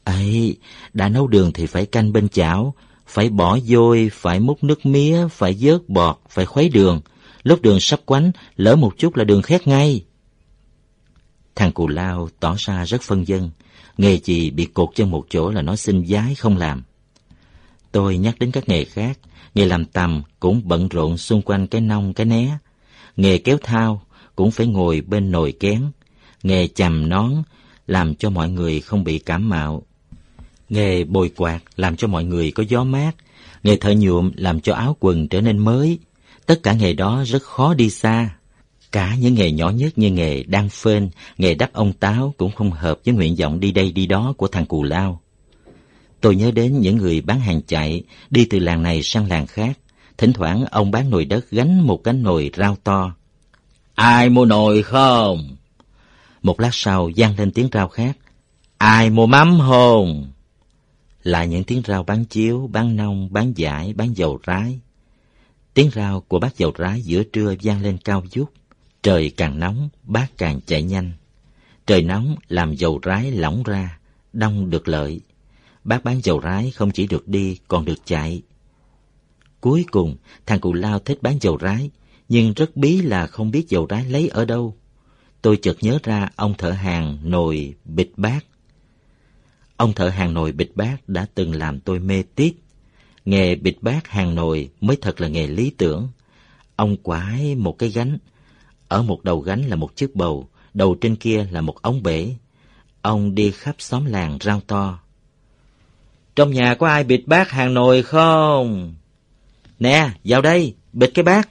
Ấy, đã nấu đường thì phải canh bên chảo, phải bỏ vôi, phải múc nước mía, phải vớt bọt, phải khuấy đường. Lúc đường sắp quánh, lỡ một chút là đường khét ngay. Thằng Cù Lao tỏ ra rất phân vân, nghề gì bị cột chân một chỗ là nó xin vái không làm. Tôi nhắc đến các nghề khác, nghề làm tằm cũng bận rộn xung quanh cái nông cái né, nghề kéo thao cũng phải ngồi bên nồi kén, nghề chằm nón làm cho mọi người không bị cảm mạo, nghề bồi quạt làm cho mọi người có gió mát, nghề thợ nhuộm làm cho áo quần trở nên mới. Tất cả nghề đó rất khó đi xa. Cả những nghề nhỏ nhất như nghề đan phên, nghề đắp ông táo cũng không hợp với nguyện vọng đi đây đi đó của thằng Cù Lao. Tôi nhớ đến những người bán hàng chạy, đi từ làng này sang làng khác. Thỉnh thoảng ông bán nồi đất gánh một cái nồi rau to. Ai mua nồi không? Một lát sau vang lên tiếng rao khác. Ai mua mắm không? Lại những tiếng rao bán chiếu, bán nông, bán vải, bán dầu rái. Tiếng rao của bác dầu rái giữa trưa vang lên cao vút. Trời càng nóng, bác càng chạy nhanh. Trời nóng làm dầu rái lỏng ra, đông được lợi. Bác bán dầu rái không chỉ được đi còn được chạy. Cuối cùng, thằng Cù Lao thích bán dầu rái, nhưng rất bí là không biết dầu rái lấy ở đâu. Tôi chợt nhớ ra ông thợ hàn nồi bịch bát. Ông thợ hàn nồi bịch bát đã từng làm tôi mê tít. Nghề bịch bát hàn nồi mới thật là nghề lý tưởng. Ông quải một cái gánh. Ở một đầu gánh là một chiếc bầu, đầu trên kia là một ống bể. Ông đi khắp xóm làng rao to. Trong nhà có ai bịch bát hàn nồi không? Nè, vào đây, bịch cái bát.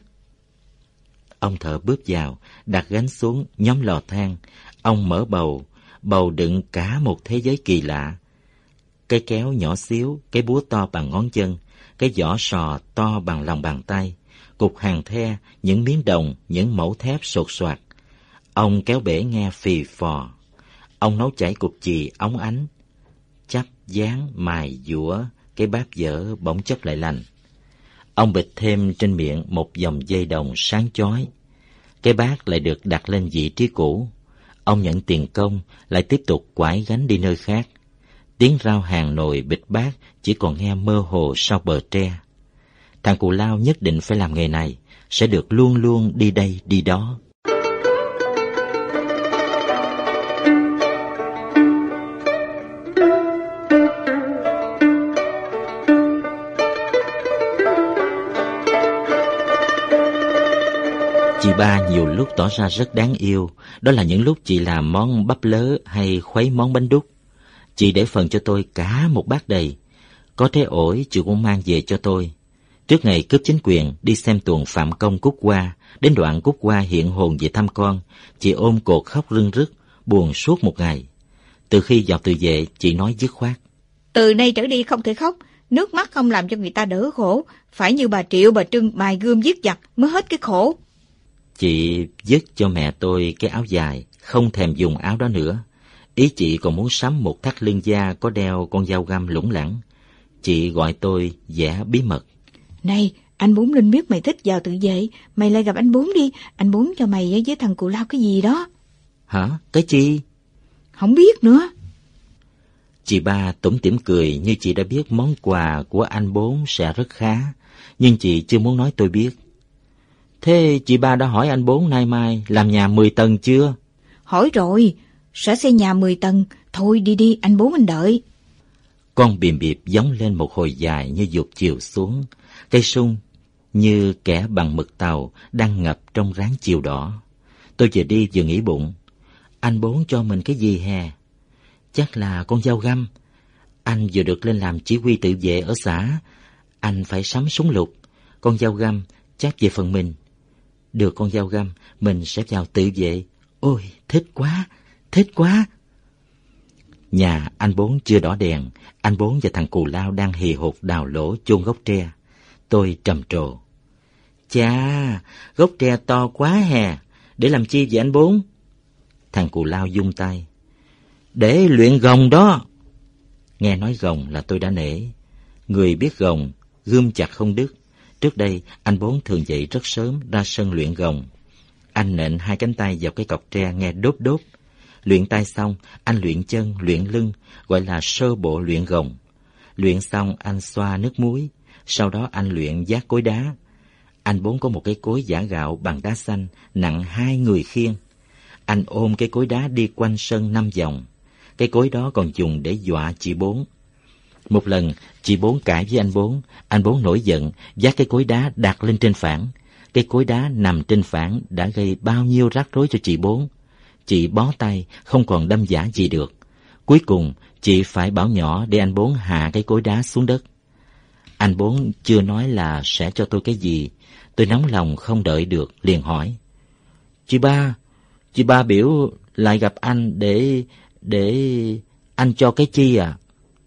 Ông thợ bước vào, đặt gánh xuống, nhóm lò than. Ông mở bầu, bầu đựng cả một thế giới kỳ lạ. Cái kéo nhỏ xíu, cái búa to bằng ngón chân, cái giỏ sò to bằng lòng bàn tay, cục hàng the, những miếng đồng, những mẩu thép sột soạt. Ông kéo bể nghe phì phò. Ông nấu chảy cục chì óng ánh. Chắp, dán, mài, dũa, cái bát dở bỗng chốc lại lành. Ông bịch thêm trên miệng một dòng dây đồng sáng chói. Cái bát lại được đặt lên vị trí cũ. Ông nhận tiền công, lại tiếp tục quải gánh đi nơi khác. Tiếng rao hàng nồi bịch bát chỉ còn nghe mơ hồ sau bờ tre. Thằng Cù Lao nhất định phải làm nghề này, sẽ được luôn luôn đi đây đi đó. Chị ba nhiều lúc tỏ ra rất đáng yêu, đó là những lúc chị làm món bắp lớ hay khuấy món bánh đúc. Chị để phần cho tôi cả một bát đầy. Có trái ổi chị cũng mang về cho tôi. Trước ngày cướp chính quyền, đi xem tuồng Phạm Công Cúc Hoa, đến đoạn Cúc Hoa hiện hồn về thăm con, chị ôm cột khóc rưng rức, buồn suốt một ngày. Từ khi vào từ vệ, chị nói dứt khoát. Từ nay trở đi không thể khóc, nước mắt không làm cho người ta đỡ khổ, phải như bà Triệu bà Trưng mài gươm giết giặc mới hết cái khổ. Chị dứt cho mẹ tôi cái áo dài, không thèm dùng áo đó nữa. Ý chị còn muốn sắm một thắt lưng da có đeo con dao găm lủng lẳng. Chị gọi tôi vẽ bí mật. Này, anh Bốn Linh biết mày thích vào tự vệ, mày lại gặp anh Bốn đi, anh Bốn cho mày với thằng Cù Lao cái gì đó. Hả? Cái chi? Không biết nữa. Chị ba tủm tỉm cười như chị đã biết món quà của anh Bốn sẽ rất khá, nhưng chị chưa muốn nói tôi biết. Thế chị ba đã hỏi anh Bốn nay mai làm nhà 10 tầng chưa? Hỏi rồi, sẽ xây nhà 10 tầng, thôi đi đi, anh Bốn mình đợi. Con bìm biệp gióng lên một hồi dài như dục chiều xuống, cây sung như kẻ bằng mực tàu đang ngập trong ráng chiều đỏ. Tôi vừa đi vừa nghĩ bụng, anh Bốn cho mình cái gì hè? Chắc là con dao găm. Anh vừa được lên làm chỉ huy tự vệ ở xã, anh phải sắm súng lục. Con dao găm chắc về phần mình. Được con dao găm, mình sẽ vào tự vệ. Ôi, thích quá, thích quá. Nhà anh Bốn chưa đỏ đèn, anh Bốn và thằng Cù Lao đang hì hục đào lỗ chôn gốc tre. Tôi trầm trồ. Chà, gốc tre to quá hè, để làm chi vậy anh Bốn? Thằng Cù Lao vung tay. Để luyện gồng đó. Nghe nói gồng là tôi đã nể. Người biết gồng, gươm chặt không đứt. Trước đây, anh Bốn thường dậy rất sớm ra sân luyện gồng. Anh nện hai cánh tay vào cái cọc tre nghe đốp đốp. Luyện tay xong, anh luyện chân, luyện lưng, gọi là sơ bộ luyện gồng. Luyện xong anh xoa nước muối, sau đó anh luyện vác cối đá. Anh Bốn có một cái cối giã gạo bằng đá xanh, nặng 2 người khiêng. Anh ôm cái cối đá đi quanh sân 5 vòng. Cái cối đó còn dùng để dọa chị Bốn. Một lần, chị Bốn cãi với anh Bốn nổi giận, vác cái cối đá đặt lên trên phản. Cái cối đá nằm trên phản đã gây bao nhiêu rắc rối cho chị Bốn. Chị bó tay, không còn đâm vả gì được. Cuối cùng, chị phải bảo nhỏ để anh Bốn hạ cái cối đá xuống đất. Anh Bốn chưa nói là sẽ cho tôi cái gì. Tôi nóng lòng không đợi được, liền hỏi. Chị ba biểu lại gặp anh để anh cho cái chi à?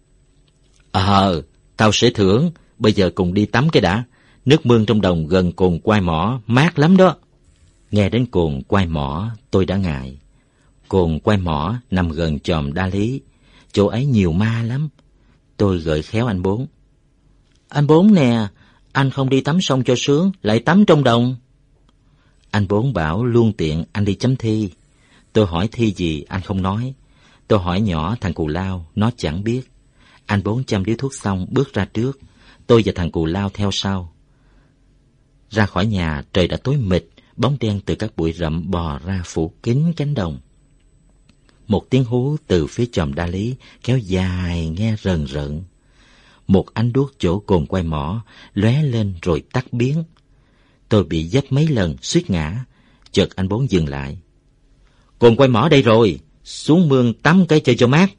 Tao sẽ thưởng, bây giờ cùng đi tắm cái đã. Nước mương trong đồng gần cồn Quai Mỏ, mát lắm đó. Nghe đến cồn Quai Mỏ, tôi đã ngại. Cồn Quai Mỏ nằm gần chòm Đa Lý, chỗ ấy nhiều ma lắm. Tôi gợi khéo anh Bốn. Anh Bốn nè, anh không đi tắm sông cho sướng, lại tắm trong đồng. Anh Bốn bảo luôn tiện anh đi chấm thi. Tôi hỏi thi gì, anh không nói. Tôi hỏi nhỏ thằng Cù Lao, nó chẳng biết. Anh Bốn châm điếu thuốc xong bước ra trước, tôi và thằng Cù Lao theo sau. Ra khỏi nhà, trời đã tối mịt, bóng đen từ các bụi rậm bò ra phủ kín cánh đồng. Một tiếng hú từ phía chòm Đa Lý kéo dài nghe rần rợn. Một ánh đuốc chỗ cồn Quai Mỏ lóe lên rồi tắt biến. Tôi bị dấp mấy lần suýt ngã. Chợt anh Bốn dừng lại. Cồn Quai Mỏ đây rồi, xuống mương tắm cái chơi cho mát.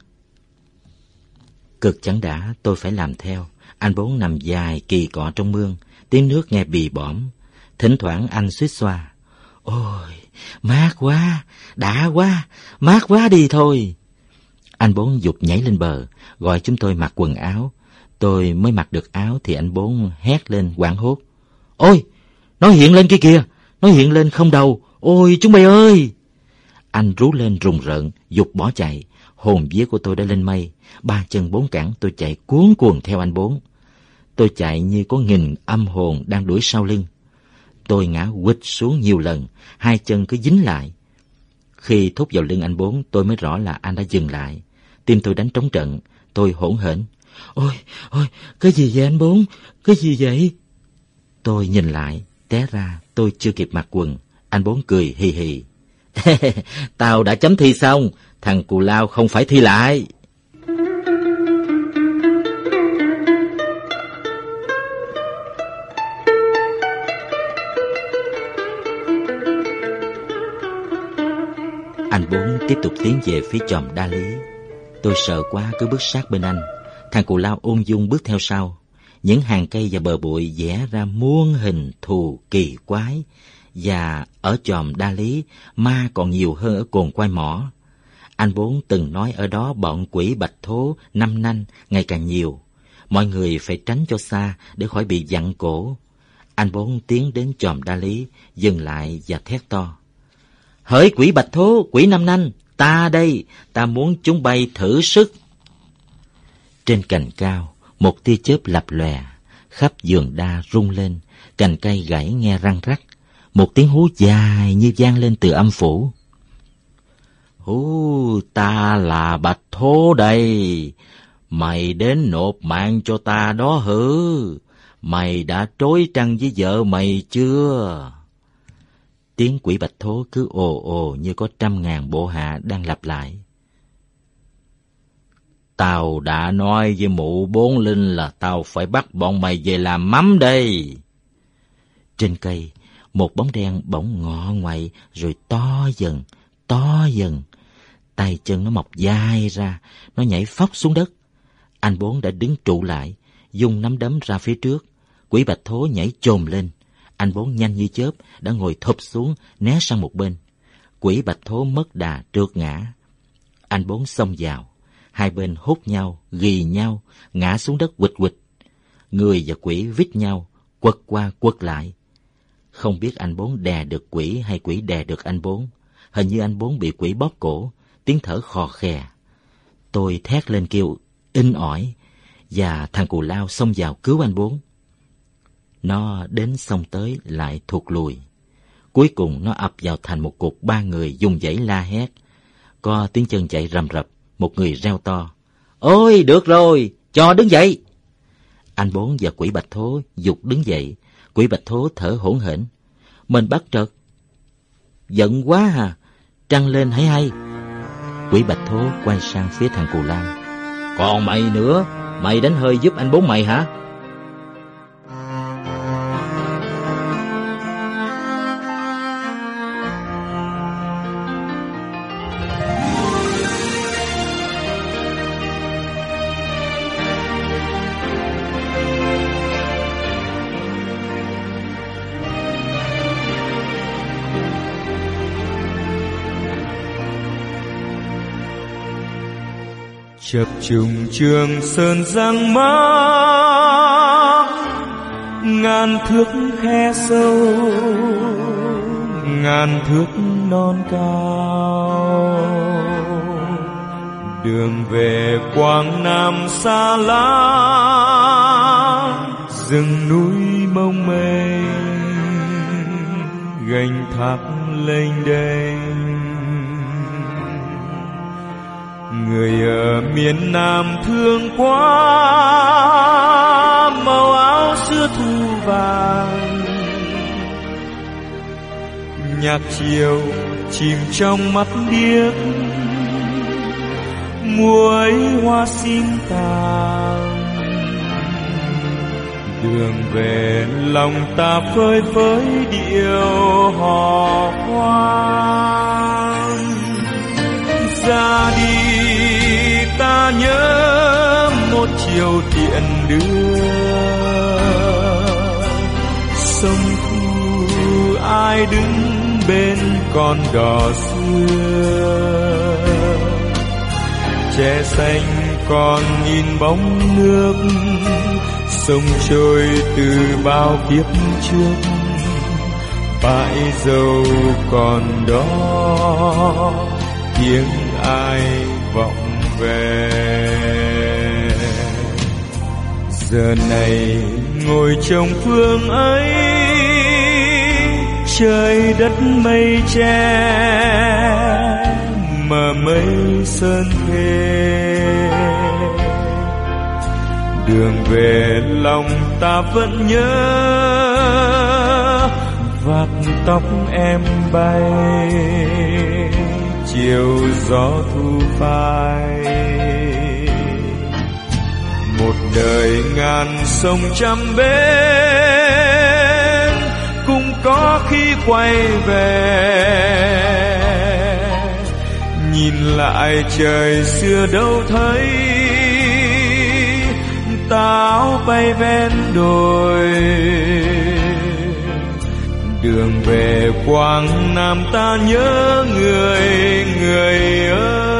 Cực chẳng đã, tôi phải làm theo. Anh Bốn nằm dài kỳ cọ trong mương, tiếng nước nghe bì bõm. Thỉnh thoảng anh suýt xoa. Ôi, mát quá, đã quá, mát quá đi thôi. Anh Bốn giục nhảy lên bờ, gọi chúng tôi mặc quần áo. Tôi mới mặc được áo thì anh Bốn hét lên hoảng hốt. Ôi, nó hiện lên kia kìa, nó hiện lên không đầu. Ôi, chúng bay ơi! Anh rú lên rùng rợn, giục bỏ chạy. Hồn vía của tôi đã lên mây. 3 chân 4 cẳng tôi chạy cuống cuồng theo anh Bốn. Tôi chạy như có nghìn âm hồn đang đuổi sau lưng. Tôi ngã quỵt xuống nhiều lần, 2 chân cứ dính lại. Khi thúc vào lưng anh Bốn, tôi mới rõ là anh đã dừng lại. Tim tôi đánh trống trận, tôi hỗn hển. Ôi, cái gì vậy anh Bốn? Cái gì vậy? Tôi nhìn lại, té ra tôi chưa kịp mặc quần. Anh Bốn cười hì hì. Tao đã chấm thi xong, thằng Cù Lao không phải thi lại. Anh Bốn tiếp tục tiến về phía chòm Đa Lý. Tôi sợ quá cứ bước sát bên anh. Thằng Cù Lao ung dung bước theo sau. Những hàng cây và bờ bụi vẽ ra muôn hình thù kỳ quái. Và ở chòm Đa Lý, ma còn nhiều hơn ở cồn Quai Mỏ. Anh Bốn từng nói ở đó bọn quỷ bạch thố, năm nanh ngày càng nhiều. Mọi người phải tránh cho xa để khỏi bị vặn cổ. Anh Bốn tiến đến chòm Đa Lý, dừng lại và thét to. Hỡi quỷ bạch thố, quỷ năm nanh, ta đây, ta muốn chúng bay thử sức. Trên cành cao, một tia chớp lập lòe, khắp vườn đa rung lên, cành cây gãy nghe răng rắc. Một tiếng hú dài như vang lên từ âm phủ. Hú, ta là bạch thố đây. Mày đến nộp mạng cho ta đó hử? Mày đã trói trăng với vợ mày chưa? Tiếng quỷ bạch thố cứ ồ ồ như có 100.000 bộ hạ đang lặp lại. Tao đã nói với mụ Bốn Linh là tao phải bắt bọn mày về làm mắm đây. Trên cây, một bóng đen bỗng ngọ ngoại rồi to dần. Tay chân nó mọc dài ra, nó nhảy phóc xuống đất. Anh Bốn đã đứng trụ lại, dùng nắm đấm ra phía trước. Quỷ bạch thố nhảy chồm lên. Anh Bốn nhanh như chớp đã ngồi thụp xuống, né sang một bên. Quỷ bạch thố mất đà trượt ngã. Anh Bốn xông vào, hai bên hút nhau, ghì nhau, ngã xuống đất quịch quịch. Người và quỷ vít nhau, quật qua quật lại. Không biết anh Bốn đè được quỷ hay quỷ đè được anh Bốn. Hình như anh Bốn bị quỷ bóp cổ, tiếng thở khò khè. Tôi thét lên kêu inh ỏi, và thằng Cù Lao xông vào cứu anh Bốn. Nó đến xông tới lại thụt lùi. Cuối cùng nó ập vào thành một cục 3 người dùng dãy la hét. Có tiếng chân chạy rầm rập, một người reo to: "Ôi, được rồi, cho đứng dậy!" Anh Bốn và Quỷ Bạch Thố giục đứng dậy. Quỷ Bạch Thố thở hổn hển: "Mình bắt trật, giận quá à, trăng lên hãy hay." Quỷ Bạch Thố quay sang phía thằng Cù Lan: "Còn mày nữa, mày đánh hơi giúp anh Bốn mày hả?" Chập trùng Trường Sơn răng mã, ngàn thước khe sâu, ngàn thước non cao. Đường về Quảng Nam xa lắm, rừng núi mông mênh, gành thác lênh đênh. Người ở miền Nam thương quá, màu áo xưa thu vàng. Nhạc chiều chìm trong mắt biếc, muối hoa xin tàn. Đường về lòng ta phơi phới điệu hò khoan. Ra đi ta nhớ một chiều thiện đưa, sông Thu ai đứng bên con đò xưa. Tre xanh còn nhìn bóng nước, sông trôi từ bao kiếp trước. Bãi dâu còn đó, tiếng ai vọng về. Giờ này ngồi trong phương ấy, trời đất mây che, mờ mây sơn thề. Đường về lòng ta vẫn nhớ, vạt tóc em bay, chiều gió thu phai. Một đời ngàn sông trăm bến, cũng có khi quay về. Nhìn lại trời xưa đâu thấy, táo bay ven đồi. Đường về Quảng Nam ta nhớ người, người ơi.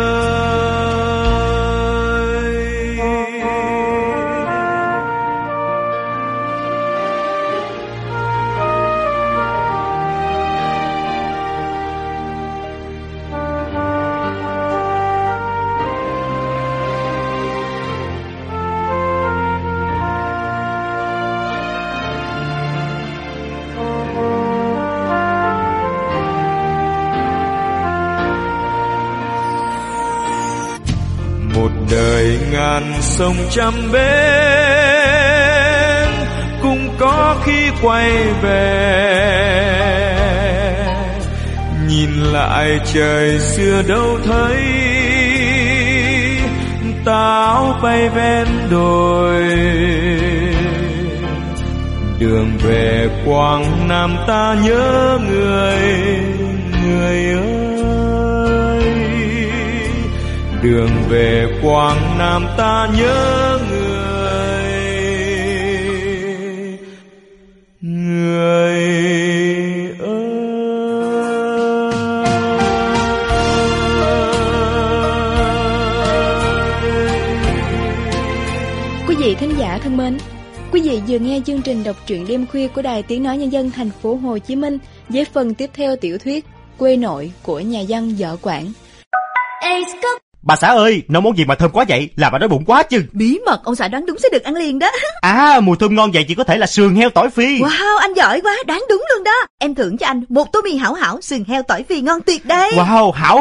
Một đời ngàn sông trăm bến, cũng có khi quay về. Nhìn lại trời xưa đâu thấy, táo bay ven đồi. Đường về Quảng Nam ta nhớ người, người ơi. Đường về Quảng Nam ta nhớ người, người ơi. Quý vị thính giả thân mến, quý vị vừa nghe chương trình đọc truyện đêm khuya của Đài Tiếng Nói Nhân dân thành phố Hồ Chí Minh với phần tiếp theo tiểu thuyết Quê Nội của nhà văn Võ Quảng. Bà xã ơi, nấu món gì mà thơm quá vậy? Làm bà đói bụng quá chứ. Bí mật, ông xã đoán đúng sẽ được ăn liền đó. À, mùi thơm ngon vậy chỉ có thể là sườn heo tỏi phi. Wow, anh giỏi quá, đoán đúng luôn đó. Em thưởng cho anh một tô mì hảo hảo sườn heo tỏi phi ngon tuyệt đấy. Wow, hảo